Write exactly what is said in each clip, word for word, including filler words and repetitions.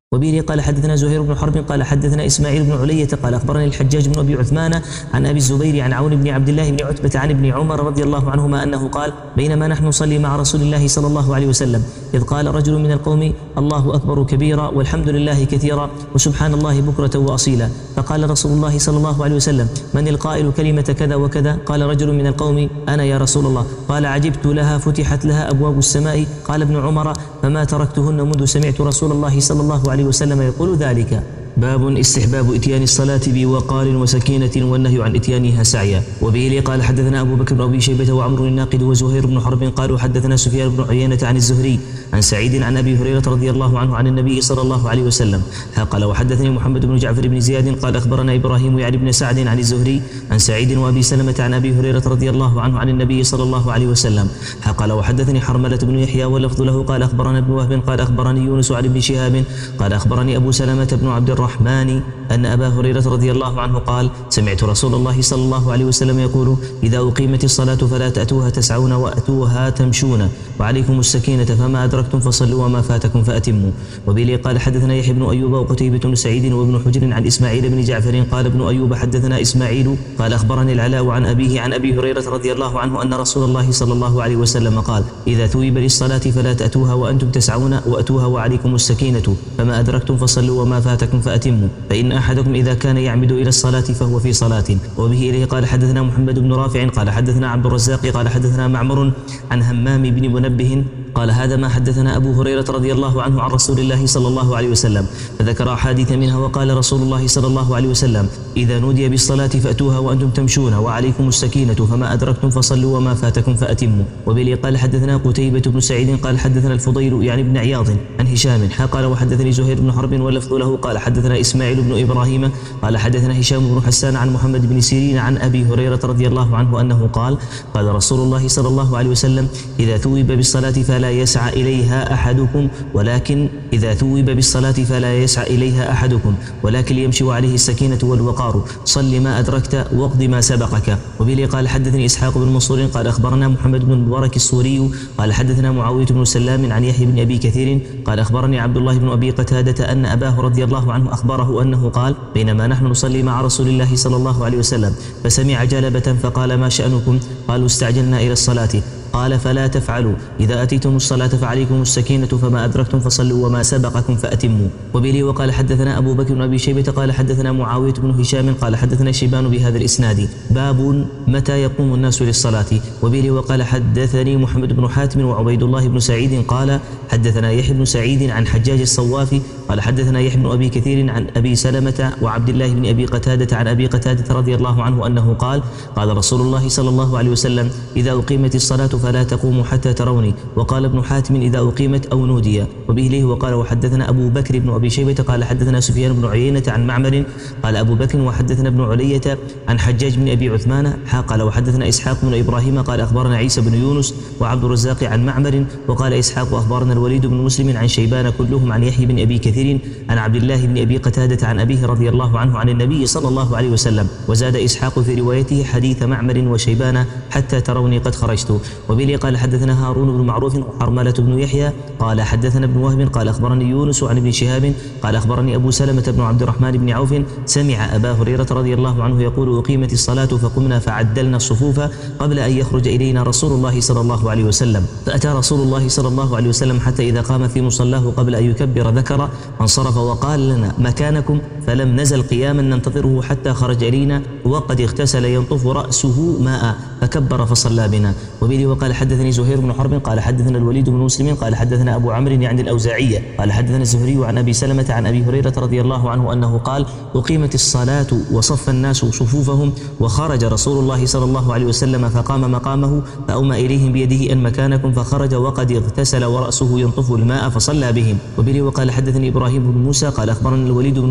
وبه قال حدثنا زهير بن حرب قال حدثنا إسماعيل بن علية قال أخبرني الحجاج بن أبي عثمان عن أبي الزبير عن عون بن عبد الله بن عتبة عن ابن عمر رضي الله عنهما أنه قال بينما نحن نصلي مع رسول الله صلى الله عليه وسلم إذ قال رجل من القوم الله أكبر كبيرا والحمد لله كثيرا وسبحان الله بكرة وأصيلا. فقال رسول الله صلى الله عليه وسلم من القائل كلمة كذا وكذا؟ قال رجل من القوم أنا يا رسول الله. قال عجبت لها فتحت لها أبواب السماء. قال ابن عمر فما تركتهن منذ سمعت رسول الله صلى الله عليه وسلم يقول ذلك. باب استحباب إتيان الصلاة بوقار وسكينة والنهي عن إتيانها سعيا. وبه قال حدثنا أبو بكر بن أبي شيبة وعمر الناقد وزهير بن حرب قالوا حدثنا سفيان بن عيينة عن الزهري عن سعيد عن أبي هريرة رضي الله عنه عن النبي صلى الله عليه وسلم قال وحدثني محمد بن جعفر بن زياد قال أخبرنا إبراهيم يعني بن سعد عن الزهري عن سعيد وأبي سلمة عن أبي هريرة رضي الله عنه عن النبي صلى الله عليه وسلم قال وحدثني حرملة بن يحيى واللفظ له قال أخبرنا ابن وهب قال أخبرني يونس عن ابن شهاب قال أخبرني أبو سلمة بن عبد الرحمن أن أبا هريرة رضي الله عنه قال سمعت رسول الله صلى الله عليه وسلم يقول إذا أقيمت الصلاة فلا تأتوها تسعون وأتوها تمشون وعليكم السكينة فما أدركتم فصلوا وما فاتكم فأتموا. وبه قال حدثنا يحيى بن أيوب وقتيبة بن سعيد وابن حجر عن إسماعيل بن جعفر قال ابن أيوب حدثنا إسماعيل قال أخبرني العلاء عن أبيه عن أبي هريرة رضي الله عنه أن رسول الله صلى الله عليه وسلم قال إذا ثوب للصلاة فلا تأتوها وأنتم تسعون وأتوها وعليكم السكينة فما أدركتم فصلوا وما فاتكم فأتموا فإن أحدكم إذا كان يعمد إلى الصلاة فهو في صلاة. وبه إليه قال حدثنا محمد بن رافع قال حدثنا عبد الرزاق قال حدثنا معمر عن همام بن منبه قال هذا ما حدثنا أبو هريرة رضي الله عنه عن رسول الله صلى الله عليه وسلم فذكر أحاديث منها وقال رسول الله صلى الله عليه وسلم إذا نودي بالصلاة فأتوها وأنتم تمشون وعليكم السكينة فما أدركتم فصلوا وما فاتكم فأتموا. وبه قال حدثنا قتيبة بن سعيد قال حدثنا الفضيل يعني بن عياض عن هشام قال وحدثني زهير بن حرب واللفظ له قال حدثنا إسماعيل بن إبراهيم قال حدثنا هشام بن حسان عن محمد بن سيرين عن أبي هريرة رضي الله عنه أنه قال قال رسول الله صلى الله عليه وسلم إذا ثوب بالصلاة فلا يسعى إليها أحدكم ولكن إذا ثوب بالصلاة فلا يسعى إليها أحدكم ولكن يمشي عليه السكينة والوقار صل ما أدركت واقض ما سبقك. وبه قال حدثني إسحاق بن منصور قال أخبرنا محمد بن المبارك السوري قال حدثنا معاوية بن سلام عن يحيى بن أبي كثير قال أخبرني عبد الله بن أبي قتادة أن أباه رضي الله عنه أخبره أنه قال بينما نحن نصلي مع رسول الله صلى الله عليه وسلم فسمع جلبة فقال ما شأنكم؟ قالوا استعجلنا إلى الصلاة. قال فلا تفعلوا إذا أتيتم الصلاة فعليكم السكينة فما أدركتم فصلوا وما سبقكم فأتموا. وبه وقال حدثنا أبو بكر بن أبي شيبة قال حدثنا معاوية بن هشام قال حدثنا شيبان بهذا الإسناد. باب متى يقوم الناس للصلاة. وبه وقال حدثني محمد بن حاتم وعبيد الله بن سعيد قال حدثنا يحيى بن سعيد عن حجاج الصوافي قال حدثنا يحيى بن أبي كثير عن أبي سلمة وعبد الله بن أبي قتادة عن أبي قتادة رضي الله عنه أنه قال قال رسول الله صلى الله عليه وسلم إذا أقيمت الصلاة فلا تقوموا حتى تروني. وقال ابن حاتم إذا أقيمت أو نودي. وبه ليه وقال وحدثنا أبو بكر بن أبي شيبة قال حدثنا سفيان بن عيينة عن معمر قال أبو بكر وحدثنا ابن علية عن حجاج بن أبي عثمان قال وحدثنا إسحاق بن إبراهيم قال أخبرنا عيسى بن يونس وعبد الرزاق عن معمر وقال إسحاق أخبرنا الوليد بن مسلم عن شيبان كلهم عن يحيى بن أبي كثير عن عبد الله بن أبي قتادة عن أبيه رضي الله عنه عن النبي صلى الله عليه وسلم. وزاد إسحاق في روايته حديث معمر وشيبان حتى تروني قد خرجت. وبه قال حدثنا هارون بن معروف وحرملة بن يحيى قال حدثنا ابن وهب قال أخبرني يونس عن ابن شهاب قال أخبرني أبو سلمة بن عبد الرحمن بن عوف سمع أبا هريرة رضي الله عنه يقول أقيمت الصلاة فقمنا فعدلنا الصفوف قبل أن يخرج إلينا رسول الله صلى الله عليه وسلم. فأتى رسول الله صلى الله عليه وسلم حتى إذا قام في مصلاه قبل أن يكبر ذكر فانصرف وقال لنا مكانكم فلم نزل قياما ننتظره حتى خرج إلينا وقد اغتسل ينطف رأسه ماء فكبر فصلى بنا. وبه وقال حدثني زهير بن حرب قال حدثنا الوليد بن مسلم قال حدثنا أبو عمرو يعني الأوزاعية قال حدثنا الزهري عن أبي سلمة عن أبي هريرة رضي الله عنه أنه قال أقيمت الصلاة وصف الناس صفوفهم وخرج رسول الله صلى الله عليه وسلم فقام مقامه فأومى إليهم بيده أن مكانكم فخرج وقد اغتسل ورأسه ينطف الماء فصلى بهم. وبه وقال حدثني إبراهيم بن موسى قال أخبرنا الوليد بن مسلم عن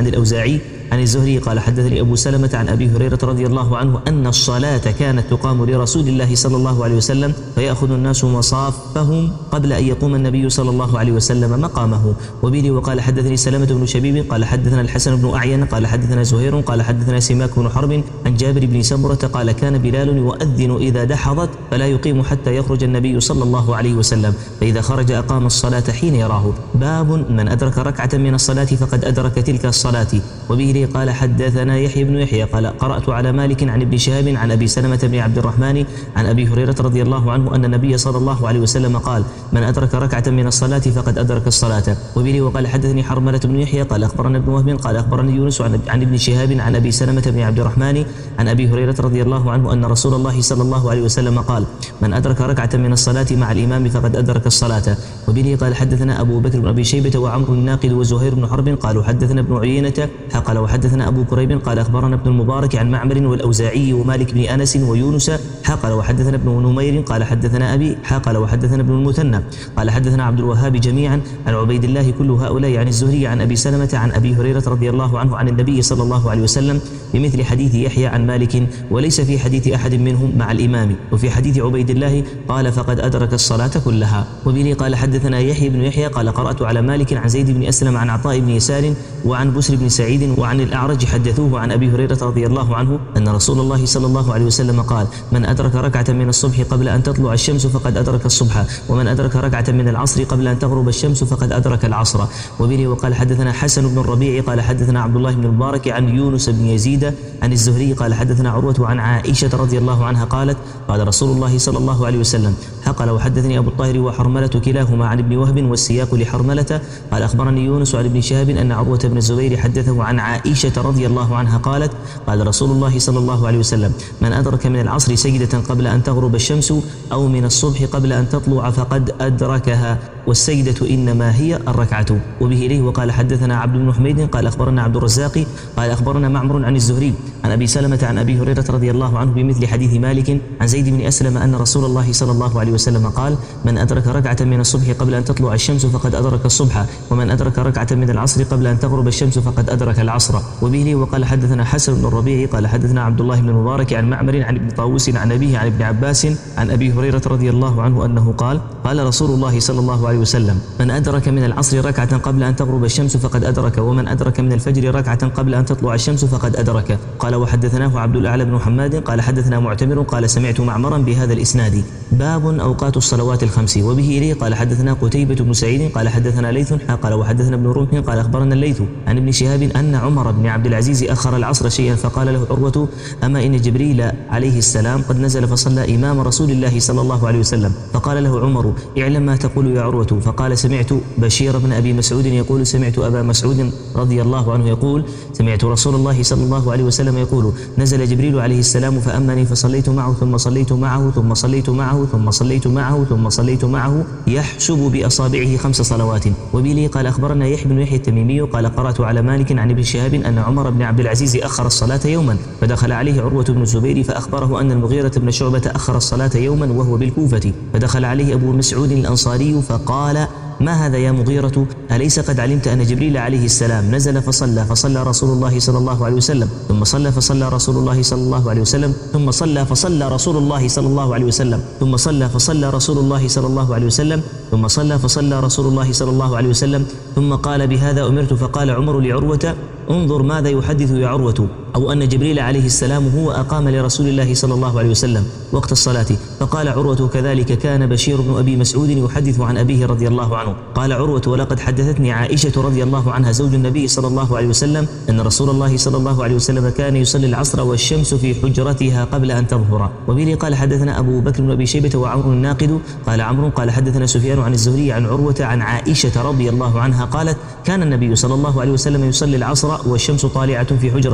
عن الأوزاعي عن الزهري قال حدثني أبو سلمة عن أبي هريرة رضي الله عنه أن الصلاة كانت تقام لرسول الله صلى الله عليه وسلم فيأخذ الناس مصافهم قبل أن يقوم النبي صلى الله عليه وسلم مقامه. وبه وقال حدثني سلمة بن شبيب قال حدثنا الحسن بن أعين قال حدثنا زهير قال حدثنا سماك بن حرب عن جابر بن سمرة قال كان بلال يؤذن إذا دحضت فلا يقيم حتى يخرج النبي صلى الله عليه وسلم فإذا خرج أقام الصلاة حين يراه. باب من أدرك ركعة من الصلاة فقد أدرك تلك الصلاة. وبه قال حدثنا يحيى بن يحيى قال قرأت على مالك عن ابن شهاب عن أبي سلمة بن عبد الرحمن عن أبي هريرة رضي الله عنه أن النبي صلى الله عليه وسلم قال من أدرك ركعة من الصلاة فقد أدرك الصلاة. وبه وقال حدثني حرملة بن يحيى قال أخبرنا ابن وهب قال أخبرني يونس عن, عن ابن شهاب عن أبي سلمة بن عبد الرحمن عن أبي هريرة رضي الله عنه أن رسول الله صلى الله عليه وسلم قال من أدرك ركعة من الصلاة مع الإمام فقد أدرك الصلاة. وبه قال حدثنا أبو بكر بن أبي شيبة وعمر الناقد وزهير بن حرب قالوا حدثنا ابن عيينة قال وحدثنا أبو كريب قال أخبرنا ابن المبارك عن معمر والأوزاعي ومالك بن أنس ويونس قال وحدثنا ابن نمير قال حدثنا أبي قال وحدثنا ابن المثنى قال حدثنا عبد الوهاب جميعا عن عبيد الله كل هؤلاء عن الزهري عن أبي سلمة عن أبي هريرة رضي الله عنه عن النبي صلى الله عليه وسلم بمثل حديث يحيى عن مالك وليس في حديث أحد منهم مع الإمام. وفي حديث عبيد الله قال فقد أدرك الصلاة كلها. وبه قال حدثنا يحيى بن يحيى قال قرأت على مالك عن زيد بن أسلم عن عطاء بن يسار وعن بسر بن سعيد وعن الأعرج حدثوه عن أبي هريرة رضي الله عنه أن رسول الله صلى الله عليه وسلم قال من أدرك ركعة من الصبح قبل أن تطلع الشمس فقد أدرك الصبح ومن أدرك ركعة من العصر قبل أن تغرب الشمس فقد أدرك العصر. وبه وقال حدثنا حسن بن الربيع قال حدثنا عبد الله بن المبارك عن يونس بن يزيد عن الزهري قال حدثنا عروة عن عائشة رضي الله عنها قالت قال رسول الله صلى الله عليه وسلم قال وحدثني أبو الطاهر وحرملة كلاهما عن ابن وهب والسياق لحرملة قال أخبرني يونس عن ابن شهاب أن عروة بن الزبير حدثه عن عائشة رضي الله عنها قالت قال رسول الله صلى الله عليه وسلم من أدرك من العصر سجدة قبل أن تغرب الشمس أو من الصبح قبل أن تطلع فقد أدركها والسجدة إنما هي الركعة. وبه إليه وقال حدثنا عبد بن حميد قال أخبرنا عبد الرزاق قال أخبرنا معمر عن الزهري عن أبي سلمة عن أبي هريرة رضي الله عنه بمثل حديث مالك عن زيد بن أسلم أن رسول الله صلى الله عليه وسلم قال من أدرك ركعة من الصبح قبل أن تطلع الشمس فقد أدرك الصبح ومن أدرك ركعة من العصر قبل أن تغرب الشمس فقد أدرك العصر. وبه إليه وقال حدثنا حسن بن الربيع قال حدثنا عبد الله بن المبارك عن معمر عن ابن طاووس عن أبيه عن ابن عباس عن أبي هريرة رضي الله عنه أنه قال قال رسول الله صلى الله عليه وسلم من أدرك من العصر ركعة قبل أن تغرب الشمس فقد أدرك ومن أدرك من الفجر ركعة قبل أن تطلع الشمس فقد أدرك. قال وحدثناه عبد الأعلى بن حماد قال حدثنا معتمر قال سمعت معمرا بهذا الإسناد. باب أوقات الصلوات الخمس. وبه إليه قال حدثنا قتيبة بن سعيد قال حدثنا ليث قال وحدثنا ابن رمح قال أخبرنا الليث عن ابن شهاب أن عمر بن عبد العزيز أخر العصر شيئا فقال له عروة أما إن جبريل عليه السلام قد نزل فصلى إمام رسول الله صلى الله عليه وسلم فقال له عمر اعلم ما تقول يا عروة فقال سمعت بشير بن أبي مسعود يقول سمعت أبا مسعود رضي الله عنه يقول سمعت رسول الله صلى الله عليه وسلم يقول نزل جبريل عليه السلام فأمني فصليت معه ثم صليت معه ثم صليت معه ثم صليت معه ثم صليت معه يحسب بأصابعه خمس صلوات. وبه قال أخبرنا يحيى بن يحيى التميمي قال قرأت على مالك عن ابن شهاب أن عمر بن عبد العزيز أخر الصلاة يوما فدخل عليه عروة بن الزبير فأخبره أن المغيرة بن شعبة أخر الصلاة يوما وهو بالكوفة فدخل عليه أبو مسعود الأنصاري فقال ما هذا يا مغيرة أليس قد علمت أن جبريل عليه السلام نزل فصلى فصلى رسول الله صلى الله عليه وسلم ثم صلى فصلى رسول الله صلى الله عليه وسلم ثم صلى فصلى رسول الله صلى الله عليه وسلم ثم صلى فصلى رسول الله صلى الله عليه وسلم ثم صلى فصلى رسول الله صلى الله عليه وسلم ثم قال بهذا أمرت فقال عمر لعروة انظر ماذا يحدث يا عروة أو أن جبريل عليه السلام هو أقام لرسول الله صلى الله عليه وسلم وقت الصلاة. فقال عروة كذلك كان بشير بن أبي مسعود يحدث عن أبيه رضي الله عنه. قال عروة ولقد حدثتني عائشة رضي الله عنها زوج النبي صلى الله عليه وسلم أن رسول الله صلى الله عليه وسلم كان يصلي العصر والشمس في حجرتها قبل أن تظهر. وبه قال حدثنا أبو بكر بن أبي شيبة وعمر الناقد قال عمرو قال حدثنا سفيان عن الزهري عن عروة عن عائشة رضي الله عنها قالت كان النبي صلى الله عليه وسلم يصلي العصر والشمس طالعة في حجرتي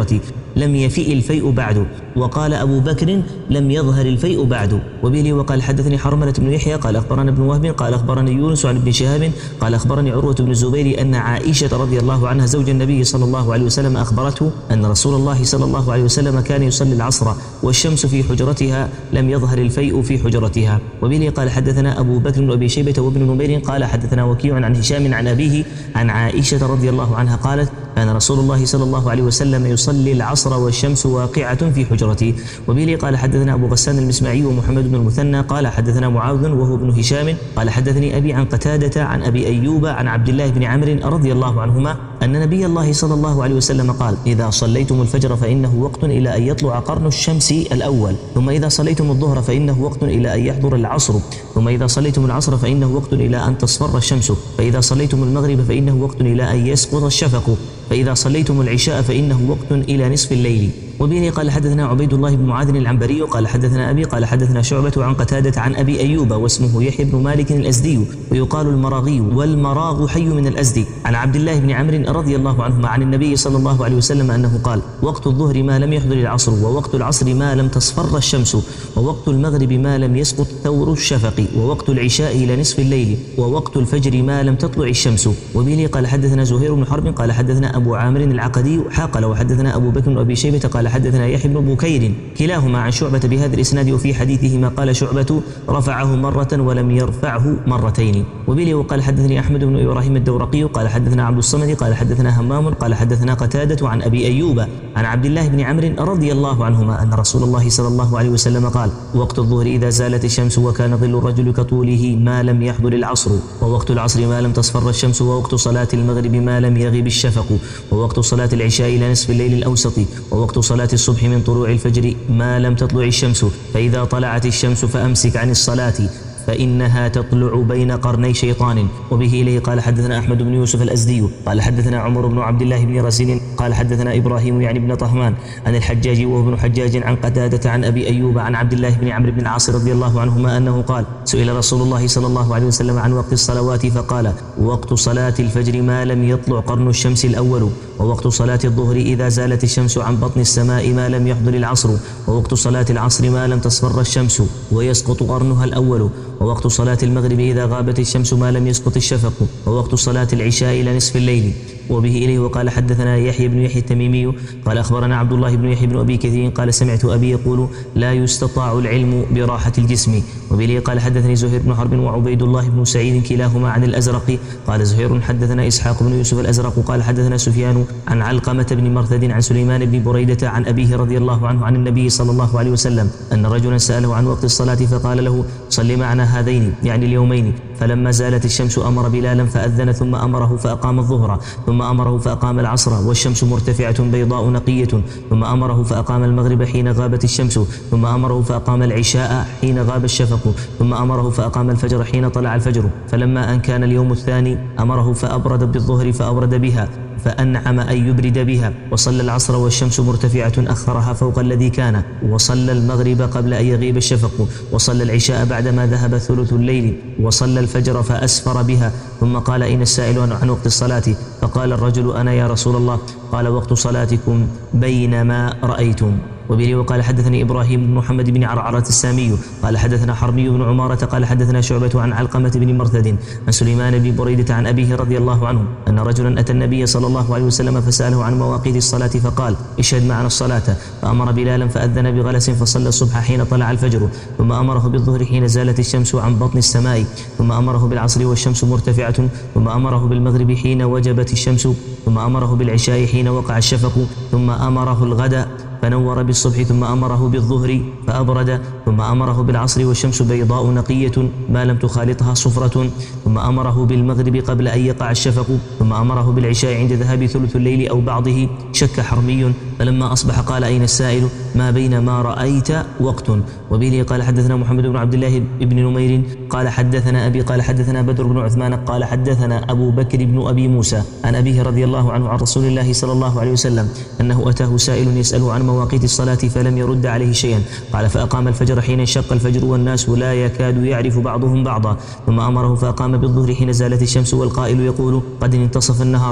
لم يفئ الفيء بعد. وقال أبو بكر لم يظهر الفيء بعد. وبه وقال حدثني حرملة بن يحيى قال أخبرنا ابن وهب قال أخبرني يونس عن ابن شهاب قال أخبرني عروة بن الزبير أن عائشة رضي الله عنها زوج النبي صلى الله عليه وسلم أخبرته أن رسول الله صلى الله عليه وسلم كان يصلي العصر والشمس في حجرتها لم يظهر الفيء في حجرتها. وبه قال حدثنا أبو بكر بن أبي شيبة وابن نمير قال حدثنا وكيع عن هشام عن أبيه عن عائشة رضي الله عنها قالت كان رسول الله صلى الله عليه وسلم يصلي العصر والشمس واقعة في حجرته. وبه قال حدثنا أبو غسان المسمعي ومحمد بن المثنى قال حدثنا معاذ وهو ابن هشام قال حدثني أبي عن قتادة عن أبي أيوب عن عبد الله بن عمرو رضي الله عنهما أن نبي الله صلى الله عليه وسلم قال إذا صليتم الفجر فإنه وقت إلى أن يطلع قرن الشمس الأول، ثم إذا صليتم الظهر فإنه وقت إلى أن يحضر العصر، ثم إذا صليتم العصر فإنه وقت إلى أن تصفر الشمس، فإذا صليتم المغرب فإنه وقت إلى أن يسقط الشفق، فإذا صليتم العشاء فإنه وقت إلى نصف الليل. وبه قال حدثنا عبيد الله بن معاذ العنبري قال حدثنا أبي قال حدثنا شعبة عن قتادة عن أبي أيوب واسمه يحيى بن مالك الأزدي ويقال المراغي والمراغ حي من الأزدي عن عبد الله بن عمرو رضي الله عنهما عن النبي صلى الله عليه وسلم أنه قال وقت الظهر ما لم يحضر العصر، ووقت العصر ما لم تصفر الشمس، ووقت المغرب ما لم يسقط ثور الشفق، ووقت العشاء إلى نصف الليل، ووقت الفجر ما لم تطلع الشمس. وبه قال حدثنا زهير بن حرب قال حدثنا أبو عامر العقدي حاقل وحدثنا أبو بكر بن أبي شيبة قال حدثنا يحيى بن بكير كلاهما عن شعبة بهذا الإسناد، وفي حديثهما قال شعبة رفعه مرة ولم يرفعه مرتين. وبه وقال حدثني أحمد بن إبراهيم الدورقي قال حدثنا عبد الصمد قال حدثنا همام قال حدثنا قتادة عن أبي أيوب عن عبد الله بن عمرو رضي الله عنهما أن رسول الله صلى الله عليه وسلم قال وقت الظهر إذا زالت الشمس وكان ظل الرجل كطوله ما لم يحضر العصر، ووقت العصر ما لم تصفر الشمس، ووقت صلاة المغرب ما لم يغب الشفق، ووقت صلاة العشاء إلى نصف الليل الأوسط، ووقت صلاة الصبح من طلوع الفجر ما لم تطلع الشمس، فإذا طلعت الشمس فأمسك عن الصلاة فإنها تطلع بين قرني شيطان. وبه إليه قال حدثنا أحمد بن يوسف الأزدي قال حدثنا عمر بن عبد الله بن رزين قال حدثنا إبراهيم يعني بن طهمان عن الحجاج وهو ابن حجاج عن قتادة عن أبي أيوب عن عبد الله بن عمرو بن العاص رضي الله عنهما أنه قال سئل رسول الله صلى الله عليه وسلم عن وقت الصلوات فقال وقت صلاة الفجر ما لم يطلع قرن الشمس الأول، ووقت صلاة الظهر إذا زالت الشمس عن بطن السماء ما لم يحضر العصر، ووقت صلاة العصر ما لم تصفر الشمس ويسقط قرنها الأول، ووقت صلاة المغرب إذا غابت الشمس ما لم يسقط الشفق، ووقت صلاة العشاء إلى نصف الليل. وبه إليه وقال حدثنا يحيى بن يحيى التميمي قال أخبرنا عبد الله بن يحيى بن أبي كثير قال سمعت أبي يقول لا يستطاع العلم براحة الجسم. وبه قال حدثني زهير بن حرب وعبيد الله بن سعيد كلاهما عن الأزرق قال زهير حدثنا إسحاق بن يوسف الأزرق قال حدثنا سفيان عن علقمة بن مرثد عن سليمان بن بريدة عن أبيه رضي الله عنه عن النبي صلى الله عليه وسلم أن رجلا سأله عن وقت الصلاة فقال له صل معنا هذين يعني اليومين، فلما زالت الشمس أمر بلالا فأذن ثم أمره فأقام الظهر، ثم أمره فأقام العصر والشمس مرتفعة بيضاء نقية، ثم أمره فأقام المغرب حين غابت الشمس، ثم أمره فأقام العشاء حين غاب الشفق، ثم أمره فأقام الفجر حين طلع الفجر، فلما أن كان اليوم الثاني أمره فأبرد بالظهر فأبرد بها فأنعم أن يبرد بها، وصلى العصر والشمس مرتفعة أخرها فوق الذي كان، وصلى المغرب قبل أن يغيب الشفق، وصلى العشاء بعدما ذهب ثلث الليل، وصلى الفجر فأسفر بها، ثم قال أين السائل عن وقت الصلاة؟ فقال الرجل أنا يا رسول الله. قال وقت صلاتكم بينما رأيتم. وبه وقال حدثني إبراهيم بن محمد بن عرعرة السامي قال حدثنا حرمي بن عمارة قال حدثنا شعبة عن علقمة بن مرثد عن سليمان بن بريدة عن أبيه رضي الله عنه أن رجلا أتى النبي صلى الله عليه وسلم فسأله عن مواقيت الصلاة فقال اشهد معنا الصلاة، فأمر بلالا فأذن بغلس فصلى الصبح حين طلع الفجر، ثم أمره بالظهر حين زالت الشمس عن بطن السماء، ثم أمره بالعصر والشمس مرتفعة، ثم أمره بالمغرب حين وجبت الشمس، ثم أمره بالعشاء حين وقع الشفق، ثم أمره الغد فنور بالصبح، ثم أمره بالظهر فأبرد، ثم أمره بالعصر والشمس بيضاء نقية ما لم تخالطها صفرة، ثم أمره بالمغرب قبل أن يقع الشفق، ثم أمره بالعشاء عند ذهاب ثلث الليل أو بعضه. شك حرمي فلما أصبح قال أين السائل؟ ما بين ما رأيت وقت. وبه قال حدثنا محمد بن عبد الله بن نمير قال حدثنا أبي قال حدثنا بدر بن عثمان قال حدثنا أبو بكر بن أبي موسى عن أبيه رضي الله عنه عن رسول الله صلى الله عليه وسلم أنه أتاه سائل يسأله عن مواقيت الصلاة فلم يرد عليه شيئا، قال فأقام الفجر حين انشق الفجر والناس لا يكاد يعرف بعضهم بعضا، ثم أمره فأقام بالظهر حين زالت الشمس والقائل يقول قد انتصف النهار،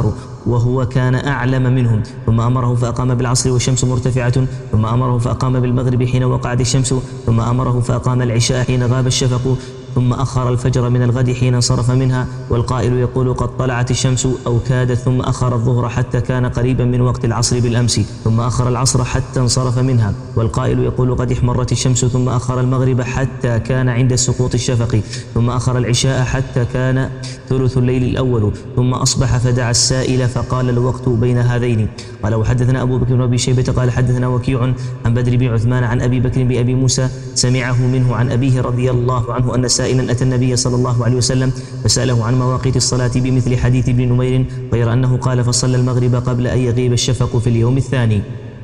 وهو كان أعلم منهم، ثم أمره فأقام بالعصر والشمس مرتفعة، ثم أمره فأقام بالمغرب حين وقعت الشمس، ثم أمره فأقام العشاء حين غاب الشفق، ثم أخر الفجر من الغد حين انصرف منها. والقائل يقول قد طلعت الشمس أو كادت، ثم أخر الظهر حتى كان قريبا من وقت العصر بالأمس، ثم أخر العصر حتى انصرف منها. والقائل يقول قد احمرت الشمس، ثم أخر المغرب حتى كان عند سقوط الشفق، ثم أخر العشاء حتى كان ثلث الليل الأول، ثم أصبح فدعا السائل فقال الوقت بين هذين. قال وحدثنا أبو بكر بن أبي شيبة قال حدثنا وكيع عن بدر بن عثمان عن أبي بكر بأبي موسى سمعه منه عن أبيه رضي الله عنه أن سائلا أتى النبي صلى الله عليه وسلم فسأله عن مواقيت الصلاة بمثل حديث ابن نمير، غير أنه قال فصلى المغرب قبل أن يغيب الشفق في اليوم الثاني.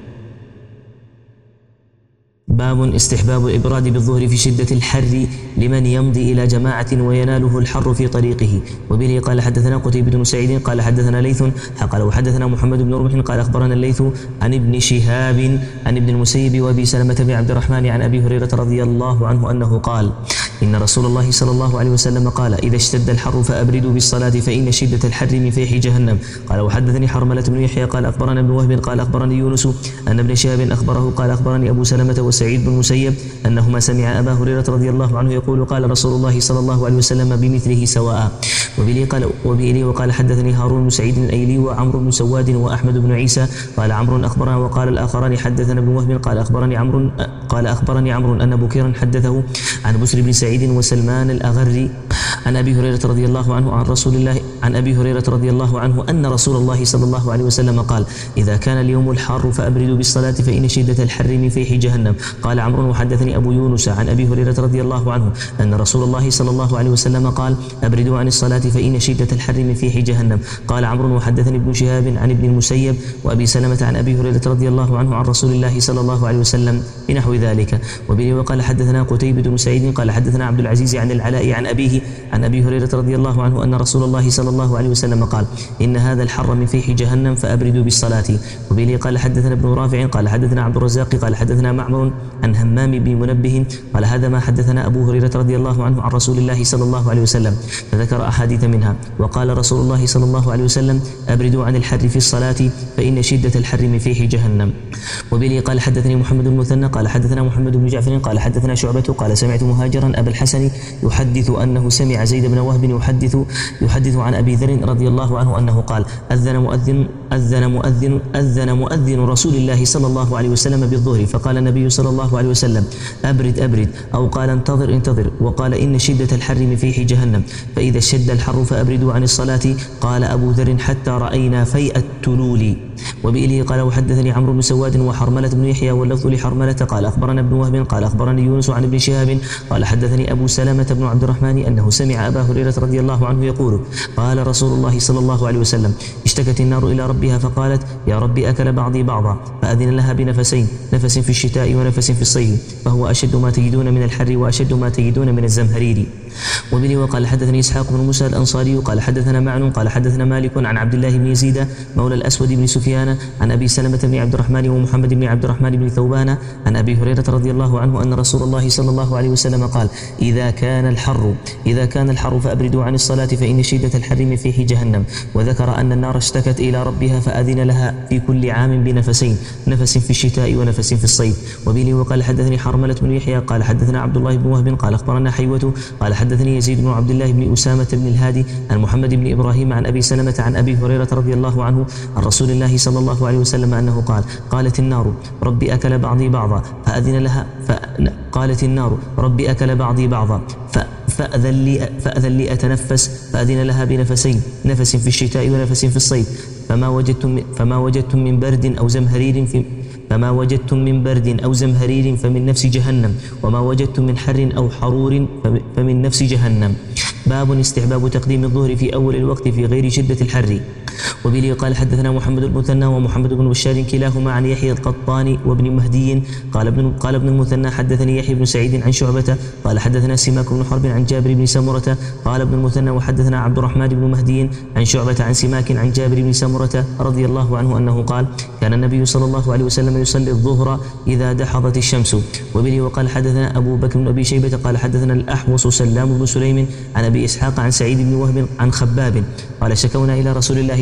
باب استحباب الإبراد بالظهر في شدة الحر لمن يمضي إلى جماعة ويناله الحر في طريقه. وبه قال حدثنا قتيبة بن سعيد قال حدثنا ليث قال وحدثنا محمد بن رمح قال أخبرنا الليث عن ابن شهاب عن ابن المسيب وأبي سلمة بن عبد الرحمن عن أبي هريرة رضي الله عنه أنه قال إن رسول الله صلى الله عليه وسلم قال إذا اشتد الحر فأبردوا بالصلاة فإن شدة الحر من فيح جهنم. قال وحدثني حرملة بن يحيى قال أخبرنا ابن وهب قال أخبرني يونس أن ابن شهاب أخبره قال أخبرني أبو سلمة وسعيد بن المسيب أنهما سمع أبا هريرة رضي الله عنه يقول قال رسول الله صلى الله عليه وسلم بمثله سواء. وبه قال وبه وقال حدثني هارون بن سعيد الأيلي وعمرو بن سواد وأحمد بن عيسى قال عمرو أخبرنا وقال الآخران حدثنا ابن وهب قال أخبرني عمرو قال أخبرني عمرو أن بكيرا حدثه عن بسر بن سعيد وسلمان الأغري عن أبي هريرة رضي الله عنه عن رسول الله عن أبي هريرة رضي الله عنه أن رسول الله صلى الله عليه وسلم قال إذا كان اليوم الحار فأبردوا بالصلاة فإن شدة الحر من فيح جهنم. قال عمرو وحدثني أبو يونس عن أبي هريرة رضي الله عنه أن رسول الله صلى الله عليه وسلم قال أبردوا عن الصلاة فإن شدة الحر من فيح جهنم. قال عمرو وحدثني ابن شهاب عن ابن المسيب وأبي سلمة عن أبي هريرة رضي الله عنه عن رسول الله صلى الله عليه وسلم بنحو ذلك. وبه وقال حدثنا قتيبة بن سعيد قال حدثنا عبد العزيز عن العلاء عن أبيه عن أبي هريرة رضي الله عنه أن رسول الله صلى الله عليه وسلم قال إن هذا الحر من فيح جهنم فأبردوا بالصلاة. وبه قال حدثنا ابن رافع قال حدثنا عبد الرزاق قال حدثنا معمر عن همام بن منبه قال هذا ما حدثنا أبو هريرة رضي الله عنه عن رسول الله صلى الله عليه وسلم فذكر أحاديث منها. وقال رسول الله صلى الله عليه وسلم أبردوا عن الحر في الصلاة فإن شدة الحر من فيح جهنم. وبه قال حدثني محمد المثنى قال حدثنا محمد بن جعفر قال حدثنا شعبة قال سمعت مهاجرا أبا الحسن يحدث أنه سمع زيد بن وهب يحدث يحدث عن أبي ذر رضي الله عنه أنه قال أذن مؤذن أذن مؤذن أذن مؤذن رسول الله صلى الله عليه وسلم بالظهر فقال النبي صلى الله عليه وسلم أبرد أبرد أو قال انتظر انتظر وقال إن شدة الحر من فيح جهنم فإذا اشتد الحر فأبردوا عن الصلاة. قال أبو ذر حتى رأينا فيء التلول. وبإله قال وحدثني عمرو بن سواد وحرملة بن يحيى واللفظ لحرملة قال أخبرنا ابن وهب قال أخبرني يونس عن ابن شهاب قال حدثني أبو سلمة بن عبد الرحمن أنه سمع أبا هريرة رضي الله عنه يقول قال رسول الله صلى الله عليه وسلم اشتكت النار إلى ربها فقالت يا ربي أكل بعضي بعضا فأذن لها بنفسين نفس في الشتاء ونفس في الصيف فهو أشد ما تجدون من الحر وأشد ما تجدون من الزمهرير. وبه وقال حدثني إسحاق بن موسى الأنصاري قال حدثنا معن قال حدثنا مالك عن عبد الله بن يزيد مولى الأسود بن سفيان عن أبي سلمة بن عبد الرحمن ومحمد بن عبد الرحمن بن ثوبان عن أبي هريرة رضي الله عنه أن رسول الله صلى الله عليه وسلم قال إذا كان الحر إذا كان الحر فأبردوا عن الصلاة فإن شدة الحر من فيح جهنم. وذكر أن النار اشتكت إلى ربها فأذن لها في كل عام بنفسين نفس في الشتاء ونفس في الصيف. وبه وقال حدثني حرملة بن يحيى قال حدثنا عبد الله بن وهب قال أخبرنا حيوة قال حدثني يزيد بن عبد الله بن أسامة بن الهادي عن محمد بن إبراهيم عن أبي سلمة عن أبي هريرة رضي الله عنه عن رسول الله صلى الله عليه وسلم أنه قال قالت النار ربي أكل بعضي بعضا فأذن لها قالت النار ربي أكل بعضي بعضا فأذن لي, فأذن لي أتنفس فأذن لها بنفسين نفس في الشتاء ونفس في الصيف فما وجدتم فما وجدتم من برد أو زمهرير في فما وجدتم من برد أو زمهرير فمن نفس جهنم وما وجدتم من حر أو حرور فمن نفس جهنم. باب استحباب تقديم الظهر في أول الوقت في غير شدة الحر. وبه قال حدثنا محمد المثنى ومحمد بن بشار كلاهما عن يحيى القطان وابن مهدي قال ابن قال ابن المثنى حدثني يحيى بن سعيد عن شعبة قال حدثنا سماك بن حرب عن جابر بن سمرة قال ابن المثنى وحدثنا عبد الرحمن بن مهدي عن شعبة عن سماك عن جابر بن سمرة رضي الله عنه أنه قال كان النبي صلى الله عليه وسلم يصلي الظهر إذا دحضت الشمس. وبه وقال حدثنا أبو بكر بن أبي شيبة قال حدثنا الأحوص سلام بن سليم عن أبي إسحاق عن سعيد بن وهب عن خباب قال شكونا إلى رسول الله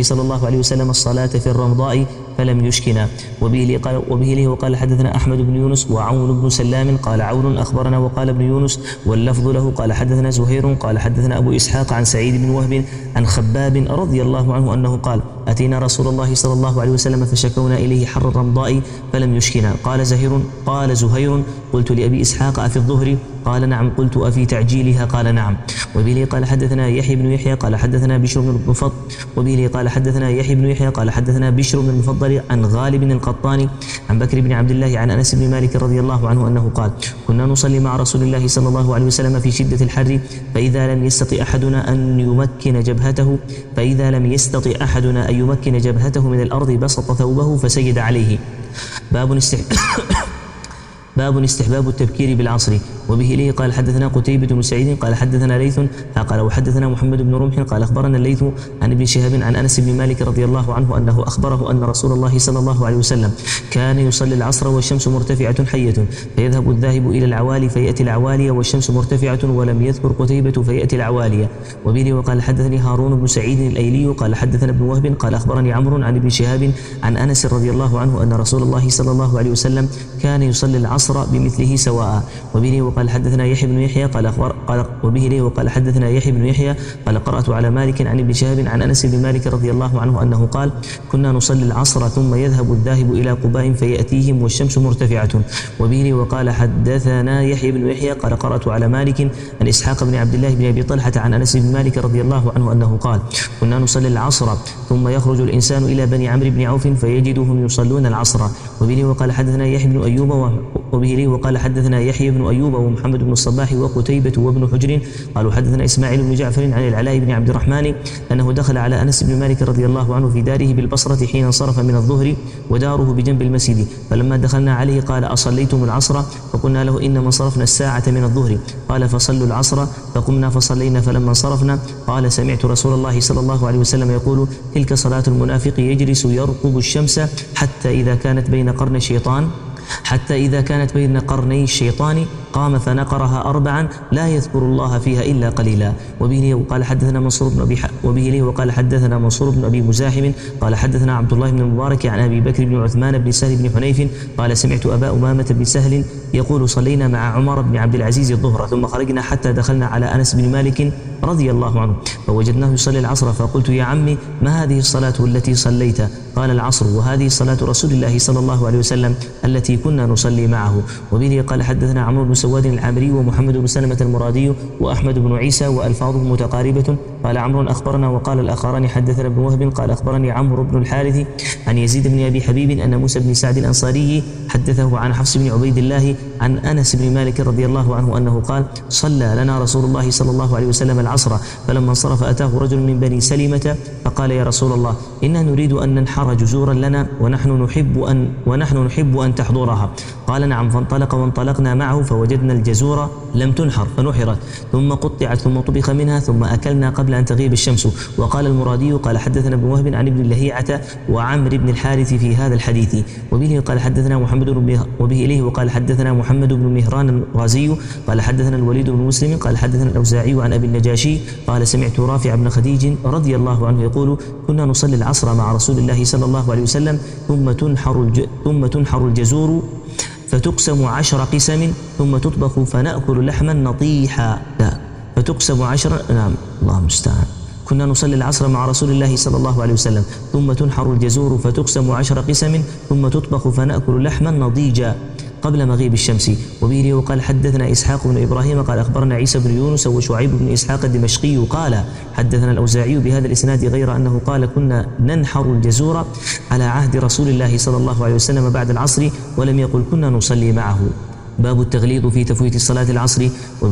الله صلى الله عليه وسلم الصلاة في الرمضاء فلم يشكنا. وبه لي قال وبه لي وقال حدثنا أحمد بن يونس وعون بن سلام قال عون أخبرنا وقال ابن يونس واللفظ له قال حدثنا زهير قال حدثنا أبو إسحاق عن سعيد بن وهب عن خباب رضي الله عنه أنه قال أتينا رسول الله صلى الله عليه وسلم فشكونا إليه حر الرمضاء فلم يشكنا. قال زهير قال زهير قلت لأبي إسحاق أفي الظهر؟ قال نعم. قلت أفي تعجيلها؟ قال نعم. وبه قال حدثنا يحيى بن يحيى قال حدثنا بشر بن المفضل وبه قال حدثنا يحيى بن يحيى قال حدثنا بشر بن المفضل عن غالب القطاني عن بكر بن عبد الله عن أنس بن مالك رضي الله عنه أنه قال كنا نصلي مع رسول الله صلى الله عليه وسلم في شدة الحر فإذا لم يستطع أحدنا أن يمكن جبهته فإذا لم يستطع أحدنا أن يمكن جبهته من الأرض بسط ثوبه فسجد عليه. باب استحباب باب استحباب التبكير بالعصر. وبه ليه قال حدثنا قتيبة بن سعيد قال حدثنا ليث قال وحدثنا محمد بن رمح قال أخبرنا الليث عن ابن شهاب عن أنس بن مالك رضي الله عنه أنه أخبره أن رسول الله صلى الله عليه وسلم كان يصلي العصر والشمس مرتفعة حية فيذهب الذاهب إلى العوالي فيأتي العوالي والشمس مرتفعة ولم يذكر قتيبة فيأتي العوالي. وبه وقال حدثني هارون بن سعيد الأيلي قال حدثنا ابن وهب قال أخبرني عمرو عن ابن شهاب عن أنس رضي الله عنه أن رسول الله صلى الله عليه وسلم كان يصلي العصر بمثله سواء. وبه وقال حدثنا يحيى بن يحيى قال أخبر قال وبه ليه وقال حدثنا يحيى بن يحيى قال قرأت على مالك عن ابن شهاب عن أنس بن مالك رضي الله عنه أنه قال كنا نصلي العصر ثم يذهب الذاهب إلى قباء فيأتيهم والشمس مرتفعة. وبه ليه وقال حدثنا يحيى بن يحيى قال قرأت على مالك عن إسحاق بن عبد الله بن أبي طلحة عن أنس بن مالك رضي الله عنه أنه قال كنا نصلي العصر ثم يخرج الإنسان إلى بني عمرو بن عوف فيجدهم يصلون العصر. وبه ليه وقال حدثنا يحيى بن أيوب وبه ليه وقال حدثنا يحيى بن أيوب ومحمد بن الصباح وقتيبة وابن حجر قالوا حدثنا إسماعيل بن جعفر عن العلاء بن عبد الرحمن أنه دخل على أنس بن مالك رضي الله عنه في داره بالبصرة حين انصرف من الظهر وداره بجنب المسجد فلما دخلنا عليه قال أصليتم العصر؟ فقلنا له إنما انصرفنا الساعة من الظهر. قال فصلوا العصر فقمنا فصلينا فلما انصرفنا قال سمعت رسول الله صلى الله عليه وسلم يقول تلك صلاة المنافق يجلس يرقب الشمس حتى إذا كانت بين قرن الشيطان حتى إذا كانت بين قرني الشيطان قام فنقرها أربعا لا يذكر الله فيها إلا قليلا. وبه وقال حدثنا منصور بن أبي وبه لي وقال حدثنا منصور بن أبي مزاحم قال حدثنا عبد الله بن المبارك عن أبي بكر بن عثمان بن سهل بن حنيف قال سمعت أبا أمامة بن سهل يقول صلينا مع عمر بن عبد العزيز الظهر ثم خرجنا حتى دخلنا على أنس بن مالك رضي الله عنه فوجدناه يصلي العصر فقلت يا عمي ما هذه الصلاة التي صليت؟ قال العصر وهذه صلاة رسول الله صلى الله عليه وسلم التي كنا نصلي معه. وبه قال حدثنا عمرو بن سواد العامري ومحمد بن سلمة المرادي وأحمد بن عيسى وألفاظهم متقاربة. قال عمرو أخبرنا وقال الآخران حدثنا ابن وهب قال أخبرني عمرو بن الحارث عن يزيد بن أبي حبيب أن موسى بن سعد الأنصاري حدثه عن حفص بن عبيد الله عن أنس بن مالك رضي الله عنه أنه قال صلى لنا رسول الله صلى الله عليه وسلم العصر فلما انصرف أتاه رجل من بني سلمة فقال يا رسول الله إنا نريد أن ننحر جزورا لنا ونحن نحب أن ونحن نحب أن تحضرها. قال نعم. فانطلق وانطلقنا معه فوجدنا الجزور لم تنحر فنحرت ثم قطعت ثم طبخ منها ثم أكلنا قبل أن تغيب الشمس. وقال المرادي قال حدثنا ابن وهب عن ابن اللهيعة وعمر بن الحارث في هذا الحديث. وبه قال حدثنا محمد بن وبه إليه وقال حدثنا محمد بن مهران الرازي قال حدثنا الوليد بن مسلم قال حدثنا الأوزاعي عن أبي النجاشي قال سمعت رافع بن خديج رضي الله عنه يقول كنا نصلي العصر مع رسول الله صلى الله عليه وسلم ثم تنحر الج... ثم تنحر الجزور فتقسم عشر قسم ثم تطبخ فنأكل لحما نطيحا فتقسم عشر نعم الله المستعان. كنا نصلي العصر مع رسول الله صلى الله عليه وسلم ثم تنحر الجزور فتقسم عشر قسم ثم تطبخ فنأكل لحما نضيجا قبل مغيب الشمس. وبه وقال حدثنا إسحاق بن إبراهيم قال أخبرنا عيسى بن يونس وشعيب بن إسحاق الدمشقي قال حدثنا الأوزاعي بهذا الإسناد غير أنه قال كنا ننحر الجزور على عهد رسول الله صلى الله عليه وسلم بعد العصر ولم يقل كنا نصلي معه. باب التغليظ في تفويت صلاة العصر.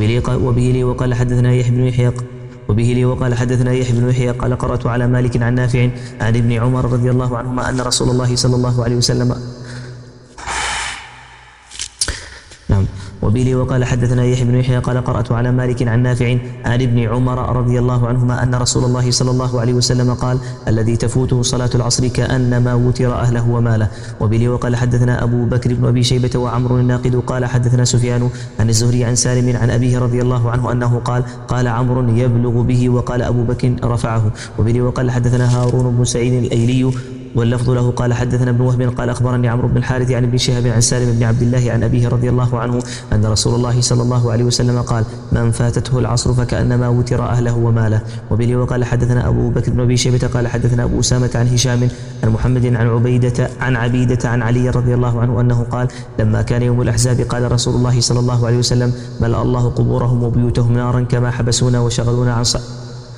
وبه لي وقال حدثنا يحيى بن يحيى وبه لي وقال حدثنا يحيى بن يحيى قال قرأت على مالك عن نافع عن ابن عمر رضي الله عنهما أن رسول الله صلى الله عليه وسلم وبه وقال حدثنا يحيى بن يحيى قال قرأت على مالك عن نافع عن ابن عمر رضي الله عنهما أن رسول الله صلى الله عليه وسلم قال الذي تفوته صلاة العصر كأنما وتر أهله وماله. وبه وقال حدثنا أبو بكر بن أبي شيبة وعمر الناقد قال حدثنا سفيان عن الزهري عن سالم عن أبيه رضي الله عنه أنه قال قال عمرو يبلغ به وقال أبو بكر رفعه. وبه وقال حدثنا هارون بن سعيد الأيلي واللفظ له قال حدثنا ابن وهب قال أخبرني عمرو بن الحارث عن ابن شهاب عن سالم بن عبد الله عن أبيه رضي الله عنه أن رسول الله صلى الله عليه وسلم قال من فاتته العصر فكأنما وتر أهله وماله. وبه وقال حدثنا أبو بكر بن أبي شيبة قال حدثنا أبو أسامة عن هشام عن محمد عن عبيدة عن عبيدة عن علي رضي الله عنه أنه قال لما كان يوم الأحزاب قال رسول الله صلى الله عليه وسلم ملأ الله قبورهم وبيوتهم نارا كما حبسونا وشغلونا عن صلاة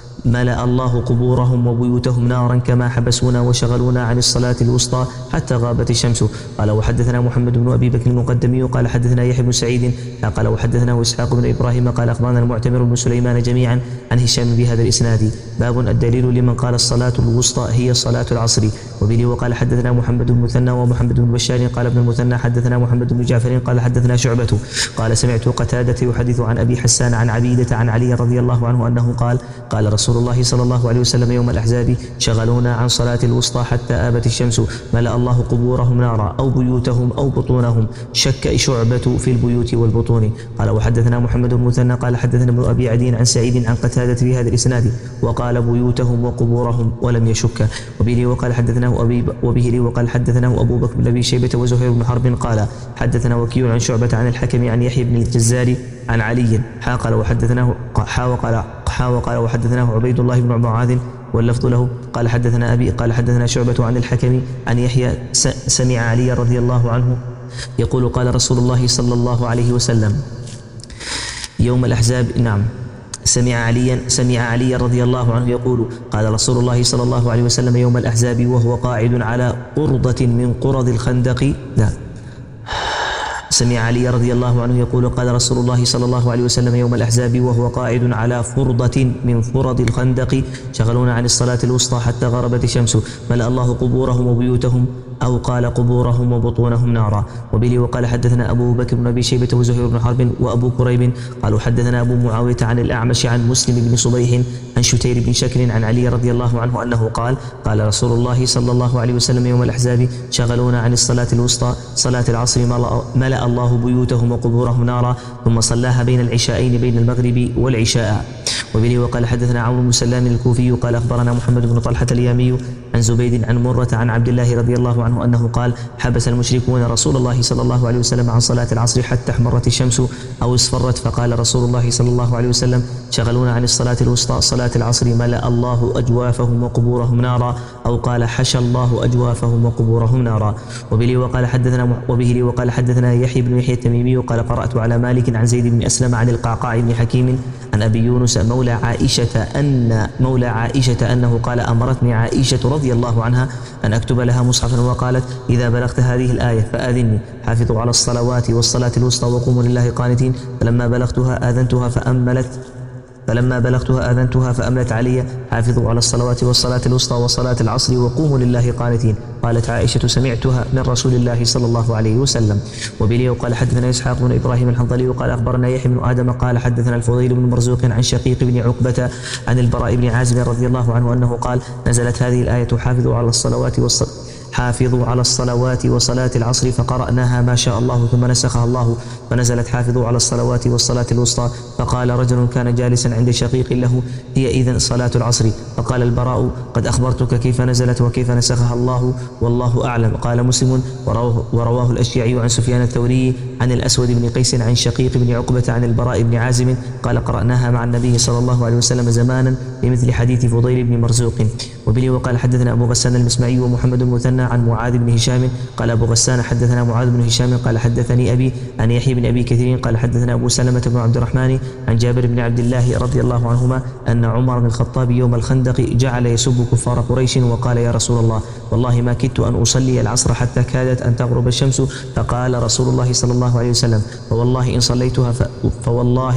ملأ الله قبورهم وبيوتهم نارا كما حبسونا وشغلونا عن الصلاة الوسطى حتى غابت الشمس. قال وحدثنا محمد بن أبي بكر المقدمي قال حدثنا يحيى بن سعيد قال وحدثنا إسحاق بن إبراهيم قال أخبرنا المعتمر بن سليمان جميعا عن هشام بهذا الإسناد. باب الدليل لمن قال الصلاة الوسطى هي صلاة العصر. وبه وقال حدثنا محمد بن المثنى ومحمد بن بشار قال ابن المثنى حدثنا محمد بن جعفر قال حدثنا شعبة قال سمعت قتادة يحدث عن أبي حسان عن عبيدة عن علي رضي الله عنه أنه قال قال رسول الله صلى الله عليه وسلم يوم الأحزاب شغلونا عن صلاة الوسطى حتى آبت الشمس ملأ الله قبورهم نارا أو بيوتهم أو بطونهم. شك شعبة في البيوت والبطون. قال وحدثنا محمد بن مثنى قال حدثنا ابن أبي عدي عن سعيد عن قتادة في هذا الإسناد وقال بيوتهم وقبورهم ولم يشك. وبه وقال حدثناه أبي وبه وقال حدثناه أبو بكر بن أبي شيبة وزهير بن حرب قال حدثنا وكيع عن شعبة عن الحكم عن يحيى بن الجزار عن علي حا قال وحدثناه حا وقال حا وقال وحدثناه عبيد الله بن معاذ واللفظ له قال حدثنا أبي قال حدثنا شعبة عن الحكم عن يحيى سمع علي رضي الله عنه يقول قال رسول الله صلى الله عليه وسلم يوم الأحزاب نعم سمع عليا سمع علي رضي الله عنه يقول قال رسول الله صلى الله عليه وسلم يوم الأحزاب وهو قاعد على قرضة من قرض الخندق لا سمع علي رضي الله عنه يقول قال رسول الله صلى الله عليه وسلم يوم الأحزاب وهو قاعد على فرضة من فرض الخندق شغلونا عن الصلاة الوسطى حتى غربت الشمس ملأ الله قبورهم وبيوتهم أو قال قبورهم وبطونهم نارا. وبه وقال حدثنا أبو بكر بن أبي شيبة وزهير بن حرب وأبو كريب قالوا حدثنا أبو معاوية عن الأعمش عن مسلم بن صبيح عن شتير بن شكر عن علي رضي الله عنه أنه قال قال رسول الله صلى الله عليه وسلم يوم الأحزاب شغلونا عن الصلاة الوسطى صلاة العصر ملأ الله بيوتهم وقبورهم نارا ثم صلاها بين العشاءين بين المغرب والعشاء. وبه وقال حدثنا عمرو بن سلام الكوفي قال أخبرنا محمد بن طلحة اليامي عن زبيد عن مرة عن عبد الله رضي الله عنه أنه قال حبس المشركون رسول الله صلى الله عليه وسلم عن صلاة العصر حتى احمرت الشمس أو اصفرت فقال رسول الله صلى الله عليه وسلم شغلونا عن الصلاة الوسطى صلاة العصر ملأ الله أجوافهم وقبورهم نارا أو قال حشى الله أجوافهم وقبورهم نارا. وبه وقال حدثنا وبه وقال حدثنا يحيى بن يحيى التميمي قال قرأت على مالك عن زيد بن أسلم عن القعقاع بن حكيم عن أبي يونس مولى عائشة أن مولى عائشة أنه قال أمرتني عائشة رضي الله عنها أن أكتب لها مصحفا وقالت إذا بلغت هذه الآية فآذني حافظوا على الصلوات والصلاة الوسطى وقوموا لله قانتين. فلما بلغتها آذنتها فأملت فلما بلغتها آذنتها فأملت علي حافظوا على الصلوات والصلاة الوسطى وصلاة العصر وقوموا لله قانتين. قالت عائشة سمعتها من رسول الله صلى الله عليه وسلم. وبه وقال حدثنا إسحاق بن إبراهيم الحنظلي وقال أخبرنا يحيى بن آدم قال حدثنا الفضيل بن مرزوق عن شقيق بن عقبة عن البراء بن عازب رضي الله عنه أنه قال نزلت هذه الآية حافظوا على الصلوات والصلاة حافظوا على الصلوات وصلاة العصر فقرأناها ما شاء الله ثم نسخها الله فنزلت حافظوا على الصلوات والصلاة الوسطى. فقال رجل كان جالسا عند شقيق له هي إذن صلاة العصر. فقال البراء قد أخبرتك كيف نزلت وكيف نسخها الله والله أعلم. قال مسلم ورواه, ورواه الأشجعي عن سفيان الثوري عن الأسود بن قيس عن شقيق بن عقبة عن البراء بن عازم قال قرأناها مع النبي صلى الله عليه وسلم زمانا بمثل حديث فضيل بن مرزوق. وبه وقال حدثنا أبو غسان المسمعي ومحمد بن مثنى عن معاذ بن هشام قال أبو غسان حدثنا معاذ بن هشام قال حدثني أبي عن يحيى بن أبي كثير قال حدثنا أبو سلمة بن عبد الرحمن عن جابر بن عبد الله رضي الله عنهما أن عمر بن الخطاب يوم الخندق جعل يسب كفار قريش وقال يا رسول الله والله ما كدت أن أصلي العصر حتى كادت أن تغرب الشمس. فقال رسول الله صلى الله عليه وسلم فوالله إن صليتها ف... فوالله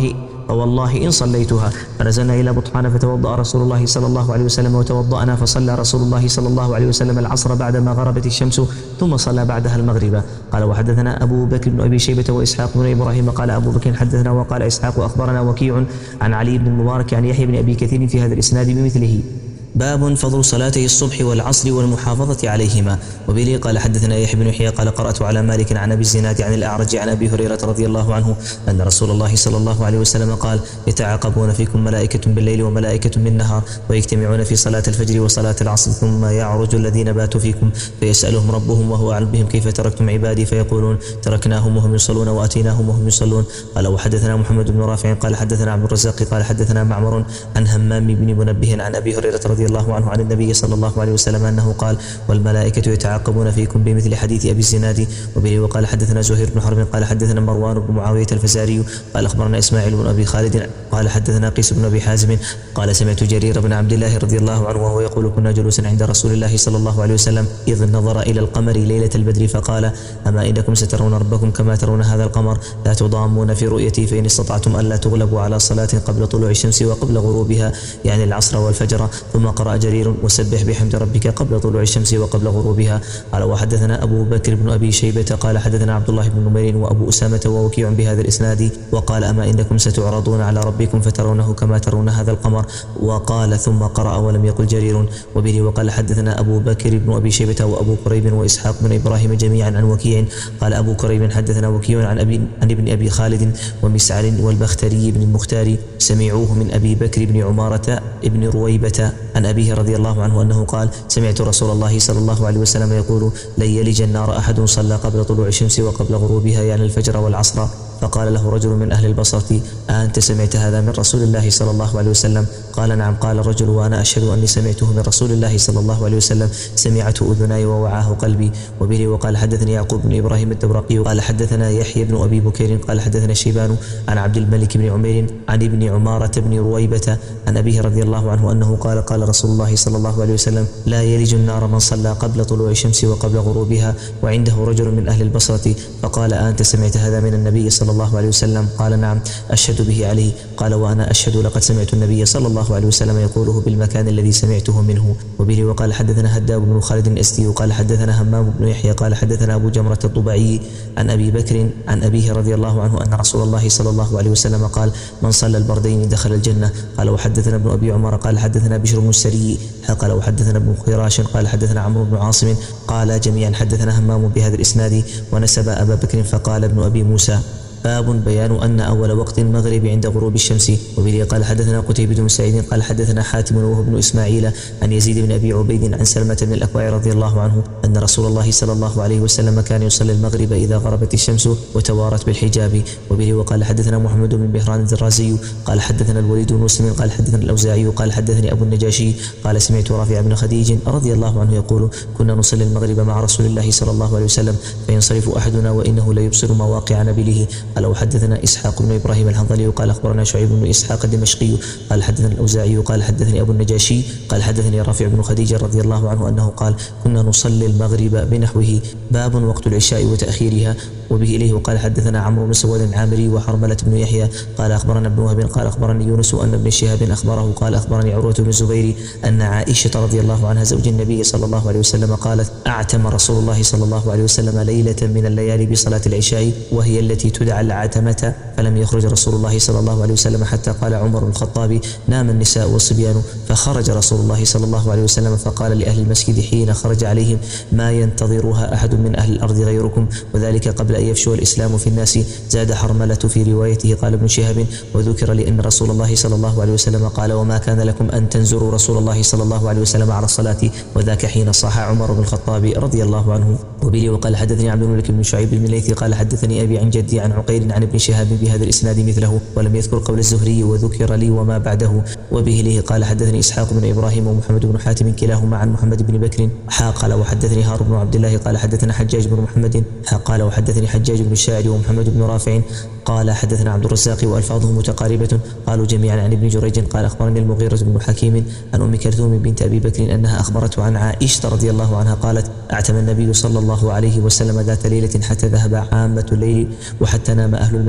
فوالله إن صليتها. فنزلنا إلى بطحان فتوضأ رسول الله صلى الله عليه وسلم وتوضأنا، فصلى رسول الله صلى الله عليه وسلم العصر بعدما غربت الشمس ثم صلى بعدها المغرب. قال وحدثنا أبو بكر بن أبي شيبة وإسحاق بن إبراهيم قال أبو بكر حدثنا وقال إسحاق أخبرنا وكيع عن علي بن المبارك عن يحيى بن أبي كثير في هذا الإسناد بمثله. باب فضل صلاتي الصبح والعصر والمحافظة عليهما. وبه قال حدثنا يحيى بن يحيى قال قرأت على مالك عن أبي الزناد عن الأعرج عن أبي هريرة رضي الله عنه أن رسول الله صلى الله عليه وسلم قال يتعاقبون فيكم ملائكة بالليل وملائكة بالنهار ويجتمعون في صلاة الفجر وصلاة العصر ثم يعرج الذين باتوا فيكم فيسألهم ربهم وهو أعلم بهم كيف تركتم عبادي فيقولون تركناهم وهم يصلون وأتيناهم وهم يصلون. قال وحدثنا محمد بن رافع قال حدثنا عبد الرزاق قال حدثنا معمر عن همام بن منبه عن أبي هريرة رضي الله عنه عن النبي صلى الله عليه وسلم أنه قال والملائكة يتعاقبون فيكم بمثل حديث أبي الزناد. وبه وقال حدثنا زهير بن حرب قال حدثنا مروان بن معاوية الفزاري قال أخبرنا إسماعيل بن أبي خالد قال حدثنا قيس بن أبي حازم قال سمعت جرير بن عبد الله رضي الله عنه وهو يقول كنا جلوسا عند رسول الله صلى الله عليه وسلم إذ نظر إلى القمر ليلة البدر فقال أما إنكم سترون ربكم كما ترون هذا القمر لا تضامون في رؤيتي فإن استطعتم ألا تغلبوا على صلاة قبل طلوع الشمس وقبل غروبها يعني العصر والفجر. ثم قرأ جرير وسبح بحمد ربك قبل طلوع الشمس وقبل غروبها. قال وحدثنا أبو بكر بن أبي شيبة قال حدثنا عبد الله بن نمير وأبو أسامة ووكيع بهذا الإسناد وقال أما إنكم ستعرضون على ربكم فترونه كما ترون هذا القمر. وقال ثم قرأ ولم يقل جرير. وبه وقال حدثنا أبو بكر بن أبي شيبة وأبو كريب وإسحاق بن إبراهيم جميعا عن وكيع قال أبو كريب حدثنا وكيع عن, أبي عن ابن أبي خالد ومسعر والبختري بن المختار سمعوه من أبي بكر بن عمارة ابن رويبة عن أبيه رضي الله عنه أنه قال سمعت رسول الله صلى الله عليه وسلم يقول لن يلج النار أحد صلى قبل طلوع الشمس وقبل غروبها يعني الفجر والعصر. فقال له رجل من أهل البصرة أنت سمعت هذا من رسول الله صلى الله عليه وسلم؟ قال نعم. قال الرجل وأنا أشهد أني سمعته من رسول الله صلى الله عليه وسلم سمعته أذناي ووعاه قلبي. وبه وقال حدثني يعقوب بن إبراهيم الدبرقي قال حدثنا يحيى بن أبي بكير قال حدثنا شيبان عن عبد الملك بن عمير عن ابن عمارة بن رويبة عن أبيه رضي الله عنه أنه قال قال رسول الله صلى الله عليه وسلم لا يلج النار من صلى قبل طلوع الشمس وقبل غروبها. وعنده رجل من أهل البصرة فقال أنت سمعت هذا من النبي صلى الله عليه وسلم؟ قال نعم أشهد به عليه. قال وأنا أشهد لقد سمعت النبي صلى الله عليه وسلم يقوله بالمكان الذي سمعته منه. وبه وقال حدثنا هداب بن خالد الأسدي قال حدثنا همام بن يحيى قال حدثنا أبو جمرة الضبعي عن أبي بكر عن أبيه رضي الله عنه أن رسول الله صلى الله عليه وسلم قال من صلى البردين دخل الجنة. قال وحدثنا ابن أبي عمر قال حدثنا بشر بن السري قال وحدثنا ابن خراش قال حدثنا عمرو بن عاصم قال جميعا حدثنا همام بهذا الإسناد ونسب أبا بكر فقال ابن أبي موسى باب بيان أن أول وقت المغرب عند غروب الشمس. وبه قال حدثنا قتيبة بن سعيد قال حدثنا حاتم وهو بن إسماعيل عن يزيد بن أبي عبيد عن سلمة بن الأكوع رضي الله عنه أن رسول الله صلى الله عليه وسلم كان يصلي المغرب إذا غربت الشمس وتوارت بالحجاب. وبه وقال حدثنا محمد بن بهران الرازي قال حدثنا الوليد بن مسلم قال حدثنا الأوزاعي قال حدثني أبو النجاشي قال سمعت رافع بن خديج رضي الله عنه يقول كنا نصلي المغرب مع رسول الله صلى الله عليه وسلم فينصرف أحدنا وإنه لا يبصر مواقع نبله. قال وحدثنا إسحاق بن إبراهيم الحنظلي قال أخبرنا شعيب بن إسحاق الدمشقي قال حدثنا الأوزاعي قال حدثني أبو النجاشي قال حدثني رافع بن خديج رضي الله عنه أنه قال كنا نصلي المغرب بنحوه. باب وقت العشاء وتأخيرها. وبه إليه وقال حدثنا عمرو بن سواد العامري وحرملة بن يحيى قال أخبرنا ابن وهب قال أخبرني يونس أن ابن شهاب أخبره قال أخبرني عروة بن الزبير أن عائشة رضي الله عنها زوج النبي صلى الله عليه وسلم قالت أعتم رسول الله صلى الله عليه وسلم ليلة من الليالي بصلاة العشاء وهي التي تدعى العتمة فلم يخرج رسول الله صلى الله عليه وسلم حتى قال عمر بن الخطاب نام النساء والصبيان فخرج رسول الله صلى الله عليه وسلم فقال لأهل المسجد حين خرج عليهم ما ينتظرها أحد من أهل الأرض غيركم وذلك قبل أن يفشو الإسلام في الناس. زاد حرملة في روايته قال ابن شهاب وذكر لأن رسول الله صلى الله عليه وسلم قال وما كان لكم أن تنزروا رسول الله صلى الله عليه وسلم على الصلاة وذاك حين صاح عمر بن الخطاب رضي الله عنه. وبه وقال حدثني عبد الملك بن شعيب بن الليثي قال حدثني أبي عن جدي عن عقيل عن ابن شهاب بهذا الإسناد مثله ولم يذكر قول الزهري وذكر لي وما بعده. وبه ليه قال حدثني إسحاق بن إبراهيم ومحمد بن حاتم كلاهما عن محمد بن بكر حا قال وحدثني هارون بن عبد الله قال حدثنا حجاج بن محمد حا قال وحدثني حجاج بن الشاعر ومحمد بن رافع قال حدثنا عبد الرزاق وألفاظه متقاربة قالوا جميعا عن ابن جريج قال أخبرني المغيرة بن حكيم عن أم كلثوم بنت أبي بكر أنها أخبرته عن عائشة رضي الله عنها قالت أعتم النبي صلى الله عليه وسلم ذات ليلة حتى ذهب عامة الليل وحتى نام أهل المسجد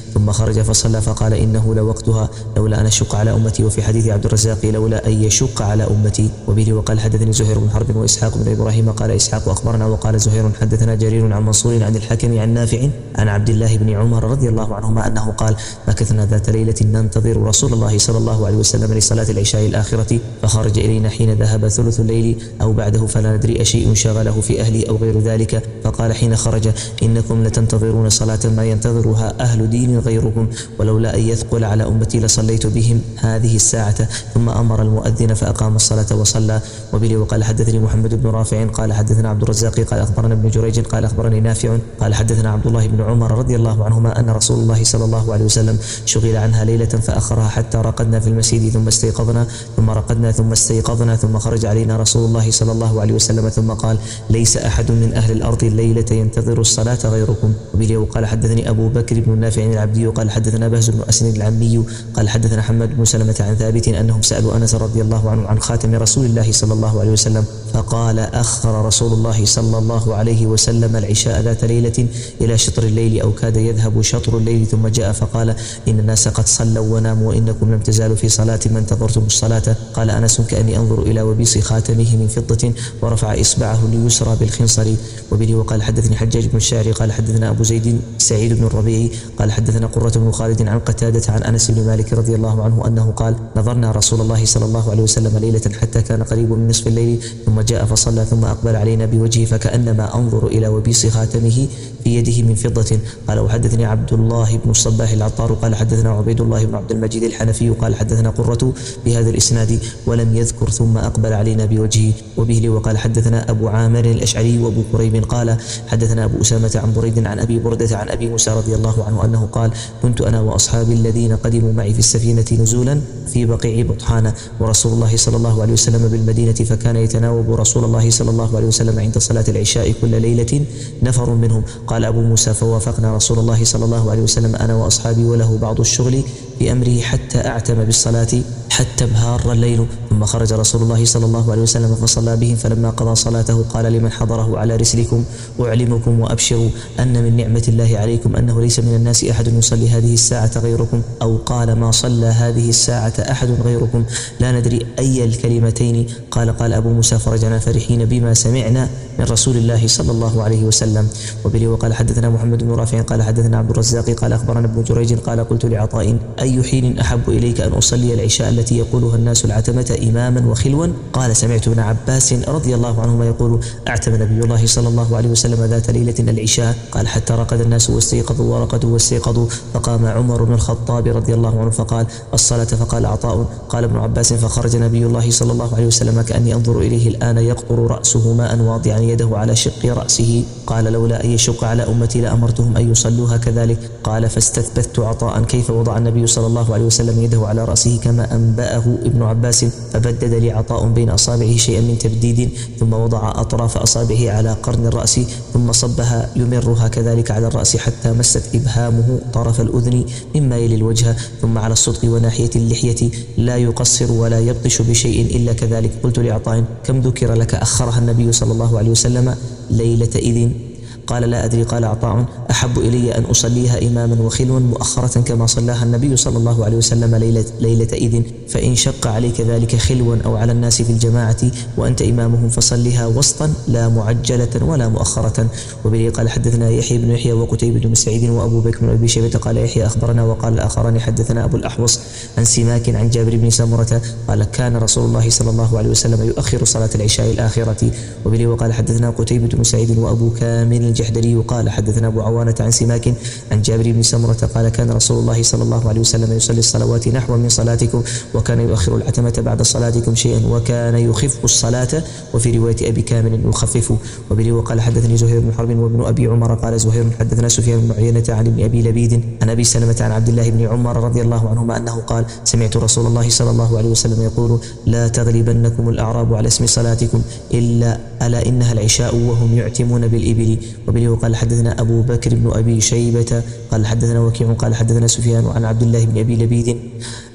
ثم خرج فصلى فقال إنه لوقتها لولا أن أشق على أمتي. وفي حديث عبد الرزاق لولا أن يشق على أمتي. وبه وقال حدثني زهير بن حرب وإسحاق بن إبراهيم قال إسحاق أخبرنا وقال زهير حدثنا جرير عن منصور عن الحكم عن نافع عن عبد الله بن عمر رضي الله عنهما أنه قال مكثنا ذات ليلة ننتظر رسول الله صلى الله عليه وسلم لصلاة العشاء الآخرة فخرج إلينا حين ذهب ثلث الليل أو بعده فلا ندري أشيء شغله في أهله أو غير ذلك. فقال حين خرج إنكم لتنتظرون صلاة ما ينتظرها أهل دين غيركم ولولا أن يثقل على أمتي لصليت بهم هذه الساعة. ثم أمر المؤذن فأقام الصلاة وصلى. وبه وقال حدثني محمد بن رافع قال حدثنا عبد الرزاق قال أخبرنا ابن جريج قال أخبرني نافع قال حدثنا عبد الله بن عمر رضي الله عنهما أن رسول الله صلى الله عليه وسلم شغل عنها ليلة فأخرها حتى رقدنا في المسجد ثم استيقظنا ثم رقدنا ثم استيقظنا ثم خرج علينا رسول الله صلى الله عليه وسلم ثم قال ليس أحد من أهل الأرض الليلة ينتظر الصلاة غيركم. وبه وقال حدثني أبو بكر بن نافع العبدي قال حدثنا بهز بن أسن العمي قال حدثنا حماد بن سلمة عن ثابت أنهم سألوا أنس رضي الله عنه عن خاتم رسول الله صلى الله عليه وسلم فقال أخر رسول الله صلى الله عليه وسلم العشاء ذات ليلة إلى شطر الليل أو كاد يذهب شطر الليل ثم جاء فقال إن الناس قد صلوا وناموا وإنكم لم تزالوا في صلاة ما انتظرتم الصلاة. قال أنس كأني أنظر إلى وبيص خاتمه من فضة ورفع إصبعه اليسرى بالخنصر. وبه وقال حدثني حجاج بن الشاعر قال حدثنا أبو زيد سعيد بن الربيع قال حدثنا قرة بن خالد عن قتادة عن أنس بن مالك رضي الله عنه أنه قال نظرنا رسول الله صلى الله عليه وسلم ليلة حتى كان قريب من نصف الليل ثم جاء فصلى ثم أقبل علينا بوجهه فكأنما أنظر إلى وبيص خاتمه في يده من فضة. قال وحدثني عبد الله بن الصباح العطار قال حدثنا عبيد الله بن عبد المجيد الحنفي قال حدثنا قرة بهذا الإسناد ولم يذكر ثم أقبل علينا بوجهه. وبه وقال حدثنا أبو عامر الأشعري وأبو قريب قال حدثنا أبو أسامة عن بريد عن أبي بردة عن أبي موسى رضي الله عنه أنه قال كنت أنا وأصحابي الذين قدموا معي في السفينة نزولا في بقيع بطحان ورسول الله صلى الله عليه وسلم بالمدينة فكان يتناوب رسول الله صلى الله عليه وسلم عند صلاة العشاء كل ليلة نفر منهم. قال أبو موسى فوافقنا رسول الله صلى الله عليه وسلم أنا وأصحابي وله بعض الشغل في أمره حتى أعتم بالصلاة حتى ابهار الليل. ثم خرج رسول الله صلى الله عليه وسلم فصلى بهم فلما قضى صلاته قال لمن حضره على رسلكم أعلمكم وأبشروا أن من نعمة الله عليكم أنه ليس من الناس أحد يصلي هذه الساعة غيركم أو قال ما صلى هذه الساعة أحد غيركم لا ندري أي الكلمتين. قال قال أبو موسى فرجنا فرحين بما سمعنا من رسول الله صلى الله عليه وسلم. وبه وقال حدثنا محمد بن رافع قال حدثنا عبد الرزاق قال أخبرنا ابن جريج قال قلت لعطاء أي حين أحب إليك أن أصلي العشاء التي يقولها الناس العتمة إماما وخلوا؟ قال سمعت ابن عباس رضي الله عنهما يقول أعتم نبي الله صلى الله عليه وسلم ذات ليلة العشاء. قال حتى رقد الناس واستيقظوا ورقدوا واستيقظوا فقام عمر بن الخطاب رضي الله عنه فقال الصلاة فقال عطاء قال ابن عباس فخرج نبي الله صلى الله عليه وسلم كأني أنظر إليه الآن يقطر رأسه ماء واضعا يده على شق رأسه. قال لولا أن يشق على أمتي لأمرتهم أن يصلوها كذلك. قال فاستثبت عطاء كيف وضع النبي صلى الله عليه وسلم يده على رأسه كما أنبأه ابن عباس فبدد لي عطاء بين أصابعه شيئا من تبديد ثم وضع أطراف أصابعه على قرن الرأس ثم صبها يمرها كذلك على الرأس حتى مست إبهامه طرف الأذن مما يلي الوجه ثم على الصدق وناحية اللحية لا يقصر ولا يبطش بشيء إلا كذلك. قلت لعطاء كم ذكر لك أخرها النبي صلى الله عليه وسلم ليلة إذن؟ قال لا أدري. قال عطاء أحب إلي أن أصليها إماما وخلوا مؤخرة كما صلاها النبي صلى الله عليه وسلم ليلة, ليلة إذن فإن شق عليك ذلك خلوا أو على الناس في الجماعة وأنت إمامهم فصلها وسطا لا معجلة ولا مؤخرة. وبه قال حدثنا يحيى بن يحيى وقتيبة بن سعيد وأبو بكر بن أبي شيبة قال يحيى أخبرنا وقال الآخران حدثنا أبو الأحوص عن سماك عن جابر بن سمرة قال كان رسول الله صلى الله عليه وسلم يؤخر صلاة العشاء الآخرة. وبه وقال حدثنا قتيبة بن سعيد وأبو كامل الجحدري قال حدثنا أبو عوانة عن سماك عن جابر بن سمرة قال كان رسول الله صلى الله عليه وسلم يصلي الصلوات نحو من صلاتكم وكان يؤخر العتمة بعد صلاتكم شيئا وكان يخف الصلاة وفي رواية أبي كامل يخفف. وبه وقال حدثني زهير بن حرب وابن أبي عمر قال زهير حدثنا سفيان بن عيينة عن ابن أبي لبيد عن أبي سلمة عن عبد الله بن عمر رضي الله عنهما أنه قال سمعت رسول الله صلى الله عليه وسلم يقول لا تغلبنكم الأعراب على اسم صلاتكم إلا ألا إنها العشاء وهم يعتمون بالإبل. وبه وقال حدثنا أبو بكر بن أبي شيبة قال حدثنا وكيع قال حدثنا سفيان عن عبد الله بن أبي لبيد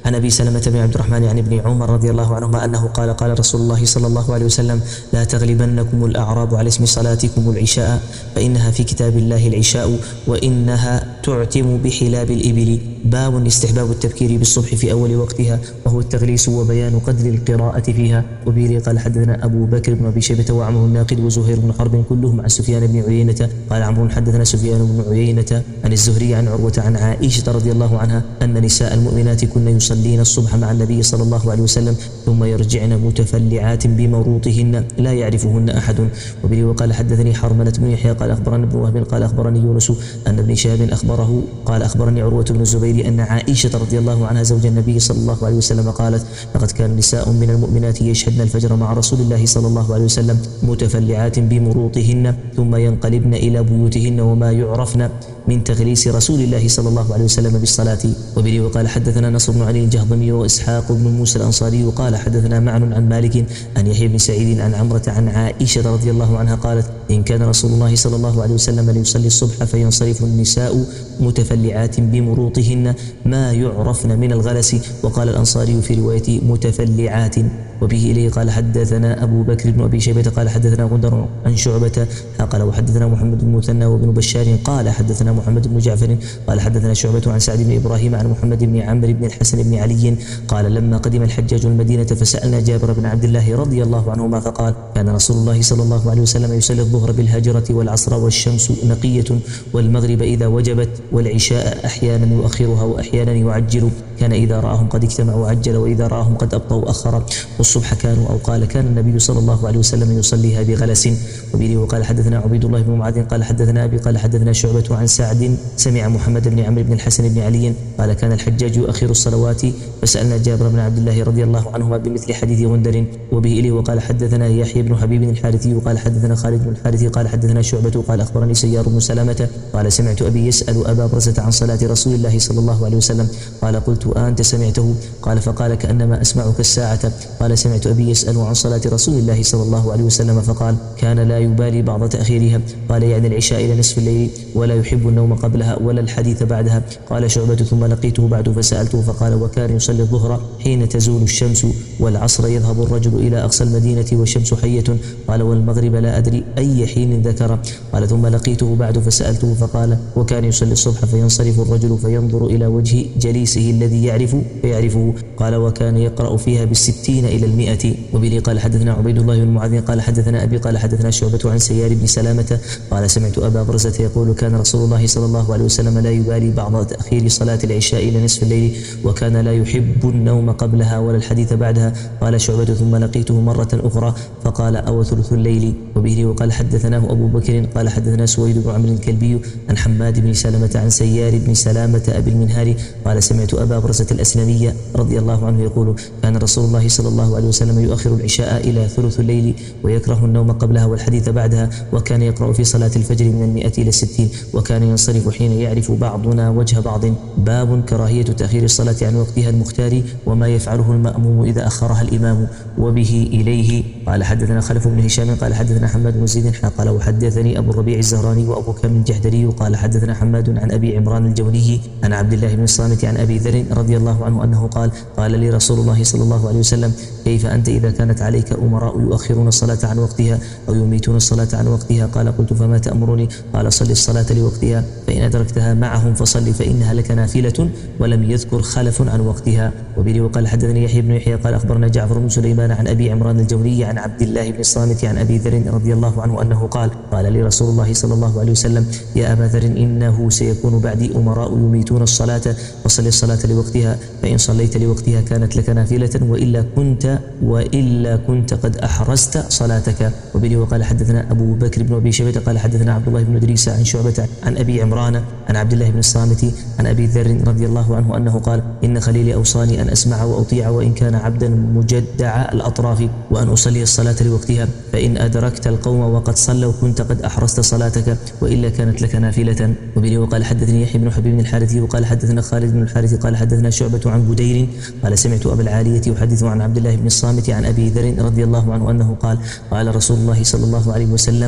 عن أبي سلمة بن عبد الرحمن عن ابن عمر رضي الله عنهما أنه قال قال رسول الله صلى الله عليه وسلم لا تغلبنكم الأعراب على اسم صلاتكم العشاء فإنها في كتاب الله العشاء وإنها تعتم بحلاب الإبل. باب استحباب التبكير بالصبح في أول وقتها وهو التغليس وبيان قدر القراءة فيها. وبه قال حدثنا أبو بكر بن أبي شيبة وعمر الناقد وزهير بن حرب كلهم عن سفيان بن عيينة قال عمرو حدثنا سفيان بن عيينة عن الزهري عن عروة عن عائشة رضي الله عنها أن نساء المؤمنات كن يصلين الصبح مع النبي صلى الله عليه وسلم ثم يرجعن متفلعات بمروطهن لا يعرفهن أحد. وبه وقال حدثني حرملة بن يحيى قال أخبرنا ابن وهب قال أخبرني يونس أن ابن شهاب أخبره قال أخبرني عروة بن الزبير أن عائشة رضي الله عنها زوج النبي صلى الله عليه وسلم قالت لقد كان نساء من المؤمنات يشهدن الفجر مع رسول الله صلى الله عليه وسلم متفلعات بمروطهن ثم ينقلبن إلى بيوتهن وما يعرفن من تغليس رسول الله صلى الله عليه وسلم بالصلاة. وبه وقال حدثنا نصر بن علي الجهضمي وإسحاق بن موسى الأنصاري قال حدثنا معن عن مالك عن يحيى بن سعيد عن عمرة عن عائشة رضي الله عنها قالت إن كان رسول الله صلى الله عليه وسلم ليصلي الصبح فينصرف النساء متفلعات بمروطهن ما يعرفن من الغلس. وقال الأنصاري في رواية متفلعات. وبه إليه قال حدثنا أبو بكر بن أبي شيبة قال حدثنا غندر عن شعبة قال وحدثنا محمد بن مثنى وابن بشار قال حدثنا محمد بن جعفر قال حدثنا شعبة عن سعد بن إبراهيم عن محمد بن عمرو بن الحسن بن علي قال لما قدم الحجاج المدينة فسألنا جابر بن عبد الله رضي الله عنهما فقال كان رسول الله صلى الله عليه وسلم يصلي الظهر بالهجرة والعصر والشمس نقية والمغرب إذا وجبت والعشاء أحيانا يؤخرها وأحيانا يعجل كان إذا رآهم قد اجتمعوا عجل وإذا رآهم قد أبطوا أخر والصبح كانوا أو قال كان النبي صلى الله عليه وسلم يصليها بغلس. وبه وقال حدثنا عبيد الله بن معاذ قال حدثنا أبي قال حدثنا شعبة عن سعد سمع محمد بن عمرو بن الحسن بن علي قال كان الحجاج يؤخر الصلوات فسألنا جابر بن عبد الله رضي الله عنهما بمثل حديث غندر. وبه إليه وقال حدثنا يحيى بن حبيب الحارثي وقال حدثنا خالد بن الحارثي قال حدثنا شعبة قال أخبرني سيار بن سلامة قال سمعت أبي يسأل أبا برزة عن صلاة رسول الله صلى الله عليه وسلم قال قلت أنت سمعته قال فقال كأنما أسمعك الساعة قال سمعت أبي يسأل عن صلاة رسول الله صلى الله عليه وسلم فقال كان لا يبالي بعض تأخيرها قال يعني العشاء إلى نصف الليل ولا يحب النوم قبلها ولا الحديث بعدها. قال شعبة ثم لقيته بعد فسألته فقال وكان يصلي الظهر حين تزول الشمس والعصر يذهب الرجل إلى أقصى المدينة والشمس حية قال والمغرب لا أدري أي حين ذكر. قال ثم لقيته بعد فسألته فقال وكان يصلي الصبح فينصرف الرجل فينظر إلى وجه جليسه الذي يعرف فيعرفه قال وكان يقرأ فيها بالستين إلى المئة. وبه قال حدثنا عبيد الله بن معاذ قال حدثنا أبي قال حدثنا شعبة عن سيار بن سلامة قال سمعت أبا برزة يقول كان رسول الله صلى الله عليه وسلم لا يبالي بعض تأخير صلاة العشاء إلى نصف الليل وكان لا يحب النوم قبلها ولا الحديث بعدها. قال شعبة ثم لقيته مرة أخرى فقال أو ثلث الليل. وبه وقال حدثناه أبو بكر قال حدثنا سويد بن عمرو الكلبي عن حماد بن سلمة عن سيار بن سلامة أبي المنهار قال سمعت أبا برزة الأسلمي رضي الله عنه يقول كان رسول الله صلى الله عليه وسلم يؤخر العشاء إلى ثلث الليل ويكره النوم قبلها والحديث بعدها وكان يقرأ في صلاة الفجر من المئة إلى الستين وكان ينصرف حين يعرف بعضنا وجه بعض. باب كراهية تأخير الصلاة عن وقتها المختار وما يفعله المأموم إذا أخرها الإمام. وبه إليه قال حدثنا خلف بن هشام قال حدثنا حماد بن زيد قال وحدثني أبو الربيع الزهراني وأبو كامل الجحدري قال حدثنا حماد عن أبي عمران الجوني عن عبد الله بن الصامت عن أبي ذر رضي الله عنه أنه قال قال لي رسول الله صلى الله عليه وسلم كيف أنت إذا كانت عليك أمراء يؤخرون الصلاة عن وقتها أو يميتون الصلاة عن وقتها قال قلت فما تأمرني قال صل الصلاة لوقتها فإن أدركتها معهم فصل فإنها لك نافلة ولم يذكر خلف عن وقتها. وبه وقال حدثني يحيى بن يحيى قال أخبرنا جعفر بن سليمان عن أبي عمران الجوني عن عبد الله بن الصامت عن أبي ذر رضي الله عنه أنه قال قال لي رسول الله صلى الله عليه وسلم يا أبا ذر إنه سيكون بعدي أمراء يميتون الصلاة فصل الصلاة لوقتها فإن صليت لوقتها كانت لك نافلة وإلا كنت وإلا كنت قد أحرزت صلاتك. وبه وقال حدثنا أبو بكر بن أبي شيبة قال حدثنا عبد الله بن إدريس عن شعبة عن أبي عمران عن عبد الله بن الصامت عن أبي ذر رضي الله عنه أنه قال إن خليلي أوصاني أن أسمع وأطيع وإن كان عبدا مجدع الأطراف وأن أصلي الصلاة لوقتها فإن أدركت القوم وقد صلوا كنت قد أحرزت صلاتك وإلا كانت لك نافلة. وبه وقال حدثني يحيى بن حبيب الحارثي وقال حدثنا خالد بن الحارث قال حدثنا شعبة عن بدير قال سمعت أبا العالية يحدث عن عبد الله بن الصامت عن أبي ذر رضي الله عنه أنه قال قال رسول الله صلى الله عليه وسلم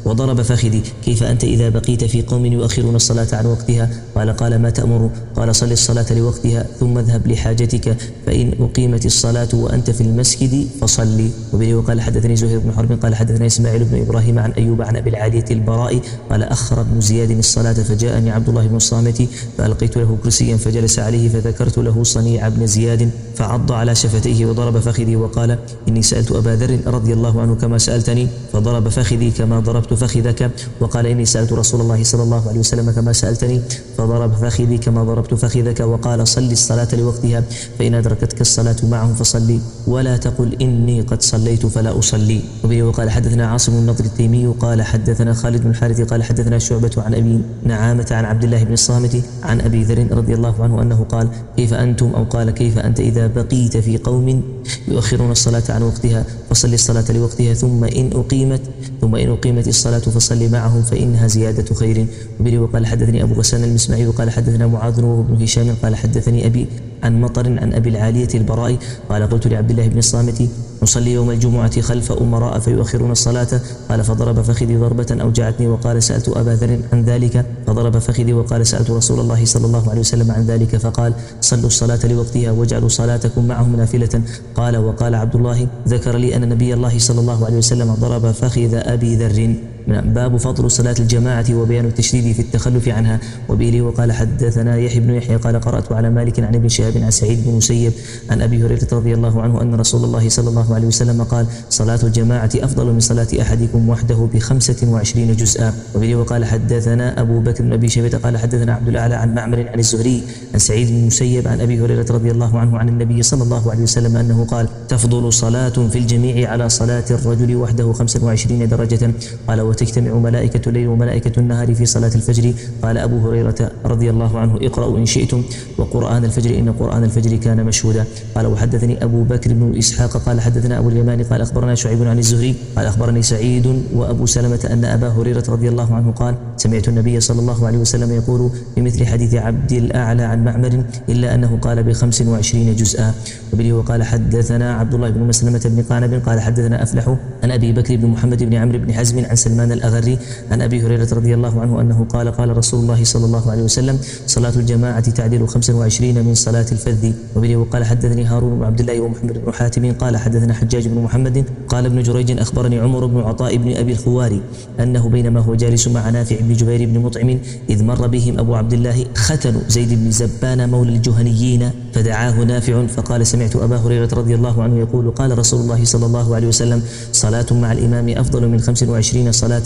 وضرب فخذي: كيف أنت إذا بقيت في قوم يؤخرون الصلاة عن وقتها؟ قال: قال: ما تأمر؟ قال: صل الصلاة لوقتها ثم اذهب لحاجتك، فإن أقيمت الصلاة وأنت في المسجد فصلي. وبه وقال حدثني زهير بن حرب قال حدثنا إسماعيل بن إبراهيم عن أيوب عن أبي العالية البراء قال: أخر ابن زياد الصلاة فجاءني عبد الله بن الصامت فألقيت له كرسيا فجلس عليه فذكرت له صنيع ابن زياد فعض على شفتيه وضرب فخذي وقال: إني سألت أبا ذر رضي الله عنه كما سألتني فضرب فخذي كما ضربت فخذك، وقال: إني سألت رسول الله صلى الله عليه وسلم كما سألتني فضرب فخذي كما ضربت فخذك، وقال: صل الصلاة لوقتها، فإن أدركتك الصلاة معهم فصلي، ولا تقل إني قد صليت فلا أصلي. وبه وقال حدثنا عاصم بن النضر التيمي قال حدثنا خالد بن الحارث قال حدثنا شعبة عن أبي نعامة عن عبد الله بن الصامت عن أبي ذر رضي الله عنه أنه قال: كيف أنتم أو قال كيف أنت إذا بقيت في قوم يؤخرون الصلاة عن وقتها فصل الصلاة لوقتها ثم إن أقيمت ثم إن أقيمت الصلاة فصل معهم فإنها زيادة خير. وبه وقال حدثني أبو غسان المسمعي وقال حدثنا معاذ وابن هشام قال حدثني أبي عن مطر عن أبي العالية البراء قال: قلت لعبد الله بن الصامت: نصلي يوم الجمعة خلف أمراء فيؤخرون الصلاة؟ قال: فضرب فخذي ضربة أوجعتني، وقال: سألت أبا ذر عن ذلك فضرب فخذي، وقال: سألت رسول الله صلى الله عليه وسلم عن ذلك فقال: صلوا الصلاة لوقتها واجعلوا صلاتكم معهم نافلة. قال: وقال عبد الله: ذكر لي أن نبي الله صلى الله عليه وسلم ضرب فخذ أبي ذر. باب فضل صلاة الجماعة وبيان التشديد في التخلف عنها. وبه وقال حدثنا يحيى بن يحيى قال: قرأت على مالك عن ابن شهاب عن سعيد بن مسيب عن أبي هريرة رضي الله عنه أن رسول الله صلى الله عليه وسلم قال: صلاة الجماعة أفضل من صلاة أحدكم وحده بخمسة وعشرين جزءا. وبه وقال حدثنا أبو بكر بن أبي شيبة قال حدثنا عبد الأعلى عن معمر عن الزهري عن سعيد بن مسيب عن أبي هريرة رضي الله عنه عن النبي صلى الله عليه وسلم أنه قال: تفضل صلاة في الجميع على صلاة الرجل وحده خمسة وعشرين درجة. قال: وتجتمع ملائكة الليل وملائكة النهار في صلاة الفجر. قال أبو هريرة رضي الله عنه: اقرأوا إن شئتم وقرآن الفجر إن قرآن الفجر كان مشهودا. قال: وحدثني أبو بكر بن إسحاق قال حدثنا أبو اليمان قال أخبرنا شعيب عن الزهري قال أخبرني سعيد وأبو سلمة أن أبا هريرة رضي الله عنه قال: سمعت النبي صلى الله عليه وسلم يقول بمثل حديث عبد الأعلى عن معمر إلا أنه قال بخمس وعشرين جزءا. وبه وقال حدثنا عبد الله بن مسلمة بن قعنب قال حدثنا أفلح عن أبي بكر بن محمد بن عمرو بن حزم عن سلمان الأغري عن أبي هريرة رضي الله عنه أنه قال: قال رسول الله صلى الله عليه وسلم: صلاة الجماعة تعدل خمسا وعشرين من صلاة الفذ. وبه وقال حدثني هارون بن عبد الله ومحمد بن حاتم قال حدثنا حجاج بن محمد قال ابن جريج أخبرني عمر بن عطاء بن أبي الخواري أنه بينما هو جالس مع نافع بن جبير بن مطعم إذ مر بهم أبو عبد الله ختن زيد بن زبان مولى الجهنيين فدعاه نافع فقال: سمعت أبا هريرة رضي الله عنه يقول: قال رسول الله صلى الله عليه وسلم: صلاة مع الإمام أفضل من خمس وعشرين صلاة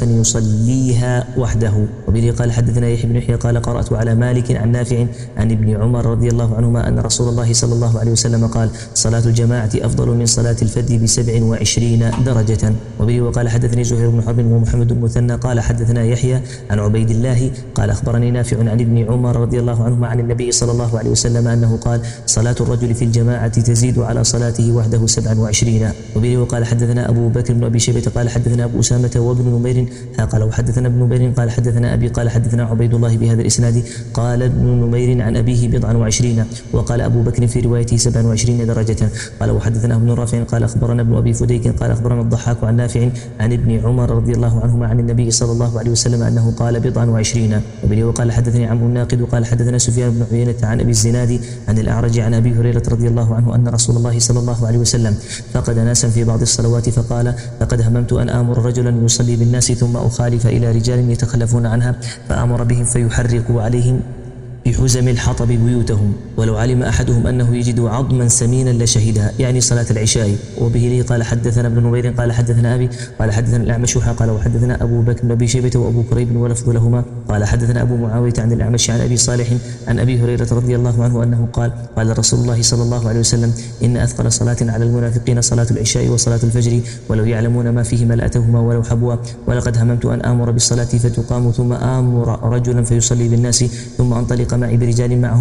يصليها وحده. وبه قال حدثنا يحيى بن يحيى قال: قرأت على مالك عن نافع عن ابن عمر رضي الله عنهما أن رسول الله صلى الله عليه وسلم قال: صلاة الجماعة أفضل من صلاة الفذ بسبع وعشرين درجة. وبه وقال حدثني زهير بن حرب ومحمد المثنى قال حدثنا يحيى عن عبيد الله قال أخبرني نافع عن ابن عمر رضي الله عنهما عن النبي صلى الله عليه وسلم أنه قال: صلاة الرجل في الجماعة تزيد على صلاته وحده سبعا وعشرين. وبه وقال حدثنا أبو بكر بن أبي شيبة قال حدثنا أبو أسامة وابن نمير قال وحدثنا ابن نمير قال حدثنا أبي قال حدثنا عبيد الله بهذا الإسناد قال ابن نمير عن أبيه بضعا وعشرين وقال أبو بكر في روايته سبعا وعشرين درجة. قال وحدثنا ابن رافع قال أخبرنا ابن أبي فديك قال أخبرنا الضحاك عن نافع عن ابن عمر رضي الله عنهما عن النبي صلى الله عليه وسلم أنه قال بضعا وعشرين. وبه وقال حدثني عمرو الناقد وقال حدثنا سفيان بن عيينة عن أبي الزناد عن الأعرج عن أبي هريرة رضي الله عنه أن رسول الله صلى الله عليه وسلم فقد ناسا في بعض الصلوات فقال: لقد هممت أن آمر رجلا يصلي بالناس ثم أخالف إلى رجال يتخلفون عنها فآمر بهم فيحرقوا عليهم بحزم الحطب بيوتهم، ولو علم أحدهم أنه يجد عظما سمينا لشهدها، يعني صلاة العشاء. وبه لي قال حدثنا ابن نمير قال حدثنا أبي قال حدثنا الأعمش قال وحدثنا أبو بكر بن أبي شيبة وأبو كريب ولفظ لهما قال حدثنا أبو معاوية عن الأعمش عن أبي صالح عن أبي هريرة رضي الله عنه أنه قال: قال رسول الله صلى الله عليه وسلم: إن أثقل صلاة على المنافقين صلاة العشاء وصلاة الفجر، ولو يعلمون ما فيهما لأتوهما ولو حبوا. ولقد هممت أن آمر بالصلاة فتقام ثم آمر رجلا فيصلي بالناس ثم أنطلق معي برجال معهم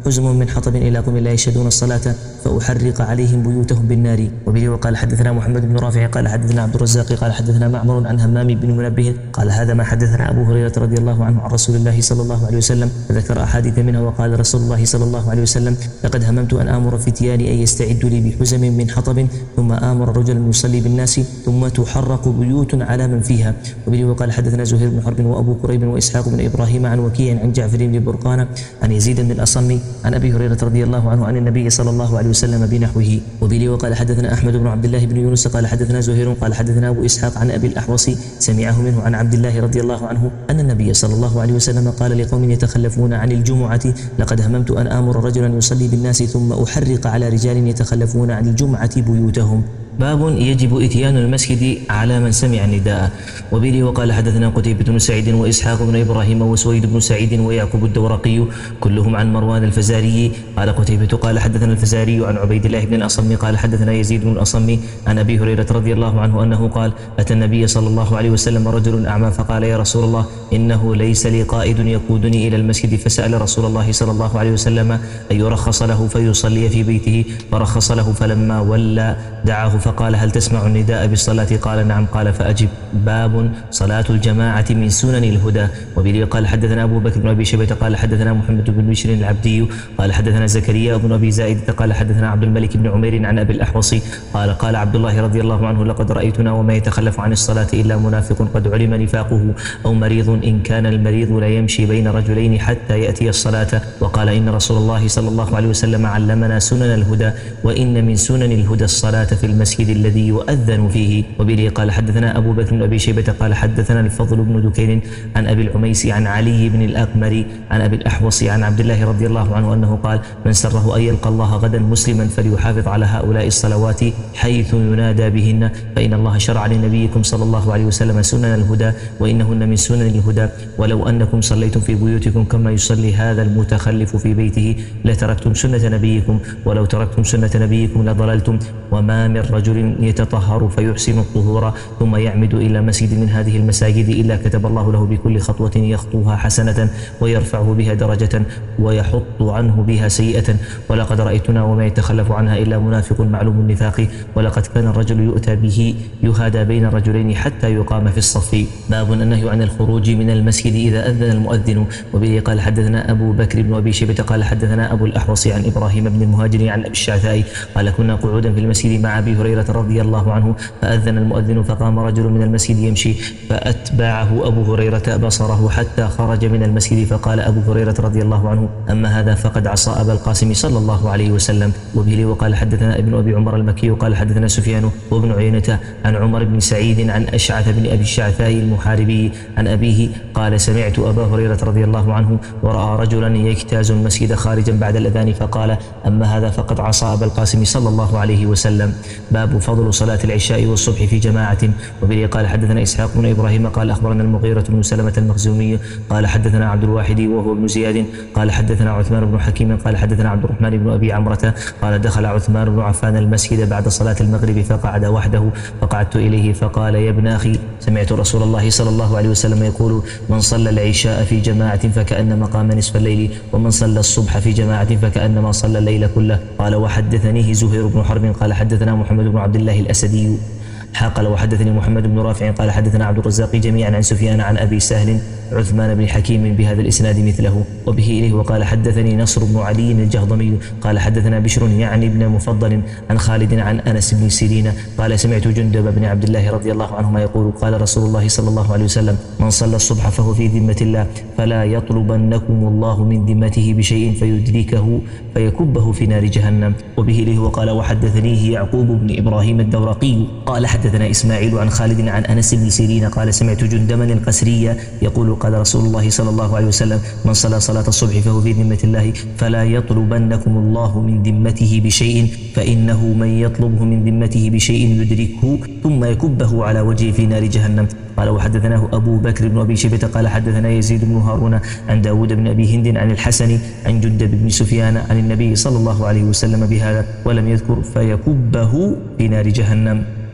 حزم من حطب إلى قوم لا يشهدون الصلاة فأحرق عليهم بيوتهم بالنار. وبه وقال حدثنا محمد بن رافع قال حدثنا عبد الرزاق قال حدثنا معمر عن همام بن منبه قال هذا ما حدثنا أبو هريرة رضي الله عنه عن رسول الله صلى الله عليه وسلم، فذكر أحاديث منها وقال رسول الله صلى الله عليه وسلم لقد هممت أن آمر فتياني أن يستعدوا لي بحزم من حطب ثم آمر رجلا يصلي بالناس ثم تحرق بيوت على من فيها. وبه وقال حدثنا زهير بن حرب وأبو كريب وإسحاق بن إبراهيم عن وكيع عن جعفر بن برقان عن يزيد بن الأصم عن أبي هريرة رضي الله عنه عن النبي صلى الله عليه وسلم بنحوه. وبه وقال حدثنا أحمد بن عبد الله بن يونس قال حدثنا زهير قال حدثنا أبو إسحاق عن أبي الأحوص سمعه منه عن عبد الله رضي الله عنه أن النبي صلى الله عليه وسلم قال لقوم يتخلفون عن الجمعة لقد هممت أن آمر رجلا يصلي بالناس ثم أحرق على رجال يتخلفون عن الجمعة بيوتهم. باب يجب إتيان المسجد على من سمع النداء. وبه وقال حدثنا قتيبة بن سعيد وإسحاق بن إبراهيم وسويد بن سعيد ويعقوب الدورقي كلهم عن مروان الفزاري قال قتيبة قال حدثنا الفزاري عن عبيد الله بن الأصم قال حدثنا يزيد بن الأصم عن أبي هريرة رضي الله عنه أنه قال أتى النبي صلى الله عليه وسلم رجل أعمى فقال يا رسول الله إنه ليس لي قائد يقودني إلى المسجد، فسأل رسول الله صلى الله عليه وسلم أن يرخص له فيصلي في بيته فرخص له، فلما ولى دعاه فقال هل تسمع النداء بالصلاة؟ قال نعم. قال فأجب. باب صلاة الجماعة من سنن الهدى. وبه قال حدثنا أبو بكر بن أبي شيبة قال حدثنا محمد بن بشر العبدي قال حدثنا زكريا بن أبي زائدة قال حدثنا عبد الملك بن عمير عن أبي الأحوص قال قال عبد الله رضي الله عنه لقد رأيتنا وما يتخلف عن الصلاة إلا منافق قد علم نفاقه أو مريض إن كان المريض لا يمشي بين رجلين حتى يأتي الصلاة. وقال إن رسول الله صلى الله عليه وسلم علمنا سنن الهدى وإن من سنن الهدى الصلاة في المسجد الذي يؤذن فيه. وبه قال حدثنا أبو بكر بن أبي شيبة قال حدثنا الفضل بن دكين عن أبي العميس عن علي بن الأقمر عن أبي الأحوص عن عبد الله رضي الله عنه أنه قال من سره أن يلقى الله غدا مسلما فليحافظ على هؤلاء الصلوات حيث ينادى بهن، فإن الله شرع لنبيكم صلى الله عليه وسلم سنن الهدى وإنهن من سنن الهدى، ولو أنكم صليتم في بيوتكم كما يصلي هذا المتخلف في بيته لتركتم سنة نبيكم، ولو تركتم سنة نبيكم لضللتم. وما من رجل يتطهر فيحسن الطهور ثم يعمد إلى مسجد من هذه المساجد إلا كتب الله له بكل خطوة يخطوها حسنة ويرفعه بها درجة ويحط عنه بها سيئة، ولقد رأيتنا وما يتخلف عنها إلا منافق معلوم النفاق، ولقد كان الرجل يؤتى به يهادى بين الرجلين حتى يقام في الصف. باب النهي عن الخروج من المسجد إذا أذن المؤذن. وبه قال حدثنا أبو بكر بن أبي شيبة قال حدثنا أبو الأحوص عن إبراهيم بن المهاجر عن أبي الشعثاء قال كنا قعودا في المسجد مع أبي هريرة رضي الله عنه فأذن المؤذن فقام رجل من المسجد يمشي فأتبعه أبو هريرة بصره حتى خرج من المسجد، فقال أبو هريرة رضي الله عنه أما هذا فقد عصى أبا القاسم صلى الله عليه وسلم. وبه وقال حدثنا ابن أبي عمر المكي قال حدثنا سفيان وابن عيينة عن عمر بن سعيد عن أشعث بن أبي الشعثاء المحاربي عن أبيه قال سمعت أبا هريرة رضي الله عنه ورأى رجلا يجتاز المسجد خارجا بعد الأذان فقال أما هذا فقد عصى أبا القاسم صلى الله عليه وسلم. باب فضل صلاة العشاء والصبح في جماعة. وبه قال حدثنا إسحاق بن إبراهيم قال أخبرنا المغيرة بن سلمة المخزومي قال حدثنا عبد الواحد وهو ابن زياد قال حدثنا عثمان بن حكيم قال حدثنا عبد الرحمن بن أبي عمرة قال دخل عثمان بن عفان المسجد بعد صلاة المغرب فقعد وحده فقعدت إليه فقال يا ابن أخي سمعت رسول الله صلى الله عليه وسلم يقول من صلى العشاء في جماعة فكأنما قام نصف الليل ومن صلى الصبح في جماعة فكأنما صلى الليل كله. قال وحدثنيه زهير بن حرب قال حدثنا محمد بن عبد الله الأسدي قال وحدثني محمد بن رافع قال حدثنا عبد الرزاق جميعا عن سفيان عن أبي سهل عثمان بن حكيم بهذا الإسناد مثله. وبه إليه وقال حدثني نصر بن علي الجهضمي قال حدثنا بشر يعني ابن مفضل عن خالد عن أنس بن سيرين قال سمعت جندب بن عبد الله رضي الله عنهما يقول قال رسول الله صلى الله عليه وسلم من صلى الصبح فهو في ذمة الله فلا يطلبنكم الله من ذمته بشيء فيدركه فيكبه في نار جهنم. وبه إليه وقال وحدثنيه يعقوب بن إبراهيم الدورقي قال حدثنا إسماعيل عن خالد عن أنس بن سيرين قال سمعت جندبا القسري يقول قال رسول الله صلى الله عليه وسلم من صلى صلاة الصبح فهو في ذمة الله فلا يطلبنكم الله من ذمته بشيء فإنه من يطلبه من ذمته بشيء يدركه ثم يكبه على وجهه في نار جهنم. قال وحدثناه أبو بكر بن أبي شيبة قال حدثنا يزيد بن هارون عن داود بن أبي هند عن الحسن عن جندب بن سفيان عن النبي صلى الله عليه وسلم بهذا ولم يذكر فيكبه في نار جهنم.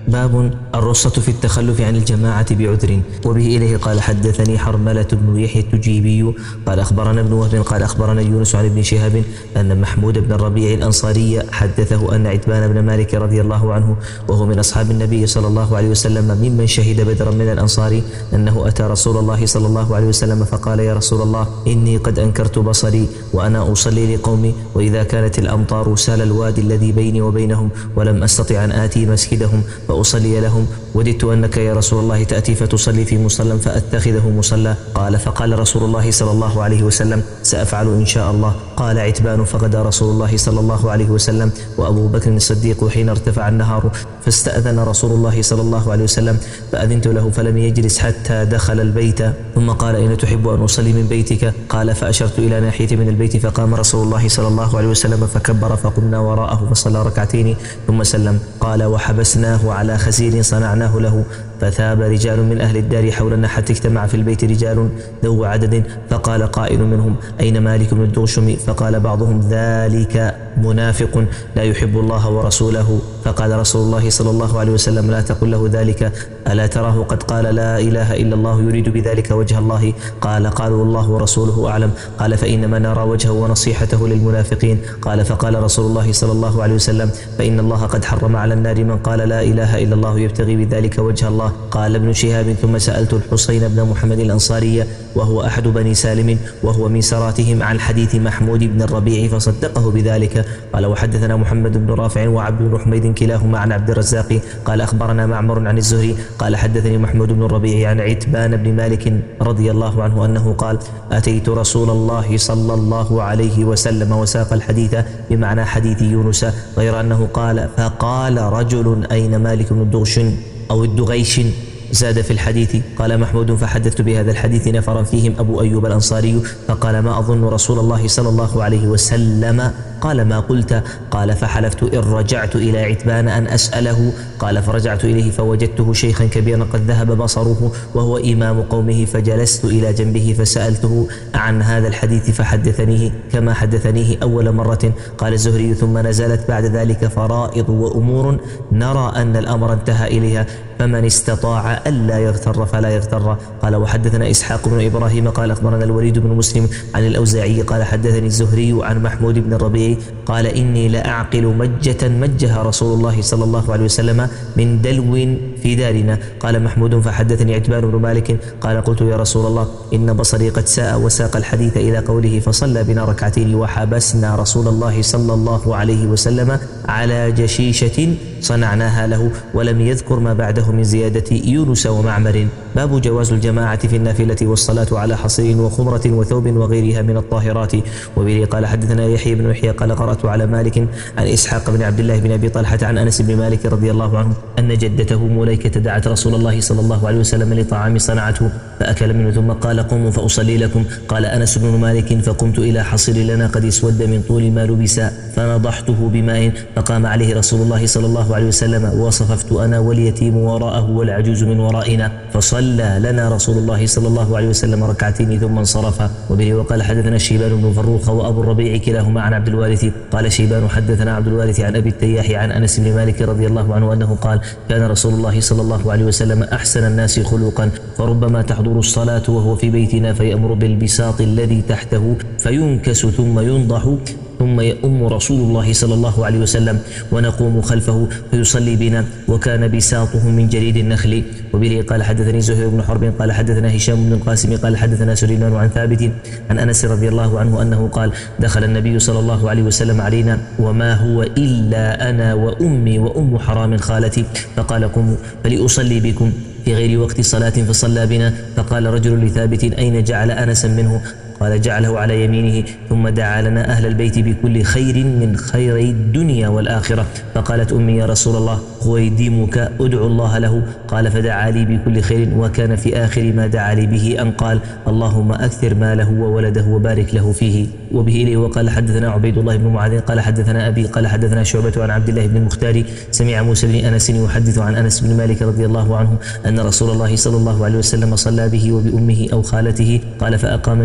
باب الرخصة في التخلف عن الجماعة بعذر. وبه إليه قال حدثني حرملة بن يحيى التجيبي قال أخبرنا ابن وهب قال أخبرنا يونس عن ابن شهاب أن محمود بن الربيع الأنصاري حدثه أن عتبان بن مالك رضي الله عنه وهو من أصحاب النبي صلى الله عليه وسلم ممن شهد بدرا من الأنصار أنه أتى رسول الله صلى الله عليه وسلم فقال يا رسول الله إني قد أنكرت بصري وأنا أصلي لقومي وإذا كانت الأمطار سال الوادي الذي بيني وبينهم ولم أستطع أن آتي مسجدهم فأصلي لهم وددت أنك يا رسول الله تأتي فتصلي في مصلى فأتخذه مصلى. قال فقال رسول الله صلى الله عليه وسلم سأفعل إن شاء الله. قال عتبان فغدا رسول الله صلى الله عليه وسلم وأبو بكر الصديق حين ارتفع النهار فاستأذن رسول الله صلى الله عليه وسلم فأذنت له فلم يجلس حتى دخل البيت ثم قال إن تحب أن أصلي من بيتك؟ قال فأشرت إلى ناحية من البيت فقام رسول الله صلى الله عليه وسلم فكبر فقمنا وراءه فصلى ركعتين ثم سلم. قال وحبسناه على خزير صنعناه له فثاب رجال من أهل الدار حولنا حتى اجتمع في البيت رجال ذو عدد فقال قائل منهم أين مالك بن الدغشم؟ فقال بعضهم ذلك منافق لا يحب الله ورسوله. فقال رسول الله صلى الله عليه وسلم لا تقل له ذلك ألا تراه قد قال لا إله إلا الله يريد بذلك وجه الله؟ قال قالوا الله ورسوله أعلم. قال فإنما نرى وجهه ونصيحته للمنافقين. قال فقال رسول الله صلى الله عليه وسلم فإن الله قد حرم على النار من قال لا إله إلا الله يبتغي بذلك وجه الله. قال ابن شهاب ثم سألت الحسين بن محمد الأنصاري وهو أحد بني سالم وهو من سراتهم عن حديث محمود بن الربيع فصدقه بذلك. قال وحدثنا محمد بن رافع وعبد بن حميد كلاهما عن عبد الرزاق قال أخبرنا معمر عن الزهري قال حدثني محمود بن الربيع عن عتبان بن مالك رضي الله عنه أنه قال أتيت رسول الله صلى الله عليه وسلم وساق الحديث بمعنى حديث يونس غير أنه قال فقال رجل أين مالك بن الدغشن أو الدغيش زاد في الحديث. قال محمود فحدثت بهذا الحديث نفرا فيهم أبو أيوب الأنصاري فقال ما أظن رسول الله صلى الله عليه وسلم. قال ما قلت؟ قال فحلفت إن رجعت إلى عتبان أن أسأله. قال فرجعت إليه فوجدته شيخا كبيرا قد ذهب بصره وهو إمام قومه فجلست إلى جنبه فسألته عن هذا الحديث فحدثنيه كما حدثنيه أول مرة. قال الزهري ثم نزلت بعد ذلك فرائض وأمور نرى أن الأمر انتهى إليها فمن استطاع ألا يغتر فلا يغتر. قال وحدثنا إسحاق بن إبراهيم قال أخبرنا الوليد بن مسلم عن الأوزاعي قال حدثني الزهري عن محمود بن الربيع قال إني لأعقل مجة مجها رسول الله صلى الله عليه وسلم من دلو في دارنا. قال محمود فحدثني عتبان بن مالك قال قلت يا رسول الله إن بصري قد ساء وساق الحديث إلى قوله فصلى بنا ركعتين وحبسنا رسول الله صلى الله عليه وسلم على جشيشة صنعناها له ولم يذكر ما بعده من زيادة يونس ومعمر. باب جواز الجماعة في النافلة والصلاة على حصير وخمرة وثوب وغيرها من الطاهرات. وبه قال حدثنا يحيى بن يحيى قال قرأت على مالك عن إسحاق بن عبد الله بن أبي طلحة عن أنس بن مالك رضي الله عنه أن جدته مليكة دعت رسول الله صلى الله عليه وسلم لطعام صنعته فأكل منه ثم قال قوموا فأصلي لكم. قال أنس بن مالك فقمت إلى حصير لنا قد اسود من طول ما لبس فنضحته بماء فقام عليه رسول الله صلى الله عليه وسلم وصففت أنا واليتيم وراءه والعجوز من ورائنا فصلى لنا رسول الله صلى الله عليه وسلم ركعتين ثم انصرف. وبه وقال حدثنا شيبان بن فروخ وأبو الربيع كلاهما عن عبد الوارث قال شيبان حدثنا عبد الوارث عن أبي التياح عن أنس بن مالك رضي الله عنه أنه قال كان رسول الله صلى الله عليه وسلم أحسن الناس خلقا فربما تحضر الصلاة وهو في بيتنا فيأمر بالبساط الذي تحته فينكس ثم ينضح ثم يؤم رسول الله صلى الله عليه وسلم ونقوم خلفه فيصلي بنا وكان بساطه من جريد النخل. وبه قال حدثني زهير بن حرب قال حدثنا هشام بن القاسم قال حدثنا سليمان عن ثابت عن أنس رضي الله عنه أنه قال دخل النبي صلى الله عليه وسلم علينا وما هو إلا أنا وأمي وأم حرام خالتي فقال قوموا فلأصلي بكم في غير وقت صلاة فصلى بنا. فقال رجل لثابت أين جعل أنسا منه؟ قال جعله على يمينه ثم دعا لنا أهل البيت بكل خير من خيري الدنيا والآخرة. فقالت أمي يا رسول الله خويدمك أدعو الله له. قال فدعا لي بكل خير وكان في آخر ما دعا لي به أن قال اللهم أكثر ماله وولده وبارك له فيه. وبه إليه وقال حدثنا عبيد الله بن معاذ قال حدثنا أبي قال حدثنا شعبة عن عبد الله بن المختار سمع موسى بن أنس يحدث عن أنس بن مالك رضي الله عنه أن رسول الله صلى الله عليه وسلم صلى به وبأمه أو خالته قال فأقامني عن يمينه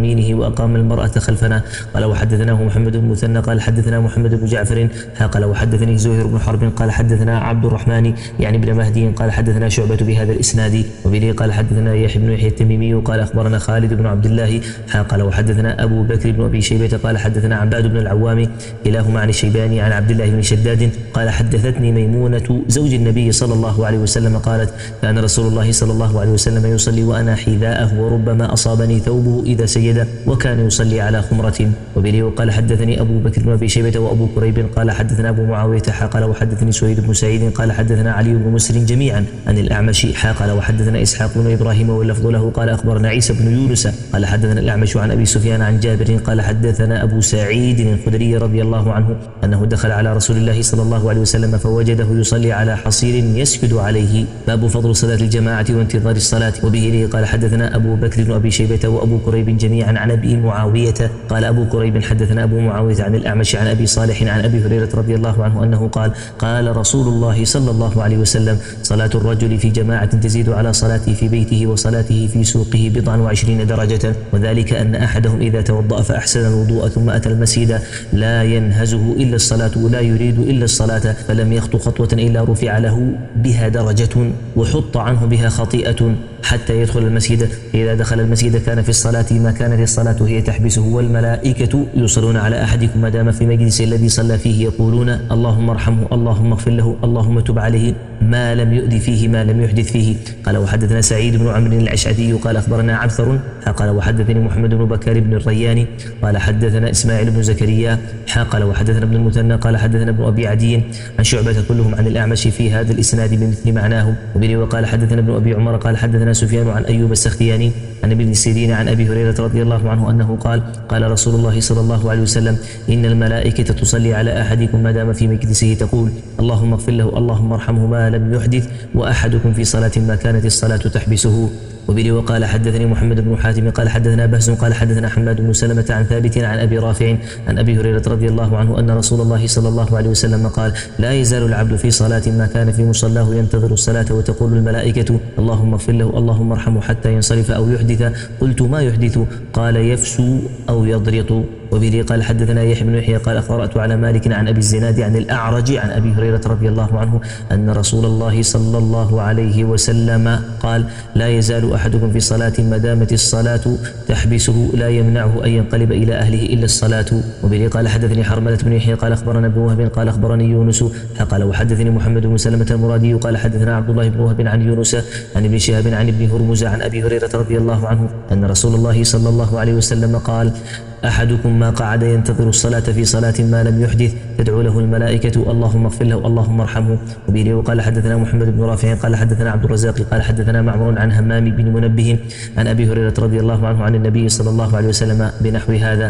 يمينه وأقام المرأة خلفنا. قال وحدثناه محمد بن المثنى قال حدثنا محمد بن جعفر قال وحدثني زهير بن حرب قال حدثنا عبد الرحمن يعني بن مهدي قال حدثنا شعبة بهذا الإسناد وبه قال حدثنا يحيى بن يحيى التميمي قال أخبرنا خالد بن عبد الله قال وحدثنا أبو بكر بن أبي شيبة قال حدثنا عباد بن العوام كلاهما عن الشيباني عن عبد الله بن شداد قال حدثتني ميمونة زوج النبي صلى الله عليه وسلم قالت كان رسول الله صلى الله عليه وسلم يصلي وأنا حذاءه وربما أصابني ثوبه إذا سجد وكان يصلي على خمرة. وبه وقال حدثني أبو بكر بن أبي شيبة وأبو كريب قال حدثنا أبو معاوية قال وحدثني سويد بن سعيد قال حدثنا علي بن مسلم جميعا عن الأعمش قال وحدثنا إسحاق بن إبراهيم واللفظ له قال أخبرنا عيسى بن يونس قال حدثنا الأعمش عن أبي سفيان عن جابر قال حدثنا أبو سعيد الخدري رضي الله عنه أنه دخل على رسول الله صلى الله عليه وسلم فوجده يصلي على حصير يسجد عليه. باب فضل صلاة الجماعة وانتظار الصلاة. وبه قال حدثنا أبو بكر بن أبي شيبة وأبو كريب جميعا عن أبي معاوية قال أبو كريب حدثنا أبو معاوية عن الأعمش عن أبي صالح عن أبي هريرة رضي الله عنه أنه قال قال رسول الله صلى الله عليه وسلم صلاة الرجل في جماعة تزيد على صلاته في بيته وصلاته في سوقه بضعا وعشرين درجة وذلك أن أحدهم إذا توضأ فأحسن الوضوء ثم أتى المسجد لا ينهزه إلا الصلاة ولا يريد إلا الصلاة فلم يخط خطوة إلا رفع له بها درجة وحط عنه بها خطيئة حتى يدخل المسجد. إذا دخل المسجد كان في الصلاة ما كانت الصلاة هي تحبسه والملائكة يصلون على أحدكم ما دام في مجلس الذي صلى فيه يقولون اللهم ارحمه اللهم اغفر له اللهم تب عليه ما لم يؤذ فيه ما لم يحدث فيه. قال وحدثنا سعيد بن عمرو الأشعثي قال أخبرنا عبثر قال وحدثني محمد بن بكر بن الرياني قال حدثنا إسماعيل بن زكريا قال وحدثنا ابن المثنى قال حدثنا ابن أبي عدي عن شعبة كلهم عن الأعمش في هذا الإسناد بمثل معناه. وبه وقال حدثنا ابن أبي عمر قال حدثنا سفيان عن أيوب السختياني عن ابن سيرين عن أبي هريرة رضي الله عنه أنه قال قال رسول الله صلى الله عليه وسلم إن الملائكة تصلي على أحدكم ما دام في مجلسه تقول اللهم اغفر له اللهم ارحمه ما لم يحدث وأحدكم في صلاة ما كانت الصلاة تحبسه. وبه وقال حدثني محمد بن حاتم قال حدثنا بهز قال حدثنا حماد بن سلمة عن ثابت عن أبي رافع عن أبي هريرة رضي الله عنه أن رسول الله صلى الله عليه وسلم قال لا يزال العبد في صلاة ما كان في مصلاه ينتظر الصلاة وتقول الملائكة اللهم اغفر له اللهم ارحمه حتى ينصرف أو يحدث. قلت ما يحدث؟ قال يفسو أو يضرط. وبه قال حدثنا يحيى بن يحيى قال قرأت على مالك عن أبي الزناد عن الأعرج عن أبي هريرة رضي الله عنه أن رسول الله صلى الله عليه وسلم قال لا يزال أحدكم في صلاة ما دامت الصلاة تحبسه لا يمنعه أن ينقلب إلى أهله إلا الصلاة. وبه قال حدثني حرملة بن يحيى قال أخبرنا ابن وهب قال أخبرني يونس قال وحدثني محمد بن سلمة المرادي قال حدثنا عبد الله بن وهب عن يونس عن ابن شهاب عن ابن هرمز عن أبي هريرة رضي الله عنه أن رسول الله صلى الله عليه وسلم قال أحدكم ما قعد ينتظر الصلاة في صلاة ما لم يحدث تدعو له الملائكة اللهم اغفر له اللهم ارحمه. وبه وقال حدثنا محمد بن رافع قال حدثنا عبد الرزاق قال حدثنا معمر عن همام بن منبه عن أبي هريرة رضي الله عنه عن النبي صلى الله عليه وسلم بنحو هذا.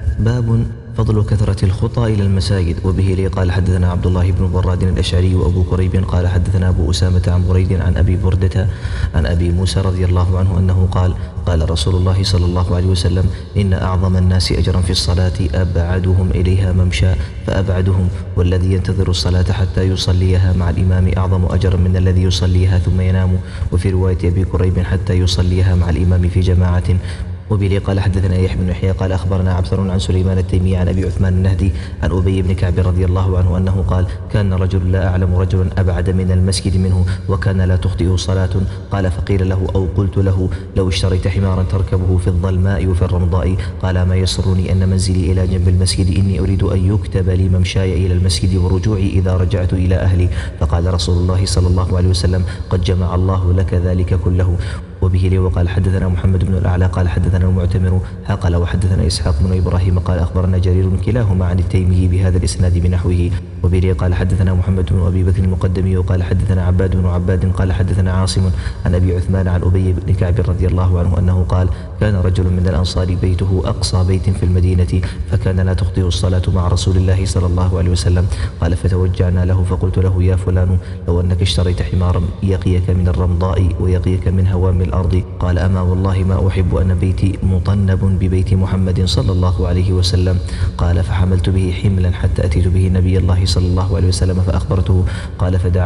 باب فضل كثرة الخطى إلى المساجد. وبه لي قال حدثنا عبد الله بن براد الأشعري وأبو كريب قال حدثنا أبو أسامة عن بريد عن أبي بردة عن أبي موسى رضي الله عنه أنه قال قال رسول الله صلى الله عليه وسلم إن أعظم الناس أجرا في الصلاة أبعدهم إليها ممشى فأبعدهم والذي ينتظر الصلاة حتى يصليها مع الإمام أعظم أجرا من الذي يصليها ثم ينام. وفي رواية أبي كريب حتى يصليها مع الإمام في جماعة. وبه قال حدثنا يحيى بن يحيى قال أخبرنا عبثر عن سليمان التيمي عن أبي عثمان النهدي عن أبي بن كعب رضي الله عنه أنه قال كان رجل لا أعلم رجلا أبعد من المسجد منه وكان لا تخطئه صلاة. قال فقيل له أو قلت له لو اشتريت حمارا تركبه في الظلماء وفي الرمضاء قال ما يسرني أن منزلي إلى جنب المسجد إني أريد أن يكتب لي ممشاي إلى المسجد ورجوعي إذا رجعت إلى أهلي. فقال رسول الله صلى الله عليه وسلم قد جمع الله لك ذلك كله. وبه لي وقال حدثنا محمد بن الأعلى قال حدثنا المعتمر قال وحدثنا إسحاق بن إبراهيم قال أخبرنا جرير كلاهما عن التيمي بهذا الإسناد بنحوه. وبه لي قال حدثنا محمد بن أبي بكر المقدمي وقال حدثنا عباد بن عباد قال حدثنا عاصم عن أبي عثمان عن أبي بن كعب رضي الله عنه أنه قال كان رجل من الأنصار بيته أقصى بيت في المدينة فكان لا تخطئ الصلاة مع رسول الله صلى الله عليه وسلم. قال فتوجعنا له فقلت له يا فلان لو أنك اشتريت حمارا يقيك من الرمضاء ويقيك من هوام الأرض. قال أما والله ما أحب أن بيتي مطنب ببيت محمد صلى الله عليه وسلم. قال فحملت به حملا حتى أتيت به نبي الله صلى الله عليه وسلم فأخبرته. قال فدعاه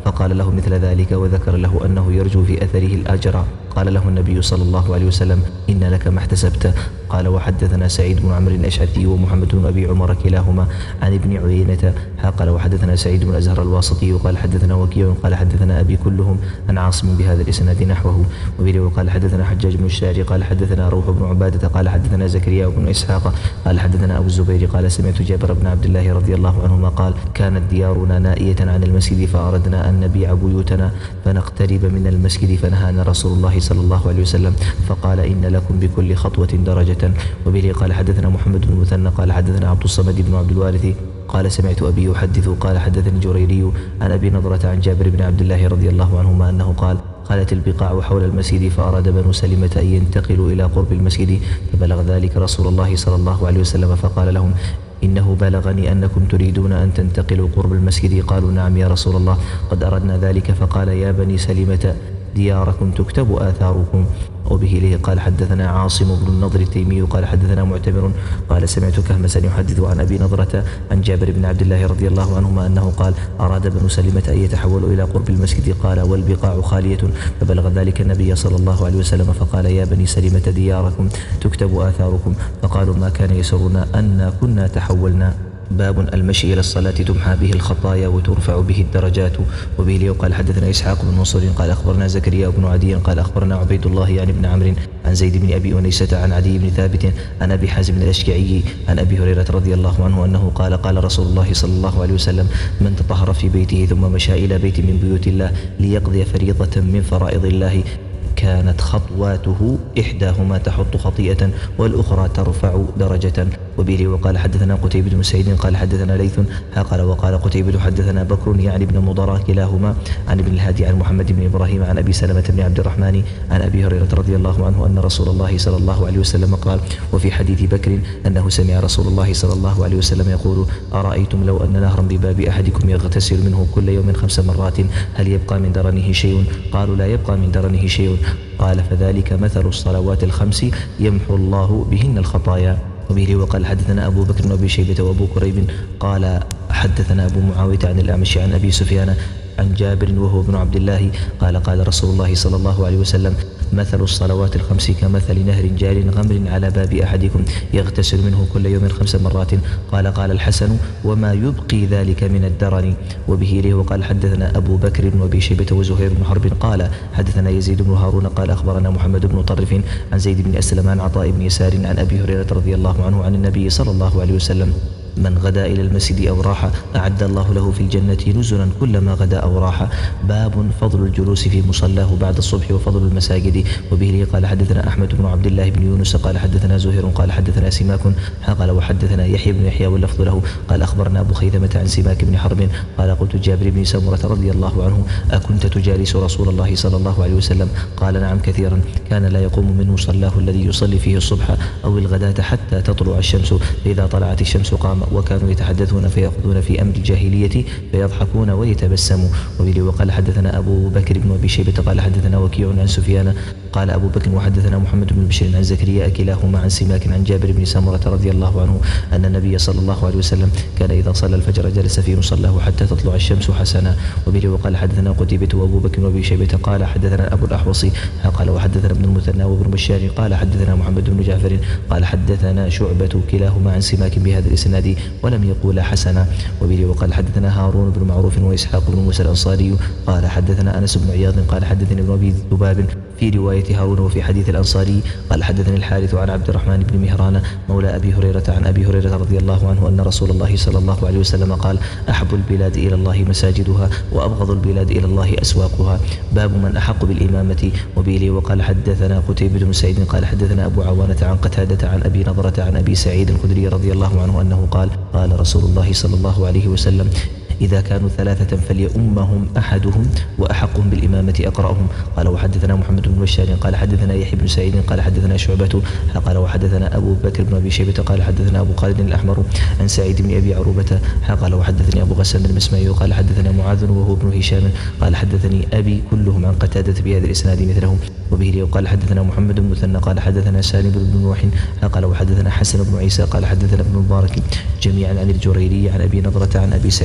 فقال له مثل ذلك وذكر له أنه يرجو في أثره الأجر. قال له النبي صلى الله عليه وسلم إن لك ما احتسبت. قال وحدثنا سعيد بن عمرو الأشعثي ومحمد بن أبي عمر كلاهما عن ابن عيينة قال وحدثنا سعيد بن أزهر الواسطي قال حدثنا وكيع قال حدثنا أبي كلهم عن عاصم بهذا الإسناد نحوه. وبه قال حدثنا حجاج بن الشاعر قال حدثنا روح بن عبادة قال حدثنا زكريا بن إسحاق قال حدثنا أبو الزبير قال سمعت جابر بن عبد الله رضي الله عنهما قال كانت ديارنا نائية عن المسجد فأردنا أن نبيع بيوتنا فنقترب من المسجد فنهانا رسول الله صلى الله عليه وسلم فقال إن لكم بكل خطوة درجة. وبه قال حدثنا محمد بن المثنى قال حدثنا عبد الصمد بن عبد الوارث قال سمعت أبي يحدث قال حدثني جريري عن أبي نضرة عن جابر بن عبد الله رضي الله عنهما أنه قال قالت البقاع حول المسجد فأراد بنو سلمة أن ينتقلوا إلى قرب المسجد فبلغ ذلك رسول الله صلى الله عليه وسلم فقال لهم إنه بلغني أنكم تريدون أن تنتقلوا قرب المسجد. قالوا نعم يا رسول الله قد أردنا ذلك. فقال يا بني سلمة دياركم تكتب آثاركم. وبه إليه قال حدثنا عاصم بن النضر التيمي قال حدثنا معتمر قال سمعت كهمسا يحدث عن أبي نضرة عن جابر بن عبد الله رضي الله عنهما أنه قال أراد بنو سلمة أن يتحولوا إلى قرب المسجد قال والبقاع خالية. فبلغ ذلك النبي صلى الله عليه وسلم فقال يا بني سلمة دياركم تكتب آثاركم. فقالوا ما كان يسرنا أن كنا تحولنا. باب المشي إلى الصلاة تمحى به الخطايا وترفع به الدرجات. وبه لي قال حدثنا إسحاق بن منصور قال أخبرنا زكريا بن عدي قال أخبرنا عبيد الله يعني بن عمرو عن زيد بن أبي أنيسة عن عدي بن ثابت عن أبي حازم الأشجعي عن أبي هريرة رضي الله عنه أنه قال قال رسول الله صلى الله عليه وسلم من تطهر في بيته ثم مشى إلى بيت من بيوت الله ليقضي فريضة من فرائض الله كانت خطواته إحداهما تحط خطيئة والأخرى ترفع درجة. وبه وقال حدثنا قتيبة بن سعيد قال حدثنا ليث قال وقال قتيبة حدثنا بكر يعني ابن مضرة كلاهما عن ابن الهادي عن محمد بن إبراهيم عن أبي سلمة بن عبد الرحمن عن أبي هريرة رضي الله عنه أن رسول الله صلى الله عليه وسلم قال وفي حديث بكر أنه سمع رسول الله صلى الله عليه وسلم يقول أرأيتم لو أن نهرا بباب أحدكم يغتسل منه كل يوم خمس مرات هل يبقى من درنه شيء؟ قالوا لا يبقى من درنه شيء. قال فذلك مثل الصلوات الخمس يمحو الله بهن الخطايا. وبه وقال حدثنا أبو بكر بن أبي شيبة وأبو كريب قال حدثنا أبو معاوية عن الأعمش عن أبي سفيان عن جابر وهو ابن عبد الله قال قال رسول الله صلى الله عليه وسلم مثل الصلوات الخمس كمثل نهر جار غمر على باب أحدكم يغتسل منه كل يوم خمس مرات. قال قال الحسن وما يبقي ذلك من الدرن. وبه له وقال حدثنا أبو بكر بن أبي شيبة وزهير بن حرب قال حدثنا يزيد بن هارون قال أخبرنا محمد بن طرف عن زيد بن أسلم عن عطاء بن يسار عن أبي هريرة رضي الله عنه عن النبي صلى الله عليه وسلم من غدا إلى المسجد أو راح أعد الله له في الجنة نزلا كلما غدا أو راح. باب فضل الجلوس في مصلاه بعد الصبح وفضل المساجد. وبه قال حدثنا أحمد بن عبد الله بن يونس قال حدثنا زهير قال حدثنا سماك قال وحدثنا يحيى بن يحيى واللفظ له قال أخبرنا أبو خيثمة عن سماك بن حرب قال قلت جابر بن سمرة رضي الله عنه أكنت تجالس رسول الله صلى الله عليه وسلم؟ قال نعم كثيرا كان لا يقوم من مصلاه الذي يصلي فيه الصبح أو الغداة حتى تطلع الشمس فإذا طلعت الشمس قام وكانوا يتحدثون فيأخذون في أمر الجاهلية فيضحكون ويتبسموا. وبه وقال حدثنا أبو بكر بن أبي شيبة قال حدثنا وكيع عن سفيان قال أبو بكر وحدثنا محمد بن بشير عن زكريا كلاهما عن سماك عن جابر بن سمرة رضي الله عنه أن النبي صلى الله عليه وسلم كان إذا صلى الفجر جلس في مصلاه حتى تطلع الشمس حسنا. وبه وقال حدثنا قتيبة وأبو بكر وأبي شيبة قال حدثنا أبو الأحوص قال وحدثنا ابن المثنى وابن بشار قال حدثنا محمد بن جعفر قال حدثنا شعبة كلاهما عن سماك بهذا الإسناد ولم يقول حسنا. وبه وقال حدثنا هارون بن معروف وإسحاق بن موسى الأنصاري قال حدثنا أنس بن عياض قال حدثني ابن أبي ذباب في رواية هارون وفي حديث الأنصاري قال حدثني الحارث عن عبد الرحمن بن مهران مولى أبي هريرة عن أبي هريرة رضي الله عنه أن رسول الله صلى الله عليه وسلم قال أحب البلاد إلى الله مساجدها وأبغض البلاد إلى الله أسواقها. باب من أحق بالإمامة. وبه وقال حدثنا قتيبة بن سعيد قال حدثنا أبو عوانة عن قتادة عن أبي نضرة عن أبي سعيد الخدري رضي الله عنه أنه قال قال رسول الله صلى الله عليه وسلم إذا كانوا ثلاثة فليؤمهم أحدهم وأحقهم بالإمامة أقرأهم. قال وحدثنا محمد بن بشار قال حدثنا يحيى بن سعيد قال حدثنا شعبة قال وحدثنا أبو بكر بن أبي شيبة قال حدثنا أبو خالد الأحمر عن سعيد بن أبي عروبة قال وحدثني أبو غسان المسمعي قال حدثنا معاذ وهو ابن هشام قال حدثني أبي كلهم عن قتادة بهذا الإسناد مثلهم. وبه قال حدثنا محمد بن مثنى قال حدثنا سالم بن نوح قال وحدثنا حسن بن عيسى قال حدثنا ابن المبارك جميعا عن الجريري عن أبي نضرة عن أبي سعيد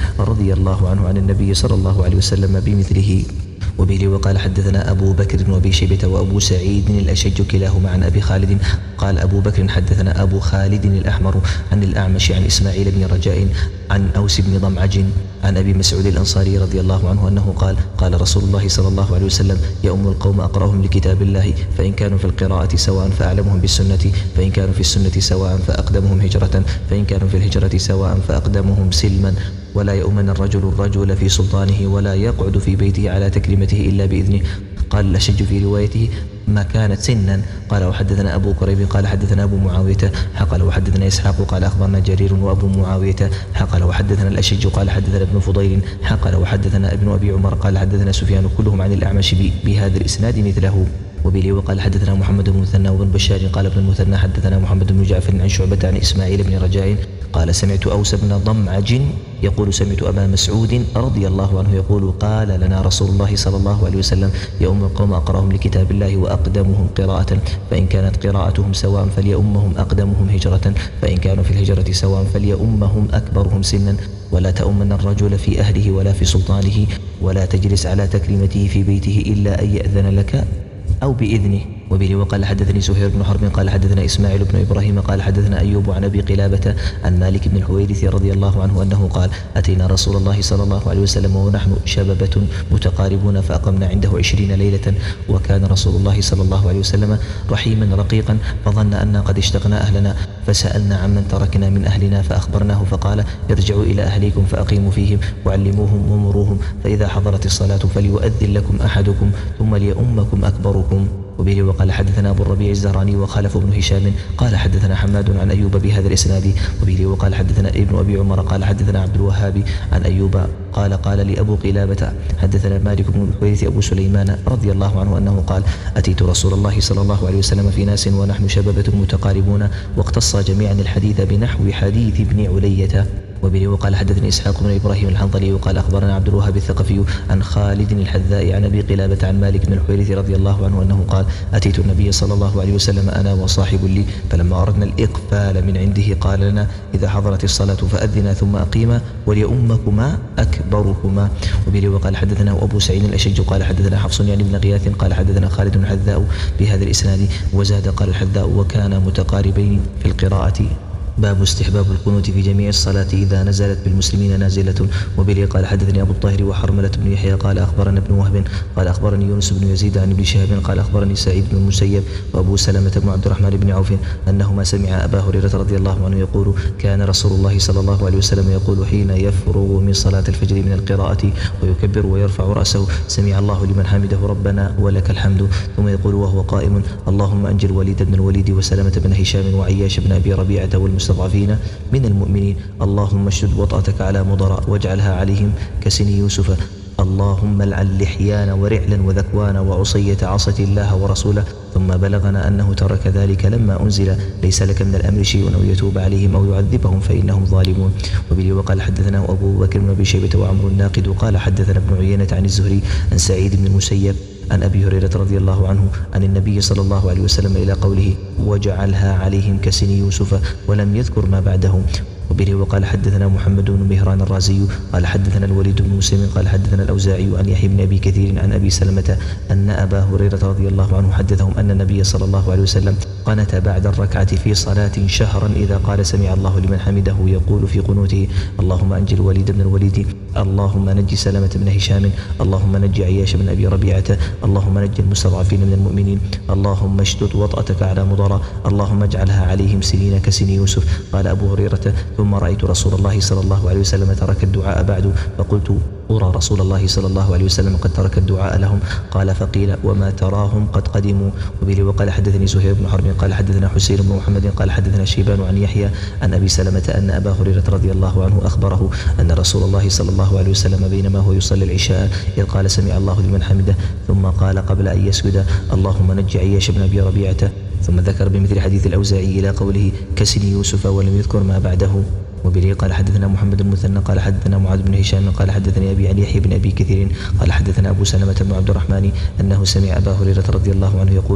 رضي الله عنه عن النبي صلى الله عليه وسلم بمثله. وبه وقال حدثنا أبو بكر وأبي شيبة وأبو سعيد الأشج كلاهما عن أبي خالد. قال أبو بكر حدثنا أبو خالد الأحمر عن الأعمش عن إسماعيل بن رجاء عن أوس بن ضمعج عن أبي مسعود الأنصاري رضي الله عنه أنه قال قال رسول الله صلى الله عليه وسلم يؤم القوم أقرأهم لكتاب الله فإن كانوا في القراءة سواء فأعلمهم بالسنة فإن كانوا في السنة سواء فأقدمهم هجرة فإن كانوا في الهجرة سواء فأقدمهم سلما ولا يؤمن الرجل الرجل في سلطانه ولا يقعد في بيته على تكريمته إلا بإذنه. قال الأشج في روايته ما كانت سنا. قال وحدثنا أبو كريب قال حدثنا أبو معاوية قال وحدثنا إسحاق قال أخبرنا جرير وأبو معاوية قال وحدثنا الأشج قال حدثنا ابن فضيل قال وحدثنا ابن أبي عمر قال حدثنا سفيان كلهم عن الأعمش بهذا الإسناد مثله. وبه وقال حدثنا محمد بن المثنى وابن بشار قال ابن المثنى حدثنا محمد بن جعفر عن شعبة عن إسماعيل بن رجاء قال سمعت أوس بن ضمعج يقول سمعت أبا مسعود رضي الله عنه يقول قال لنا رسول الله صلى الله عليه وسلم يؤم القوم أقرأهم لكتاب الله وأقدمهم قراءة فإن كانت قراءتهم سواء فليؤمهم أقدمهم هجرة فإن كانوا في الهجرة سواء فليؤمهم أكبرهم سنا ولا تؤمن الرجل في أهله ولا في سلطانه ولا تجلس على تكريمته في بيته إلا أن يأذن لك أو بإذنه. وبه وقال حدثني زهير بن حرب قال حدثنا إسماعيل بن إبراهيم قال حدثنا أيوب عن أبي قلابة عن مالك بن الحويرث رضي الله عنه أنه قال أتينا رسول الله صلى الله عليه وسلم ونحن شببة متقاربون فأقمنا عنده عشرين ليلة وكان رسول الله صلى الله عليه وسلم رحيما رقيقا فظن أننا قد اشتقنا أهلنا فسألنا عمن تركنا من أهلنا فأخبرناه فقال ارجعوا إلى أهليكم فأقيموا فيهم وعلموهم ومروهم فإذا حضرت الصلاة فليؤذن لكم أحدكم ثم ليؤمكم أكبركم. وبه وقال حدثنا أبو الربيع الزهراني وخلف بن هشام قال حدثنا حماد عن أيوب بهذا الإسناد. وبه وقال حدثنا ابن أبي عمر قال حدثنا عبد الوهاب عن أيوب قال قال لأبو قلابة حدثنا مالك بن الحويرث أبو سليمان رضي الله عنه أنه قال أتيت رسول الله صلى الله عليه وسلم في ناس ونحن شببة متقاربون واقتص جميعا الحديث بنحو حديث ابن علية. وبه وقال حدثني إسحاق بن إبراهيم الحنظلي وقال أخبرنا عبد الوهاب الثقفي عن خالد الحذاء عن أبي قلابة عن مالك بن الحويرث رضي الله عنه أنه قال أتيت النبي صلى الله عليه وسلم أنا وصاحب لي فلما أردنا الإقفال من عنده قال لنا إذا حضرت الصلاة فأذنا ثم أقيما وليؤمكما أكبركما. وبه وقال حدثنا أبو سعيد الأشج قال حدثنا حفص يعني بن غياث قال حدثنا خالد الحذاء بهذا الإسناد وزاد قال الحذاء وكان متقاربين في القراءة. باب استحباب القنوت في جميع الصلاة إذا نزلت بالمسلمين نازلة. وبه قال حدثني أبو الطاهر وحرملة بن يحيى قال أخبرنا ابن وهب قال أخبرني يونس بن يزيد عن ابن شهاب قال أخبرني سعيد بن المسيب وأبو سلمة بن عبد الرحمن بن عوف أنهما سمع أبا هريرة رضي الله عنه يقول كان رسول الله صلى الله عليه وسلم يقول حين يفرغ من صلاة الفجر من القراءة ويكبر ويرفع رأسه سمع الله لمن حمده ربنا ولك الحمد ثم يقول وهو قائم اللهم أنجل وليد بن الوليد وسلمة بن هشام وعياش بن أبي ربيعة والمستضعفين من المؤمنين اللهم اشدد وطأتك على مضر واجعلها عليهم كسن يوسف اللهم العن لحيان ورعلا وذكوان وعصية عصت الله ورسوله ثم بلغنا أنه ترك ذلك لما أنزل ليس لك من الأمر شيء أو يتوب عليهم أو يعذبهم فإنهم ظالمون. وبه وقال حدثنا أبو بكر بن أبي شيبة وعمر الناقد قال حدثنا ابن عيينة عن الزهري عن سعيد بن المسيب عن أبي هريرة رضي الله عنه عن النبي صلى الله عليه وسلم إلى قوله وجعلها عليهم كسن يوسف ولم يذكر ما بعده. وبه وقال حدثنا محمد بن مهران الرازي قال حدثنا الوليد بن مسلم قال حدثنا الأوزاعي عن يحيى بن أبي كثير عن أبي سلمة أن أبا هريرة رضي الله عنه حدثهم أن النبي صلى الله عليه وسلم قنت بعد الركعة في صلاة شهرا إذا قال سمع الله لمن حمده يقول في قنوته اللهم أنجل الوليد بن الوليد اللهم نجي سلمة بن هشام اللهم نجي عياش بن أبي ربيعة اللهم نجي المستضعفين من المؤمنين اللهم اشدد وطأتك على مضر اللهم اجعلها عليهم سنين كسن يوسف. قال أبو هريرة ثم رأيت رسول الله صلى الله عليه وسلم ترك الدعاء بعد فقلت أرى رسول الله صلى الله عليه وسلم قد ترك الدعاء لهم قال فقيل وما تراهم قد قدموا. وبه وقال حدثني زهير بن حرب قال حدثنا حسين بن محمد قال حدثنا شيبان عن يحيى عن أبي سلمة أن أبا هريرة رضي الله عنه أخبره أن رسول الله صلى الله عليه وسلم بينما هو يصلي العشاء إذ قال سمع الله لمن حمده ثم قال قبل أن يسجد اللهم نجي عياش بن أبي ربيعة ثم ذكر بمثل حديث الأوزاعي إلى قوله كسن يوسف ولم يذكر ما بعده. وبه قال حدثنا محمد بن المثنى قال حدثنا معاذ بن هشام قال حدثني أبي عن يحيى بن أبي كثير قال حدثنا أبو سلمة بن عبد الرحمن أنه سمع أبا هريرة رضي الله عنه يقول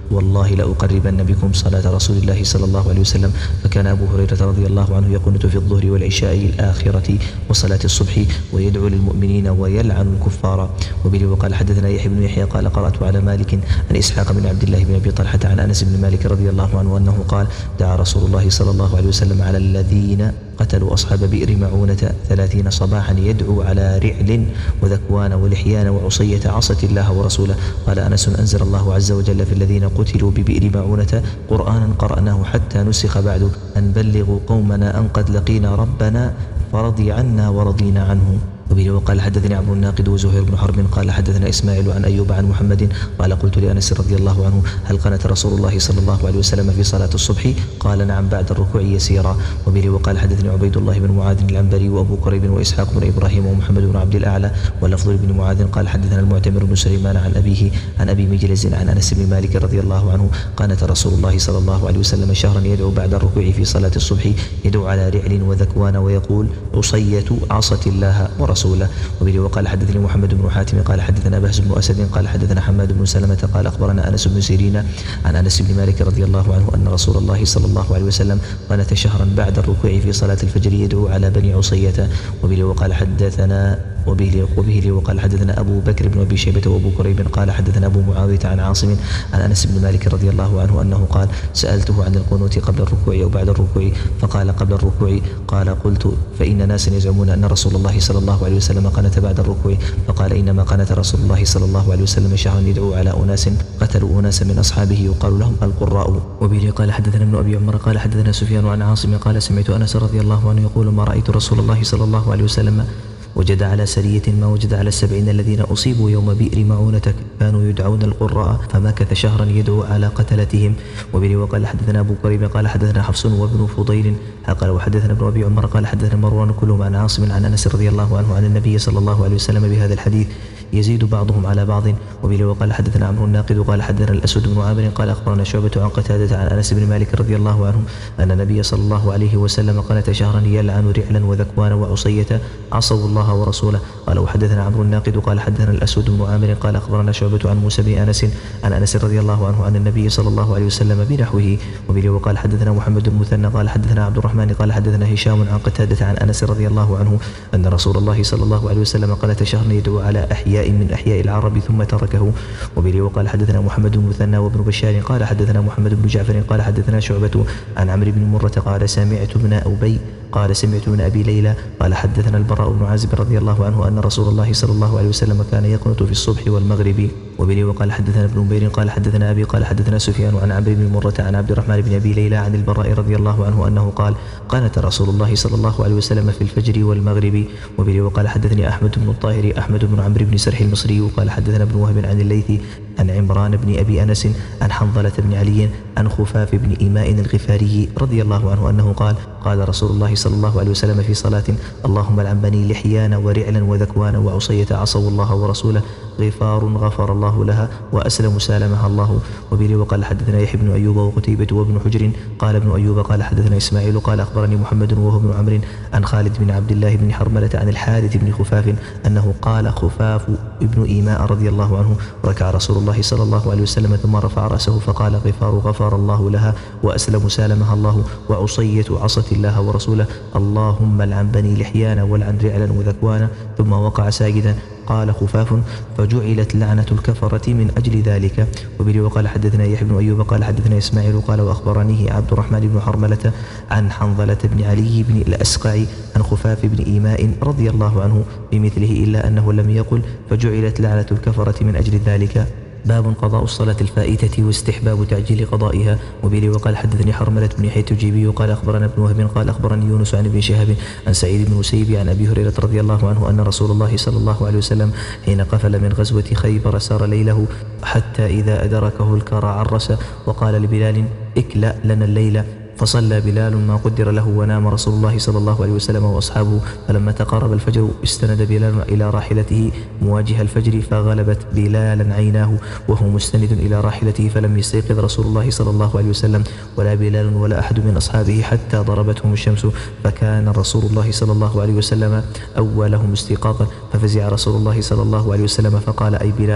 والله لأقربن بكم صلاة رسول الله صلى الله عليه وسلم. فكان أبو هريرة رضي الله عنه يقنت في الظهر والعشاء الآخرة وصلاة الصبح ويدعو للمؤمنين ويلعن الكفار. وبه وقال حدثنا يحيى بن يحيى قال قرأت على مالك عن إسحاق بن عبد الله بن أبي طلحة عن أنس بن مالك رضي الله عنه أنه قال دعا رسول الله صلى الله عليه وسلم على الذين قتلوا أصحاب بئر معونة ثلاثين صباحا يدعو على رعل وذكوان ولحيان وعصية عصت الله ورسوله. قال أنس أنزل الله عز وجل في الذين قتلوا ببئر معونة قرآنا قرأناه حتى نسخ بعد أن بلغوا قومنا أن قد لقينا ربنا فرضي عنا ورضينا عنه. وبه وقال حدثني عمرو الناقد وزهير بن حرب قال حدثنا إسماعيل عن أيوب عن محمد قال قلت لأنس رضي الله عنه هل قنت رسول الله صلى الله عليه وسلم في صلاة الصبح؟ قال نعم بعد الركوع يسيرا. وبه وقال حدثني عبيد الله بن معاذ العنبري وأبو كريب وإسحاق بن إبراهيم ومحمد بن عبد الأعلى واللفظ بن معاذ قال حدثنا المعتمر بن سليمان عن أبيه عن أبي مجلز عن أنس بن مالك رضي الله عنه قنت رسول الله صلى الله عليه وسلم شهرا يدعو بعد الركوع في صلاة الصبح يدعو على رعل وذكوان ويقول عصية عصت الله ورسوله. وبه وقال حدثني محمد بن حاتم قال حدثنا بهز بن أسد قال حدثنا حماد بن سلمة قال أخبرنا أنس بن سيرين عن أنس بن مالك رضي الله عنه أن رسول الله صلى الله عليه وسلم قنت شهرا بعد الركوع في صلاة الفجر يدعو على بني عصية. وبه وقال حدثنا وبه وبه وقال حدثنا أبو بكر بن أبي شيبة وأبو كريب قال حدثنا أبو معاوية عن عاصم عن أنس بن مالك رضي الله عنه أنه قال سألته عن القنوت قبل الركوع أو بعد الركوع فقال قبل الركوع. قال قلت فإن ناسا يزعمون أن رسول الله صلى الله عليه وسلم قنت بعد الركوع فقال إنما قنت رسول الله صلى الله عليه وسلم شهرا يدعو على أناس قتلوا أناسا من أصحابه يقال لهم القراء. وبه قال حدثنا ابن أبي عمر قال حدثنا سفيان عن عاصم قال سمعت أنس رضي الله عنه يقول ما رأيت رسول الله صلى الله عليه وسلم وجد على سرية ما وجد على السبعين الذين أصيبوا يوم بئر معونة كانوا يدعون القراء فمكث شهرا يدعو على قتلتهم. وبه وقال حدثنا أبو كريم قال حدثنا حفص وابن فضيل قال وحدثنا ابن أبي عمر قال حدثنا مروان كلهم عن عاصم عن أنس رضي الله عنه عن النبي صلى الله عليه وسلم بهذا الحديث يزيد بعضهم على بعض. وبه وقال حدثنا عمرو الناقد قال حدثنا الأسود بن عامر قال أخبرنا شعبة عن قتادة عن أنس بن مالك رضي الله عنه أن النبي صلى الله عليه وسلم قنت شهرا يلعن رعلا وذكوان وعصية عصوا الله ورسوله. قال وحدثنا عمرو الناقد قال حدثنا الأسود بن عامر قال أخبرنا شعبة عن موسى بن أنس عن أنس رضي الله عنه عن النبي صلى الله عليه وسلم بنحوه. وبه وقال حدثنا محمد بن مثنى قال حدثنا عبد الرحمن قال حدثنا هشام عن قتادة عن أنس رضي الله عنه أن رسول الله صلى الله عليه وسلم قنت شهرا يدعو على أحياء من أحياء العرب ثم تركه. وبه وقال حدثنا محمد بن مثنى وابن بشار قال حدثنا محمد بن جعفر قال حدثنا شعبة عن عمرو بن مرة قال سمعت ابن أبي قال سمعت من أبي ليلى قال حدثنا البراء بن عازب رضي الله عنه أن رسول الله صلى الله عليه وسلم كان يقنت في الصبح والمغرب. وبه وقال حدثنا ابن نمير قال حدثنا أبي قال حدثنا سفيان عن عمرو بن مرة عن عبد الرحمن بن أبي ليلى عن البراء رضي الله عنه أنه قال قنت رسول الله صلى الله عليه وسلم في الفجر والمغرب. وبه وقال حدثني أحمد بن الطاهر أحمد بن عمرو بن سرح المصري قال حدثنا ابن وهب عن الليث عن عمران بن أبي أنس عن حنظلة بن علي عن خفاف بن إيماء الغفاري رضي الله عنه أنه قال قال رسول الله صلى الله عليه وسلم في صلاة اللهم لعن بني لحيان ورعلا وذكوان وعصية عصوا الله ورسوله غفار غفر الله لها وأسلم سالمها الله. وبه وقال حدثنا يحيى بن أيوب وقتيبة وابن حجر قال ابن أيوب قال حدثنا إسماعيل قال أخبرني محمد وهو بن عمرو عن خالد بن عبد الله بن حرملة عن الحارث بن خفاف أنه قال خفاف ابن إيماء رضي الله عنه ركع رسول الله صلى الله عليه وسلم ثم رفع رأسه فقال غفار غفر الله لها وأسلم سالمها الله وعصية عصت الله ورسوله اللهم لعن بني لحيان ولعن رعلا وذكوان ثم وقع ساجدا. قال خفاف فجعلت لعنة الكفرة من أجل ذلك. وبه وقال حدثنا يحيى بن أيوب قال حدثنا إسماعيل قال وأخبرنيه عبد الرحمن بن حرملة عن حنظلة بن علي بن الأسقع عن خفاف بن إيماء رضي الله عنه بمثله إلا أنه لم يقل فجعلت لعنة الكفرة من أجل ذلك. باب قضاء الصلاة الفائتة واستحباب تعجيل قضائها. وبه وقال حدثني حرملة بن يحيى التجيبي قال أخبرنا ابن وهب قال أخبرني يونس عن ابن شهاب عن سعيد بن المسيب عن أبي هريرة رضي الله عنه أن رسول الله صلى الله عليه وسلم حين قفل من غزوة خيبر سار ليله حتى إذا أدركه الكرى عرس وقال لبلال اكلأ لنا الليل فصلى بلال ما قدر له ونام رسول الله صلى الله عليه وسلم وأصحابه. فلما تقارب الفجر استند بلال إلى راحلته مواجه الفجر فغلبت بلالا عيناه وهو مستند إلى راحلته فلم يستيقظ رسول الله صلى الله عليه وسلم ولا بلال ولا أحد من أصحابه حتى ضربتهم الشمس فكان رسول الله صلى الله عليه وسلم أولهم استيقاظا ففزع رسول الله صلى الله عليه وسلم فقال أي بلال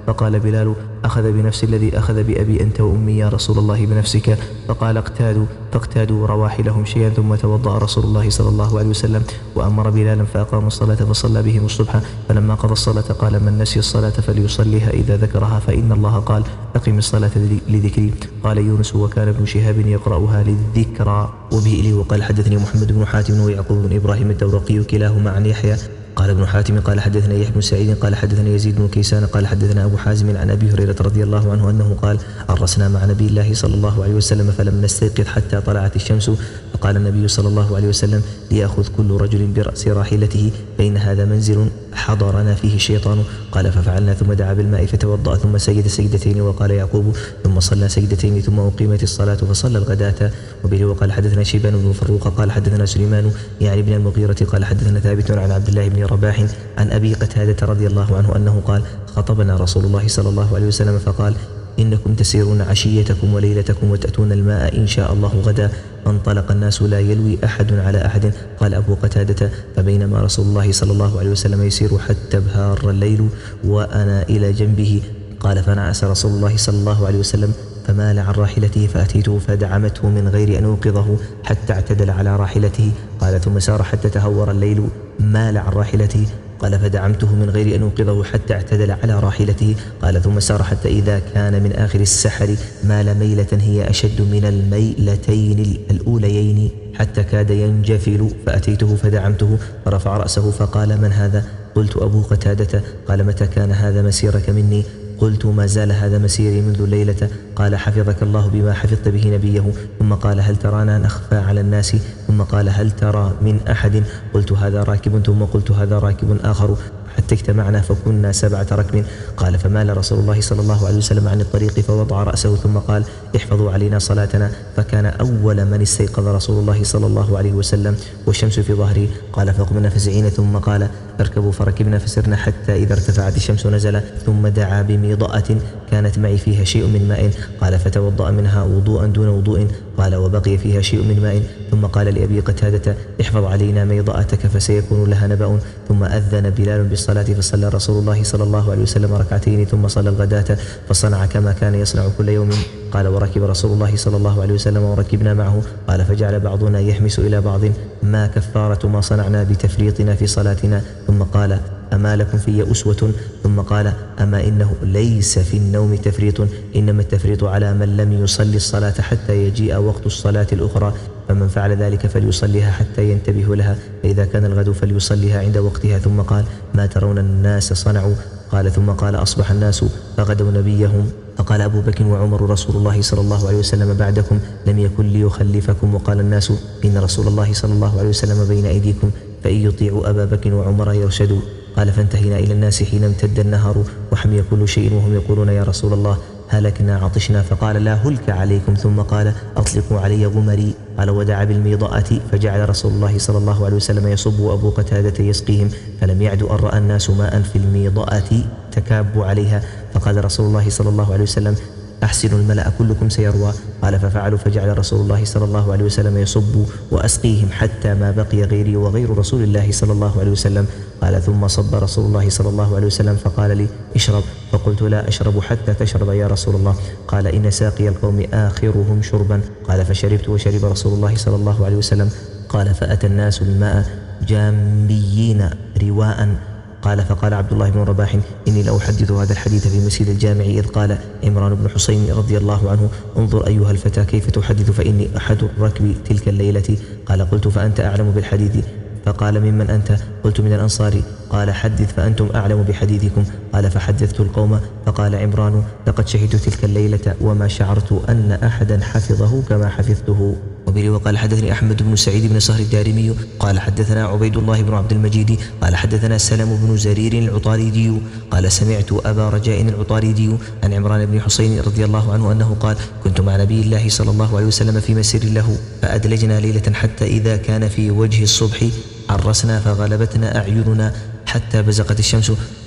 فقال بلال: أخذ بنفس الذي أخذ بأبي أنت وأمي يا رسول الله بنفسك. فقال: اقتادوا، فاقتادوا رواحلهم شيئا، ثم توضأ رسول الله صلى الله عليه وسلم وأمر بلالا فأقام الصلاة فصلى بهم الصبح. فلما قضى الصلاة قال: من نسي الصلاة فليصليها إذا ذكرها، فإن الله قال: أقم الصلاة لذكري. قال يونس: وكان ابن شهاب يقرأها للذكرى. وبه وقال حدثني محمد بن حاتم ويعقوب بن إبراهيم الدورقي كلاهما عن يحيى قال ابن حاتم قال حدثنا يحيى بن سعيد قال حدثنا يزيد بن كيسان قال حدثنا أبو حازم عن أبي هريرة رضي الله عنه أنه قال: أرسنا مع نبي الله صلى الله عليه وسلم فلم نستيقظ حتى طلعت الشمس، فقال النبي صلى الله عليه وسلم: ليأخذ كل رجل برأس راحلته فإن هذا منزل حضرنا فيه الشيطان. قال: ففعلنا، ثم دعا بالماء فتوضأ ثم سجد سجدتين. وقال يعقوب: ثم صلى سجدتين ثم أقيمت الصلاة فصلى الغداة. وبه وقال حدثنا شيبان بن فروق قال حدثنا سليمان يعني بن المغيرة قال حدثنا ثابت عن عبد الله بن رباح عن أبي قتادة رضي الله عنه أنه قال: خطبنا رسول الله صلى الله عليه وسلم فقال: إنكم تسيرون عشيتكم وليلتكم وتأتون الماء إن شاء الله غدا. فانطلق الناس لا يلوي أحد على أحد. قال أبو قتادة: فبينما رسول الله صلى الله عليه وسلم يسير حتى ابهار الليل وأنا إلى جنبه. قال: فنعس رسول الله صلى الله عليه وسلم فمال عن راحلته فأتيته فدعمته من غير أن أوقظه حتى اعتدل على راحلته. قال: ثم سار حتى تهور الليل مال عن راحلته. قال: فدعمته من غير أن أوقظه حتى اعتدل على راحلته. قال: ثم سار حتى إذا كان من آخر السحر مال ميلة هي أشد من الميلتين الأوليين حتى كاد ينجفل. فأتيته فدعمته فرفع رأسه فقال: من هذا؟ قلت: أبو قتادة. قال: متى كان هذا مسيرك مني؟ قلت: ما زال هذا مسيري منذ الليلة. قال: حفظك الله بما حفظت به نبيه. ثم قال: هل ترانا نخفى على الناس؟ ثم قال: هل ترى من أحد؟ قلت: هذا راكب. ثم قلت: هذا راكب آخر، حتى اجتمعنا فكنا سبعة ركب. قال: فمال رسول الله صلى الله عليه وسلم عن الطريق فوضع رأسه ثم قال: احفظوا علينا صلاتنا. فكان أول من استيقظ رسول الله صلى الله عليه وسلم والشمس في ظهره. قال: فقمنا فزعينا. ثم قال: اركبوا. فركبنا فسرنا حتى إذا ارتفعت الشمس نزل. ثم دعا بميضأة كانت معي فيها شيء من ماء. قال: فتوضأ منها وضوءا دون وضوء. قال: وبقي فيها شيء من ماء. ثم قال لأبي قتادة: احفظ علينا ميضأتك فسيكون لها نبأ. ثم أذن بلال بالصلاة فصلى رسول الله صلى الله عليه وسلم ركعتين ثم صلى الغداة فصنع كما كان يصنع كل يوم. قال: وركب رسول الله صلى الله عليه وسلم وركبنا معه. قال: فجعل بعضنا يحمس إلى بعض: ما كفارة ما صنعنا بتفريطنا في صلاتنا؟ ثم قال: أما لكم في أسوة؟ ثم قال: أما إنه ليس في النوم تفريط، إنما التفريط على من لم يصلي الصلاة حتى يجيء وقت الصلاة الأخرى، فمن فعل ذلك فليصليها حتى ينتبه لها، فإذا كان الغد فليصليها عند وقتها. ثم قال: ما ترون الناس صنعوا؟ قال: ثم قال: أصبح الناس فغدوا نبيهم. فقال أبو بكر وعمر: رسول الله صلى الله عليه وسلم بعدكم لم يكن ليخلفكم. وقال الناس: إن رسول الله صلى الله عليه وسلم بين أيديكم، فإن يطيعوا أبا بكر وعمر يرشدوا. قال: فانتهينا إلى الناس حين امتد النهار وحمي كل شيء وهم يقولون: يا رسول الله هلكنا عطشنا. فقال: لا هلك عليكم. ثم قال: أطلقوا علي غمري. قال: ودعا بالميضأة فجعل رسول الله صلى الله عليه وسلم يصب وأبو قتادة يسقيهم، فلم يعد أن رأى الناس ماء في الميضأة تكابوا عليها. فقال رسول الله صلى الله عليه وسلم: أحسنوا الملأ كلكم سيروى. قال: ففعلوا، فجعل رسول الله صلى الله عليه وسلم يصب وأسقيهم حتى ما بقي غيري وغير رسول الله صلى الله عليه وسلم. قال: ثم صب رسول الله صلى الله عليه وسلم فقال لي: اشرب. فقلت: لا أشرب حتى تشرب يا رسول الله. قال: إن ساقي القوم آخرهم شربا. قال: فشربت وشرب رسول الله صلى الله عليه وسلم. قال: فأتى الناس الماء جامبيين رواء. قال: فقال عبد الله بن رباح: إني لأحدث هذا الحديث في مسجد الجامع إذ قال عمران بن حسين رضي الله عنه: انظر أيها الفتى كيف تحدث، فإني أحد الركب تلك الليلة. قال: قلت: فأنت أعلم بالحديث. فقال: ممن أنت؟ قلت: من الأنصار. قال: حدث فأنتم أعلم بحديثكم. قال: فحدثت القوم. فقال عمران: لقد شهدت تلك الليلة وما شعرت أن أحدا حفظه كما حفظته. وبه وقال حدثني أحمد بن سعيد بن صهر الدارمي قال حدثنا عبيد الله بن عبد المجيد قال حدثنا سلم بن زرير العطاردي قال: سمعت أبا رجاء العطاردي عن عمران بن حسين رضي الله عنه أنه قال: كنت مع نبي الله صلى الله عليه وسلم في مسير له، فأدلجنا ليلة حتى إذا كان في وجه الصبح عرسنا فغلبتنا أعيننا حتى بزقت الشمس،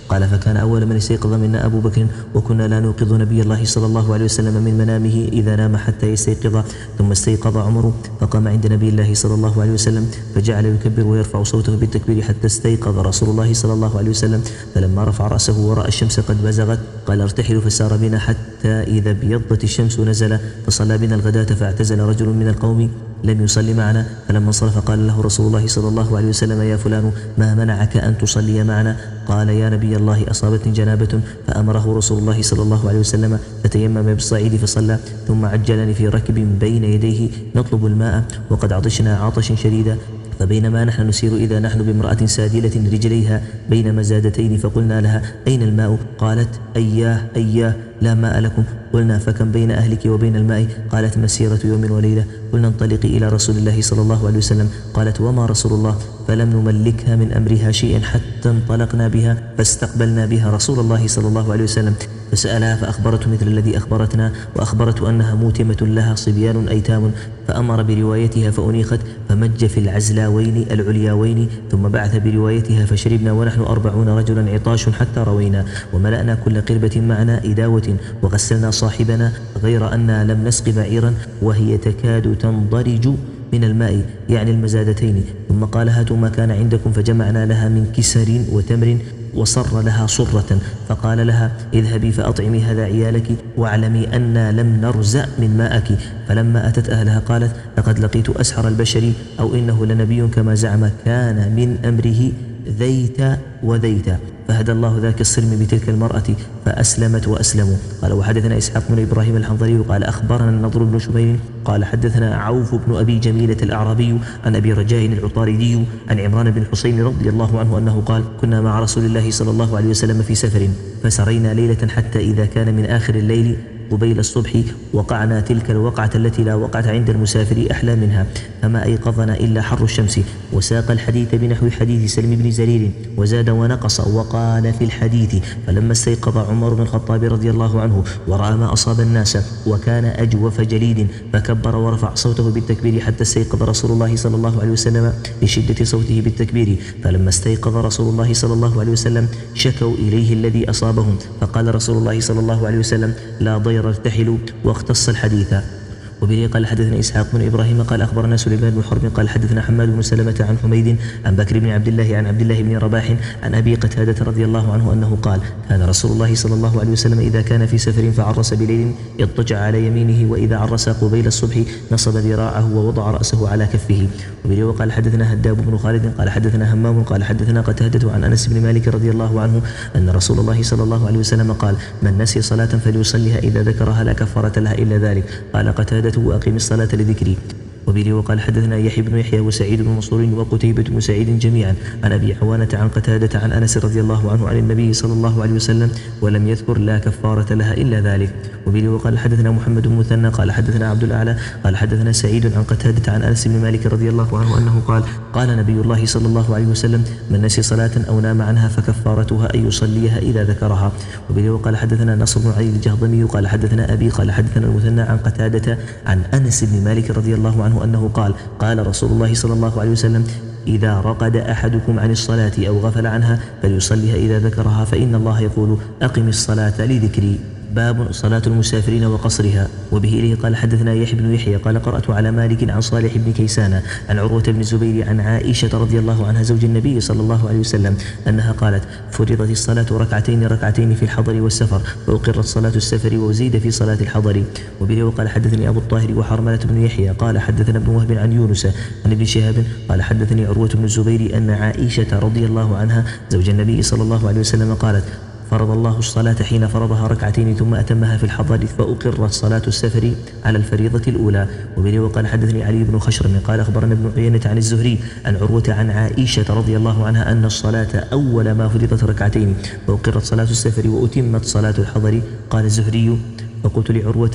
قال فكان أول من استيقظ منا أبو بكر وكنا لا نوقظ نبي الله صلى الله عليه وسلم من منامه إذا نام حتى يستيقظ. ثم استيقظ عمر فقام عند نبي الله صلى الله عليه وسلم فجعل يكبر ويرفع صوته بالتكبير حتى استيقظ رسول الله صلى الله عليه وسلم. فلما رفع رأسه ورأى الشمس قد بزغت قال ارتحلوا فسار بنا حتى إذا ابيضت الشمس نزل فصلى بنا الغداة فاعتزل رجل من القوم لم يصلي معنا. فلما انصرف قال له رسول الله صلى الله عليه وسلم يا فلان ما منعك أن تصلي معنا؟ قال يا نبي الله أصابتني جنابة. فأمره رسول الله صلى الله عليه وسلم فتيمم بالصعيد فصلى ثم عجلني في ركب بين يديه نطلب الماء وقد عطشنا عطشا شديدا. فبينما نحن نسير إذا نحن بامرأة سادلة رجليها بين مزادتين فقلنا لها أين الماء؟ قالت أياه أياه لا ماء لكم. قلنا فكم بين أهلك وبين الماء؟ قالت مسيرة يوم وليلة. قلنا انطلقي إلى رسول الله صلى الله عليه وسلم. قالت وما رسول الله؟ فلم نملكها من أمرها شيئا حتى انطلقنا بها فاستقبلنا بها رسول الله صلى الله عليه وسلم فسألها فأخبرته مثل الذي أخبرتنا وأخبرته أنها موتمة لها صبيان أيتام فأمر بروايتها فأنيخت فمج في العزلاوين العلياوين ثم بعث بروايتها فشربنا ونحن أربعون رجلا عطاش حتى روينا وملأنا كل قربة معنا إداوة وغسلنا صاحبنا غير أننا لم نسق بعيرا وهي تكاد تنضرج من الماء يعني المزادتين. ثم قال هاتوا ما كان عندكم فجمعنا لها من كسر وتمر وصر لها صرة فقال لها اذهبي فأطعمي هذا عيالك واعلمي أنا لم نرزأ من ماءك. فلما أتت أهلها قالت لقد لقيت أسحر البشر أو إنه لنبي كما زعم كان من أمره ذيت وذيت. فهدى الله ذاك الصرم بتلك المرأة فأسلمت وأسلموا. قال وحدثنا إسحاق بن إبراهيم الحنظلي قال أخبرنا النضر بن شبير قال حدثنا عوف بن أبي جميلة الأعرابي عن أبي رجاء العطاردي عن عمران بن حسين رضي الله عنه أنه قال كنا مع رسول الله صلى الله عليه وسلم في سفر فسرينا ليلة حتى إذا كان من آخر الليل قبيل الصبح وقعنا تلك الوقعة التي لا وقعت عند المسافر أحلى منها فما أيقظنا إلا حر الشمس. وساق الحديث بنحو حديث سلم بن زرير وزاد ونقص وقال في الحديث فلما استيقظ عمر بن الخطاب رضي الله عنه ورأى ما أصاب الناس وكان أجوف جليد فكبر ورفع صوته بالتكبير حتى استيقظ رسول الله صلى الله عليه وسلم لشدة صوته بالتكبير. فلما استيقظ رسول الله صلى الله عليه وسلم شكوا إليه الذي أصابهم فقال رسول الله صلى الله عليه وسلم لا ضير ارتحلوا واختص الحديث. وبه قال حدثنا إسحاق بن إبراهيم قال أخبرنا سليمان بن حرب قال حدثنا حماد بن سلمة عن حميد عن بكر بن عبد الله عن عبد الله بن رباح عن أبي قتادة رضي الله عنه أنه قال كان رسول الله صلى الله عليه وسلم إذا كان في سفر فعرس بليل يضطجع على يمينه وإذا عرس قبيل الصبح نصب ذراعه ووضع رأسه على كفه. وبه قال حدثنا هداب بن خالد قال حدثنا همام قال حدثنا قتادة عن أنس بن مالك رضي الله عنه أن رسول الله صلى الله عليه وسلم قال من نسي صلاة فليصليها إذا ذكرها لا كفارة لها إلا ذلك. قال قتادة وأقم الصلاة لذكري. وبه وقال حدثنا يحيى بن يحيى وسعيد بن منصور وقتيبة بن سعيد جميعا عن أبي عوانة عن قتادة عن أنس رضي الله عنه عن النبي صلى الله عليه وسلم ولم يذكر لا كفارة لها إلا ذلك. وبه وقال حدثنا محمد بن مثنى قال حدثنا عبد الأعلى قال حدثنا سعيد عن قتادة عن أنس بن مالك رضي الله عنه أنه قال قال نبي الله صلى الله عليه وسلم من نسي صلاة أو نام عنها فكفارتها أن يصليها إذا ذكرها. وبه وقال حدثنا نصر بن علي الجهضمي قال حدثنا أبي قال حدثنا المثنى عن قتادة عن أنس بن مالك رضي الله عنه أنه قال قال رسول الله صلى الله عليه وسلم إذا رقد أحدكم عن الصلاة أو غفل عنها فليصليها إذا ذكرها فإن الله يقول أقم الصلاة لذكري. باب صلاة المسافرين وقصرها. وبه إليه قال حدثنا يحيى بن يحيى قال قرأت على مالك عن صالح بن كيسان عن عروة بن الزبير عن عائشة رضي الله عنها زوج النبي صلى الله عليه وسلم أنها قالت فرضت الصلاة ركعتين ركعتين في الحضر والسفر وأقرت صلاة السفر وزيد في صلاة الحضر. وبه وقال حدثني أبو الطاهر وحرملة بن يحيى قال حدثنا ابن وهب عن يونس عن ابن شهاب قال حدثني عروة بن الزبير أن عائشة رضي الله عنها زوج النبي صلى الله عليه وسلم قالت فرض الله الصلاة حين فرضها ركعتين ثم أتمها في الحضر فأقرت صلاة السفر على الفريضة الأولى. وبه وقال حدثني علي بن خشرم قال أخبرنا ابن عيينة عن الزهري عن عروة عن عائشة رضي الله عنها أن الصلاة أول ما فرضت ركعتين فأقرت صلاة السفر وأتمت صلاة الحضر. قال الزهري فقلت لعروة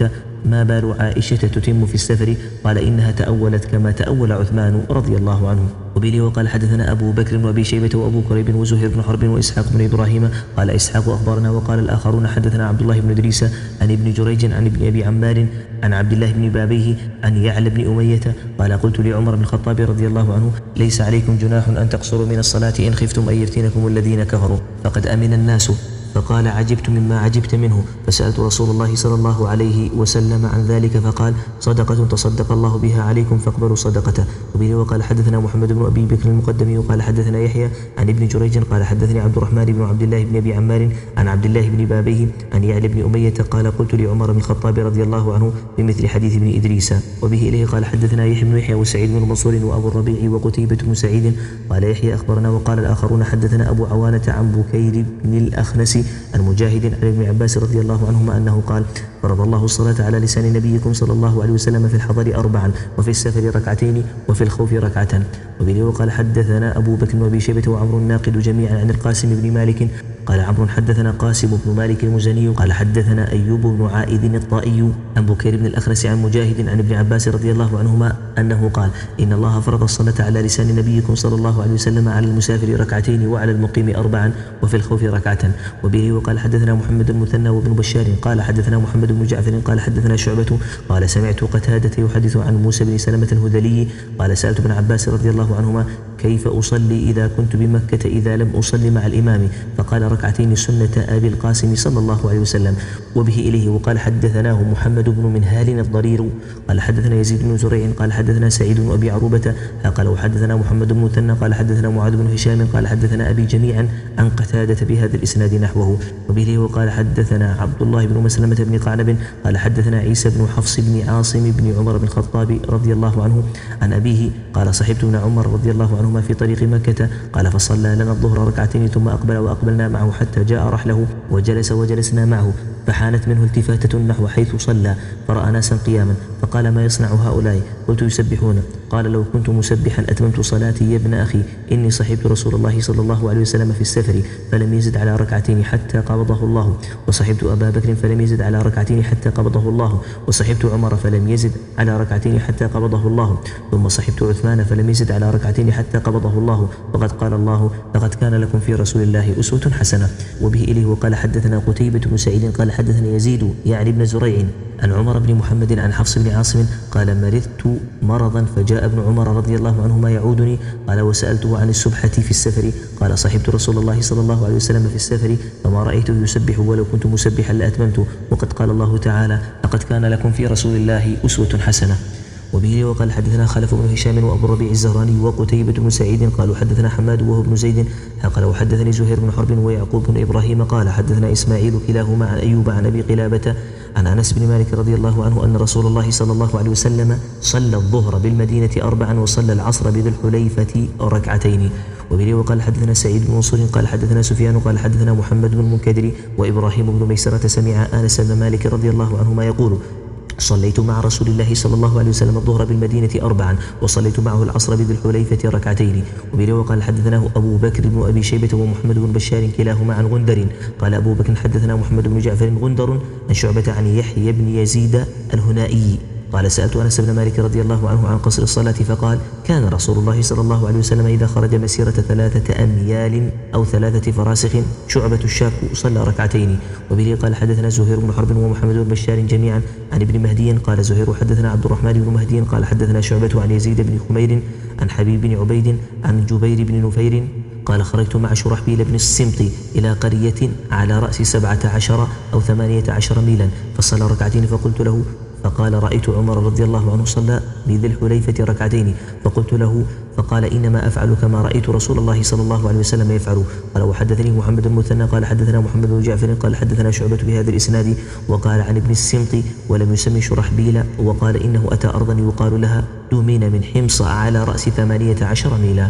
ما بال عائشة تتم في السفر؟ قال إنها تأولت كما تأول عثمان رضي الله عنه. وبه وقال حدثنا أبو بكر وأبي شيبة وأبو كريب وزهير بن حرب وإسحاق بن إبراهيم قال إسحاق أخبرنا وقال الآخرون حدثنا عبد الله بن إدريس عن ابن جريج عن ابن أبي عمار عن عبد الله بن بابيه عن يعلى بن أمية قال قلت لعمر بن الخطاب رضي الله عنه ليس عليكم جناح أن تقصروا من الصلاة إن خفتم أن يفتنكم الذين كفروا فقد أمن الناس. فقال عجبت مما عجبت منه فسألت رسول الله صلى الله عليه وسلم عن ذلك فقال صدقة تصدق الله بها عليكم فاقبلوا صدقته. وبه وقال حدثنا محمد بن أبي بكر المقدمي وقال حدثنا يحيى عن ابن جريج قال حدثني عبد الرحمن بن عبد الله بن أبي عمار عن عبد الله بن بابيه عن يعلى بن أمية قال قلت لعمر بن الخطاب رضي الله عنه بمثل حديث ابن إدريس. وبه إليه قال حدثنا يحيى بن يحيى وسعيد بن منصور وأبو الربيع وقتيبة بن سعيد قال يحيى أخبرنا وقال الآخرون حدثنا أبو عوانة عن بكير بن الأخنس عن مجاهد عن ابن عباس رضي الله عنهما أنه قال فرض الله الصلاة على لسان نبيكم صلى الله عليه وسلم في الحضر أربعا وفي السفر ركعتين وفي الخوف ركعة. وبه وقال حدثنا أبو بكر وأبي شيبة وعمر الناقد جميعا عن القاسم بن مالك قال عمرو حدثنا قاسم بن مالك المزني قال حدثنا أيوب بن عائد الطائي عن بكير بن الأخنس عن مجاهد عن ابن عباس رضي الله عنهما أنه قال إن الله فرض الصلاة على لسان نبيكم صلى الله عليه وسلم على المسافر ركعتين وعلى المقيم أربعا وفي الخوف ركعة. وبه وقال حدثنا محمد المثنى وابن بشار قال حدثنا محمد بن جعفر قال حدثنا شعبة قال سمعت قتادة يحدث عن موسى بن سلمة الهذلي قال سألت ابن عباس رضي الله عنهما كيف أصلي إذا كنت بمكة إذا لم أصلي مع الإمام فقال ركعتين سنة أبي القاسم صلى الله عليه وسلم. وبه إليه وقال حدثناه محمد بن منهال الضرير قال حدثنا يزيد بن زريع قال حدثنا سعيد بن أبي عروبة قال وحدثنا محمد بن مثنى قال حدثنا معاذ بن هشام قال حدثنا أبي جميعا عن قتادة بهذا الإسناد نحوه. وبه وقال حدثنا عبد الله بن مسلمة بن قعنب قال حدثنا عيسى بن حفص بن عاصم بن عمر بن الخطاب رضي الله عنه عن أبيه قال صحبت ابن عمر رضي الله عنهما في طريق مكة قال فصلى لنا الظهر ركعتين ثم أقبل وأقبلنا معه حتى جاء رحله وجلس وجلسنا معه فحانت منه التفاتة نحو حيث صلى فرأى ناسا قياما فقال ما يصنع هؤلاء؟ قلت يسبحون. قال لو كنت مسبحا أتممت صلاتي يا ابن أخي إني صحبت رسول الله صلى الله عليه وسلم في السفر فلم يزد على ركعتين حتى قبضه الله وصحبت أبا بكر فلم يزد على ركعتين حتى قبضه الله وصحبت عمر فلم يزد على ركعتين حتى قبضه الله ثم صحبت عثمان فلم يزد على ركعتين حتى قبضه الله وقد قال الله لقد كان لكم في رسول الله أسوة حسنة. وبه إليه وقال حدثنا قتيبة بن سعيد قال حدثنا يزيد يعني ابن زريع عن عمر بن محمد عن حفص بن عاصم قال مرضت مرضا فجاء ابن عمر رضي الله عنهما يعودني قال وسألته عن السبحة في السفر قال صحبت رسول الله صلى الله عليه وسلم في السفر فما رأيته يسبح ولو كنت مسبحا لأتممت وقد قال الله تعالى لقد كان لكم في رسول الله أسوة حسنة. وبه وقال حدثنا خلف بن هشام وأبو الربيع الزهراني وقتيبة بن سعيد قالوا حدثنا حماد وهو بن زيد قال وحدثني زهير بن حرب ويعقوب بن إبراهيم قال حدثنا إسماعيل كلاهما عن أيوب عن أبي قلابة عن أنس بن مالك رضي الله عنه أن رسول الله صلى الله عليه وسلم صلى الظهر بالمدينة أربعا وصلى العصر بذي الحليفة ركعتين. وبه وقال حدثنا سعيد بن منصور قال حدثنا سفيان قال حدثنا محمد بن المنكدر وإبراهيم بن ميسرة سمع أنس بن مالك رضي الله عنهما يقول صليت مع رسول الله صلى الله عليه وسلم الظهر بالمدينة أربعا وصليت معه العصر بذي الحليفة ركعتين. وبه وقال حدثناه أبو بكر بن أبي شيبة ومحمد بن بشار كلاهما عن غندر قال أبو بكر حدثنا محمد بن جعفر غندر عن شعبة عن يحيى بن يزيد الهنائي قال سألت أنس بن مالك رضي الله عنه عن قصر الصلاة فقال كان رسول الله صلى الله عليه وسلم إذا خرج مسيرة ثلاثة أميال أو ثلاثة فراسخ شعبة الشاك صلى ركعتين. وبه قال حدثنا زهير بن حرب ومحمد بن بشار جميعا عن ابن مهدي قال زهير حدثنا عبد الرحمن بن مهدي قال حدثنا شعبة عن يزيد بن خمير عن حبيب بن عبيد عن جبير بن نفير قال خرجت مع شرحبيل بن السمط إلى قرية على رأس سبعة عشر أو ثمانية عشر ميلا فصلى ركعتين فقلت له فقال رأيت عمر رضي الله عنه صلى بذي الحليفة ركعتين فقلت له فقال إنما أفعل كما رأيت رسول الله صلى الله عليه وسلم يفعل. قال وحدثني محمد المثنى قال حدثنا محمد بن جعفر قال حدثنا شعبة بهذا الإسناد وقال عن ابن السمط ولم يسمي شرحبيل وقال إنه أتى أرضا يقال لها دومين من حمص على رأس ثمانية عشر ميلا.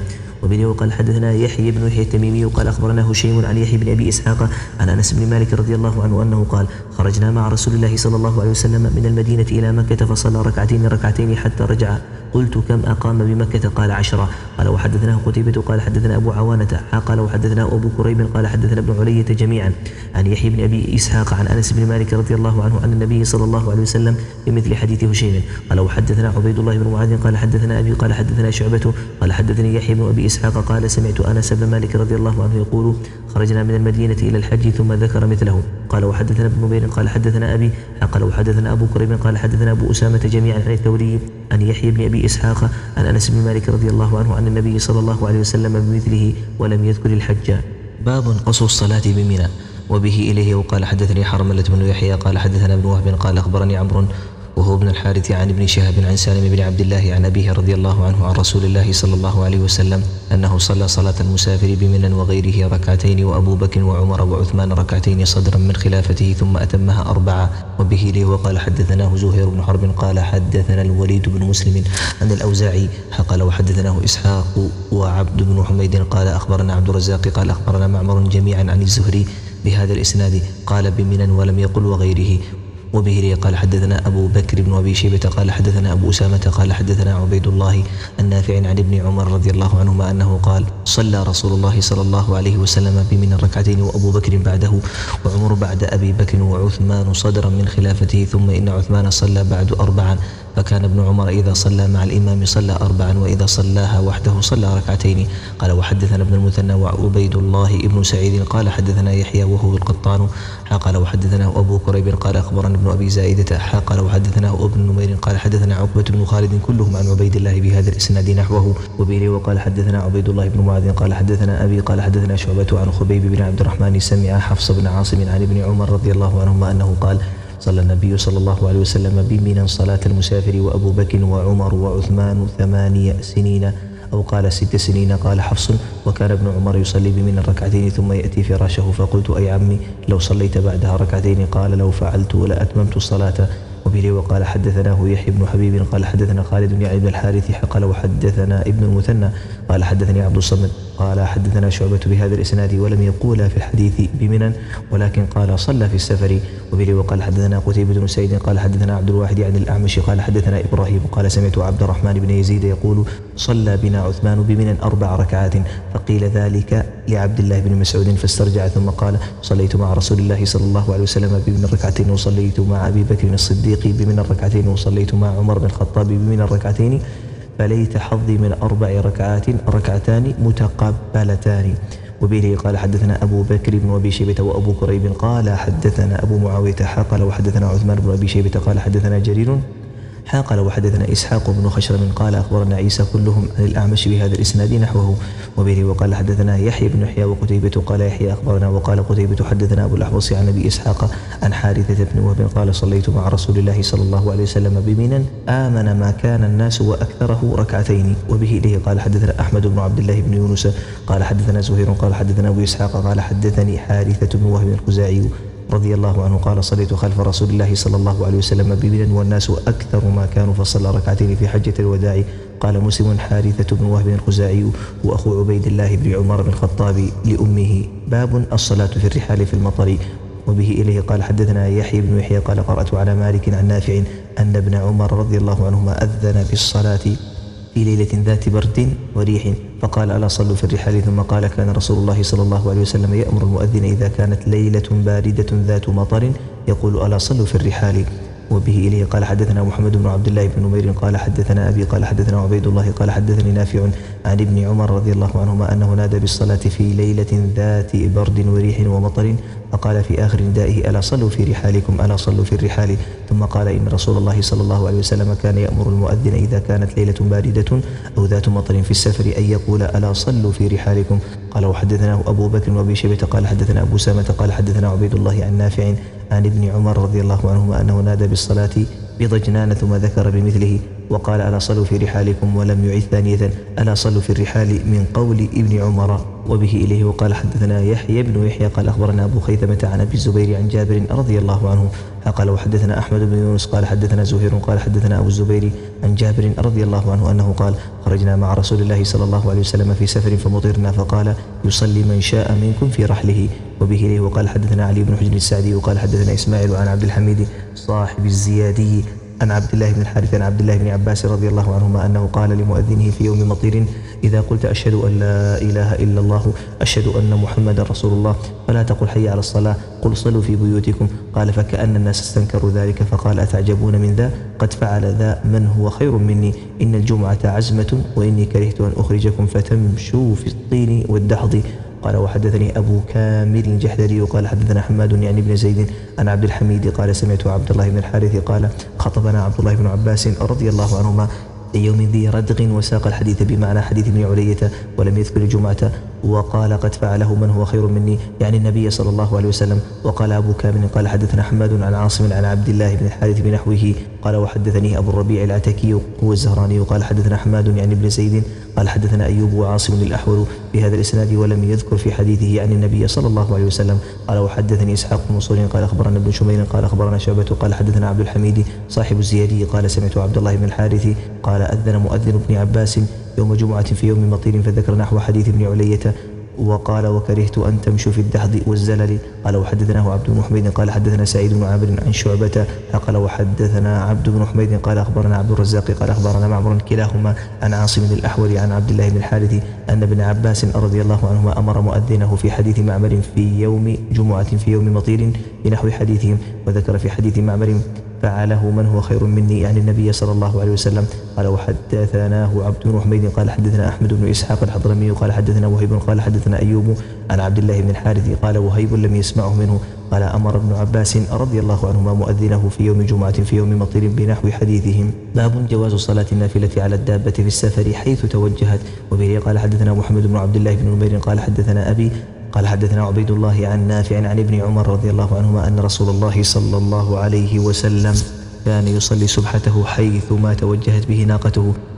وبه وقال حدثنا يحيى بن يحيى التميمي قال أخبرنا هشيم عن يحيى بن أبي إسحاق عن أنس بن مالك رضي الله عنه أنه قال خرجنا مع رسول الله صلى الله عليه وسلم من المدينة إلى مكة فصلى ركعتين ركعتين حتى رجع قلت كم أقام بمكة قال عشرة قال وحدثناه قتيبة قال حدثنا أبو عوانة قال وحدثنا أبو كريب قال حدثنا ابن علية جميعا عن يحيى بن أبي إسحاق عن أنس بن مالك رضي الله عنه أن النبي صلى الله عليه وسلم بمثل حديث هشيم قال وحدثنا عبيد الله بن معاذ قال حدثنا أبي قال حدثنا شعبة قال حدثني يحيى بن أبي إسحاق قال سمعت أنس بن مالك رضي الله عنه يقول خرجنا من المدينة إلى الحج ثم ذكر مثله قال وحدثنا ابن نمير قال حدثنا أبي قال وحدثنا أبو كريب قال حدثنا أبو أسامة جميعا عن الثوري عن يحيى بن أبي إسحاق عن أنس بن مالك رضي الله عنه عن النبي صلى الله عليه وسلم بمثله ولم يذكر الحج. باب قصر الصلاة بمنى. وبه إليه وقال حدثني حرملة بن يحيى قال حدثنا ابن وهب قال أخبرني عمرو وهو ابن الحارث عن ابن شهاب عن سالم بن عبد الله عن أبيه رضي الله عنه عن رسول الله صلى الله عليه وسلم أنه صلى صلاة المسافر بمنى وغيره ركعتين وأبو بكر وعمر وعثمان ركعتين صدرا من خلافته ثم أتمها أربعة. وبه لي وقال حدثناه زهير بن حرب قال حدثنا الوليد بن مسلم عن الأوزاعي قال وحدثناه إسحاق وعبد بن حميد قال أخبرنا عبد الرزاق قال أخبرنا معمر جميعا عن الزهري بهذا الإسناد قال بمنى ولم يقل وغيره. وبه لي قال حدثنا أبو بكر بن أبي شيبة قال حدثنا أبو أسامة قال حدثنا عبيد الله النافع عن ابن عمر رضي الله عنهما أنه قال صلى رسول الله صلى الله عليه وسلم بمنى ركعتين وأبو بكر بعده وعمر بعد أبي بكر وعثمان صدرا من خلافته ثم إن عثمان صلى بعد أربعا فكان ابن عمر إذا صلى مع الإمام صلى أربعا وإذا صلاها وحده صلى ركعتين. قال وحدثنا ابن المثنى وعبيد الله ابن سعيد قال حدثنا يحيى وهو القطان قال وحدثناه أبو كريب قال أخبرنا ابن أبي زائدة قال وحدثناه ابن نمير قال حدثنا عقبة بن خالد كلهم عن عبيد الله بهذا الإسناد نحوه. وبه وقال حدثنا عبيد الله بن معاذ قال حدثنا أبي قال حدثنا شعبة عن خبيب بن عبد الرحمن سمع حفص بن عاصم عن ابن عمر رضي الله عنهما أنه قال صلى النبي صلى الله عليه وسلم بمنى صلاة المسافر وأبو بكر وعمر وعثمان ثمانية سنين أو قال ست سنين. قال حفص وكان ابن عمر يصلي بمنى ركعتين ثم يأتي فراشه فقلت أي عمي لو صليت بعدها ركعتين قال لو فعلت لأتممت الصلاة. وبه وقال حدثناه يحيى بن حبيب قال حدثنا خالد يعني بن الحارث قال وحدثنا ابن المثنى قال حدثني عبد الصمد قال حدثنا شعبة بهذا الإسناد ولم يقول في الحديث بمنى ولكن قال صلى في السفر. وبه وقال حدثنا قتيبة بن سعيد قال حدثنا عبد الواحد عن الأعمش قال حدثنا إبراهيم قال سمعت عبد الرحمن بن يزيد يقول صلى بنا عثمان بمنى أربع ركعات فقيل ذلك لعبد الله بن مسعود فاسترجع ثم قال صليت مع رسول الله صلى الله عليه وسلم بمنى ركعتين وصليت مع أبي بكر الصديق بمنى ركعتين وصليت مع عمر بن الخطاب بمنى ركعتين فليت حظي من أربع ركعات ركعتان متقبلتان. وبه قال حدثنا أبو بكر بن أبي شيبة وأبو كريب قال حدثنا أبو معاوية قال وحدثنا عثمان بن أبي شيبة قال حدثنا جرير قال وحدثنا إسحاق بن خشرم قال أخبرنا عيسى كلهم عن الأعمش بهذا الإسناد نحوه. وبه وقال حدثنا يحيى بن يحيى وقتيبة قال يحيى أخبرنا وقال قتيبة حدثنا أبو الأحوص عن أبي إسحاق عن حارثة بن وهب قال صليت مع رسول الله صلى الله عليه وسلم بمنى آمن ما كان الناس وأكثره ركعتين. وبه إليه قال حدثنا أحمد بن عبد الله بن يونس قال حدثنا زهير قال حدثنا أبو إسحاق قال حدثني حارثة بن وهب الخزاعي رضي الله عنه قال صليت خلف رسول الله صلى الله عليه وسلم بمنى والناس أكثر ما كانوا فصلى ركعتين في حجة الوداع. قال مسلم حارثة بن وهب الخزاعي وأخو عبيد الله بن عمر بن الخطاب لأمه. باب الصلاة في الرحال في المطر. وبه إليه قال حدثنا يحيى بن يحيى قال قرأت على مالك عن نافع أن ابن عمر رضي الله عنهما أذن بالصلاة في ليلة ذات برد وريح فقال ألا صلوا في الرحال ثم قال كان رسول الله صلى الله عليه وسلم يأمر المؤذن إذا كانت ليلة باردة ذات مطر يقول ألا صلوا في الرحال. وبه إليه قال حدثنا محمد بن عبد الله بن نمير قال حدثنا أبي قال حدثنا عبيد الله قال حدثني نافع عن ابن عمر رضي الله عنهما أنه نادى بالصلاة في ليلة ذات برد وريح ومطر فقال في آخر ندائه ألا صلوا في رحالكم ألا صلوا في الرحال ثم قال إن رسول الله صلى الله عليه وسلم كان يأمر المؤذن إذا كانت ليلة باردة أو ذات مطر في السفر أن يقول ألا صلوا في رحالكم. قال وحدثناه أبو بكر وأبي شيبة قال حدثنا أبو سامة قال حدثنا عبيد الله عن نافع عن ابن عمر رضي الله عنهما أنه نادى بالصلاة بضجنان ثم ذكر بمثله وقال ألا صلوا في رحالكم ولم يعد ثانية ألا صلوا في الرحال من قول ابن عمر وبه إليه. وقال حدثنا يحيى بن يحيى قال أخبرنا أبو خيثمة عن أبي الزبير عن جابر رضي الله عنه قال وحدثنا أحمد بن يونس قال حدثنا زهير قال حدثنا أبو الزبير عن جابر رضي الله عنه أنه قال خرجنا مع رسول الله صلى الله عليه وسلم في سفر فمطرنا فقال يصلي من شاء منكم في رحله وبه إليه. وقال حدثنا علي بن حجر السعدي وقال حدثنا إسماعيل عن عبد الحميد صاحب الزيادي عن عبد الله بن الحارث عن عبد الله بن عباس رضي الله عنهما أنه قال لمؤذنه في يوم مطير إذا قلت أشهد أن لا إله إلا الله أشهد أن محمدا رسول الله فلا تقل حي على الصلاة قل صلوا في بيوتكم. قال فكأن الناس استنكروا ذلك فقال أتعجبون من ذا قد فعل ذا من هو خير مني إن الجمعة عزمة وإني كرهت أن أخرجكم فتمشوا في الطين والدحض. قال وحدثني أبو كامل الجحدري قال حدثنا حماد يعني بن زيد عن عبد الحميد قال سمعت عبد الله بن الحارث قال خطبنا عبد الله بن عباس رضي الله عنهما يوم ذي ردغ وساق الحديث بمعنى حديث ابن علية ولم يذكر الجمعة وقال قد فعله من هو خير مني يعني النبي صلى الله عليه وسلم. وقال أبو كامل قال حدثنا حماد عن عاصم عن عبد الله بن الحارث بنحوه قال وحدثني أبو الربيع العتكي هو الزهراني قال حدثنا حماد يعني ابن زيد قال حدثنا أيوب وعاصم الأحول بهذا الإسناد ولم يذكر في حديثه عن النبي صلى الله عليه وسلم. قال وحدثني إسحاق بن منصور قال أخبرنا ابن شمير قال أخبرنا شعبة قال حدثنا عبد الحميد صاحب الزيادي قال سمعت عبد الله بن الحارث قال أذن مؤذن ابن عباس يوم جمعة في يوم مطير فذكر نحو حديث ابن علية وقال وكرهت أن تمشوا في الدحض والزلل. قال وحدثناه عبد بن حميد قال حدثنا سعيد بن عامر عن شعبة قال وحدثنا عبد بن حميد قال أخبرنا عبد الرزاق قال أخبرنا معمر كلاهما عن عاصم الأحول عن عبد الله بن الحارث أن ابن عباس رضي الله عنهما أمر مؤذنه في حديث معمر في يوم جمعة في يوم مطير بنحو حديثهم وذكر في حديث معمر فعله من هو خير مني يعني النبي صلى الله عليه وسلم. قال وحدثناه عبد بن حميد قال حدثنا أحمد بن إسحاق الحضرمي قال حدثنا وهيب قال حدثنا أيوب عن عبد الله بن الحارث قال وهيب لم يسمعه منه قال أمر ابن عباس رضي الله عنهما مؤذنه في يوم جمعة في يوم مطير بنحو حديثهم. باب جواز صلاة النافلة على الدابة في السفر حيث توجهت. وبه قال حدثنا محمد بن عبد الله بن نمير قال حدثنا أبي قال حدثنا عبيد الله عن نافع عن ابن عمر رضي الله عنهما أن رسول الله صلى الله عليه وسلم كان يصلي سبحته حيث ما توجهت به ناقته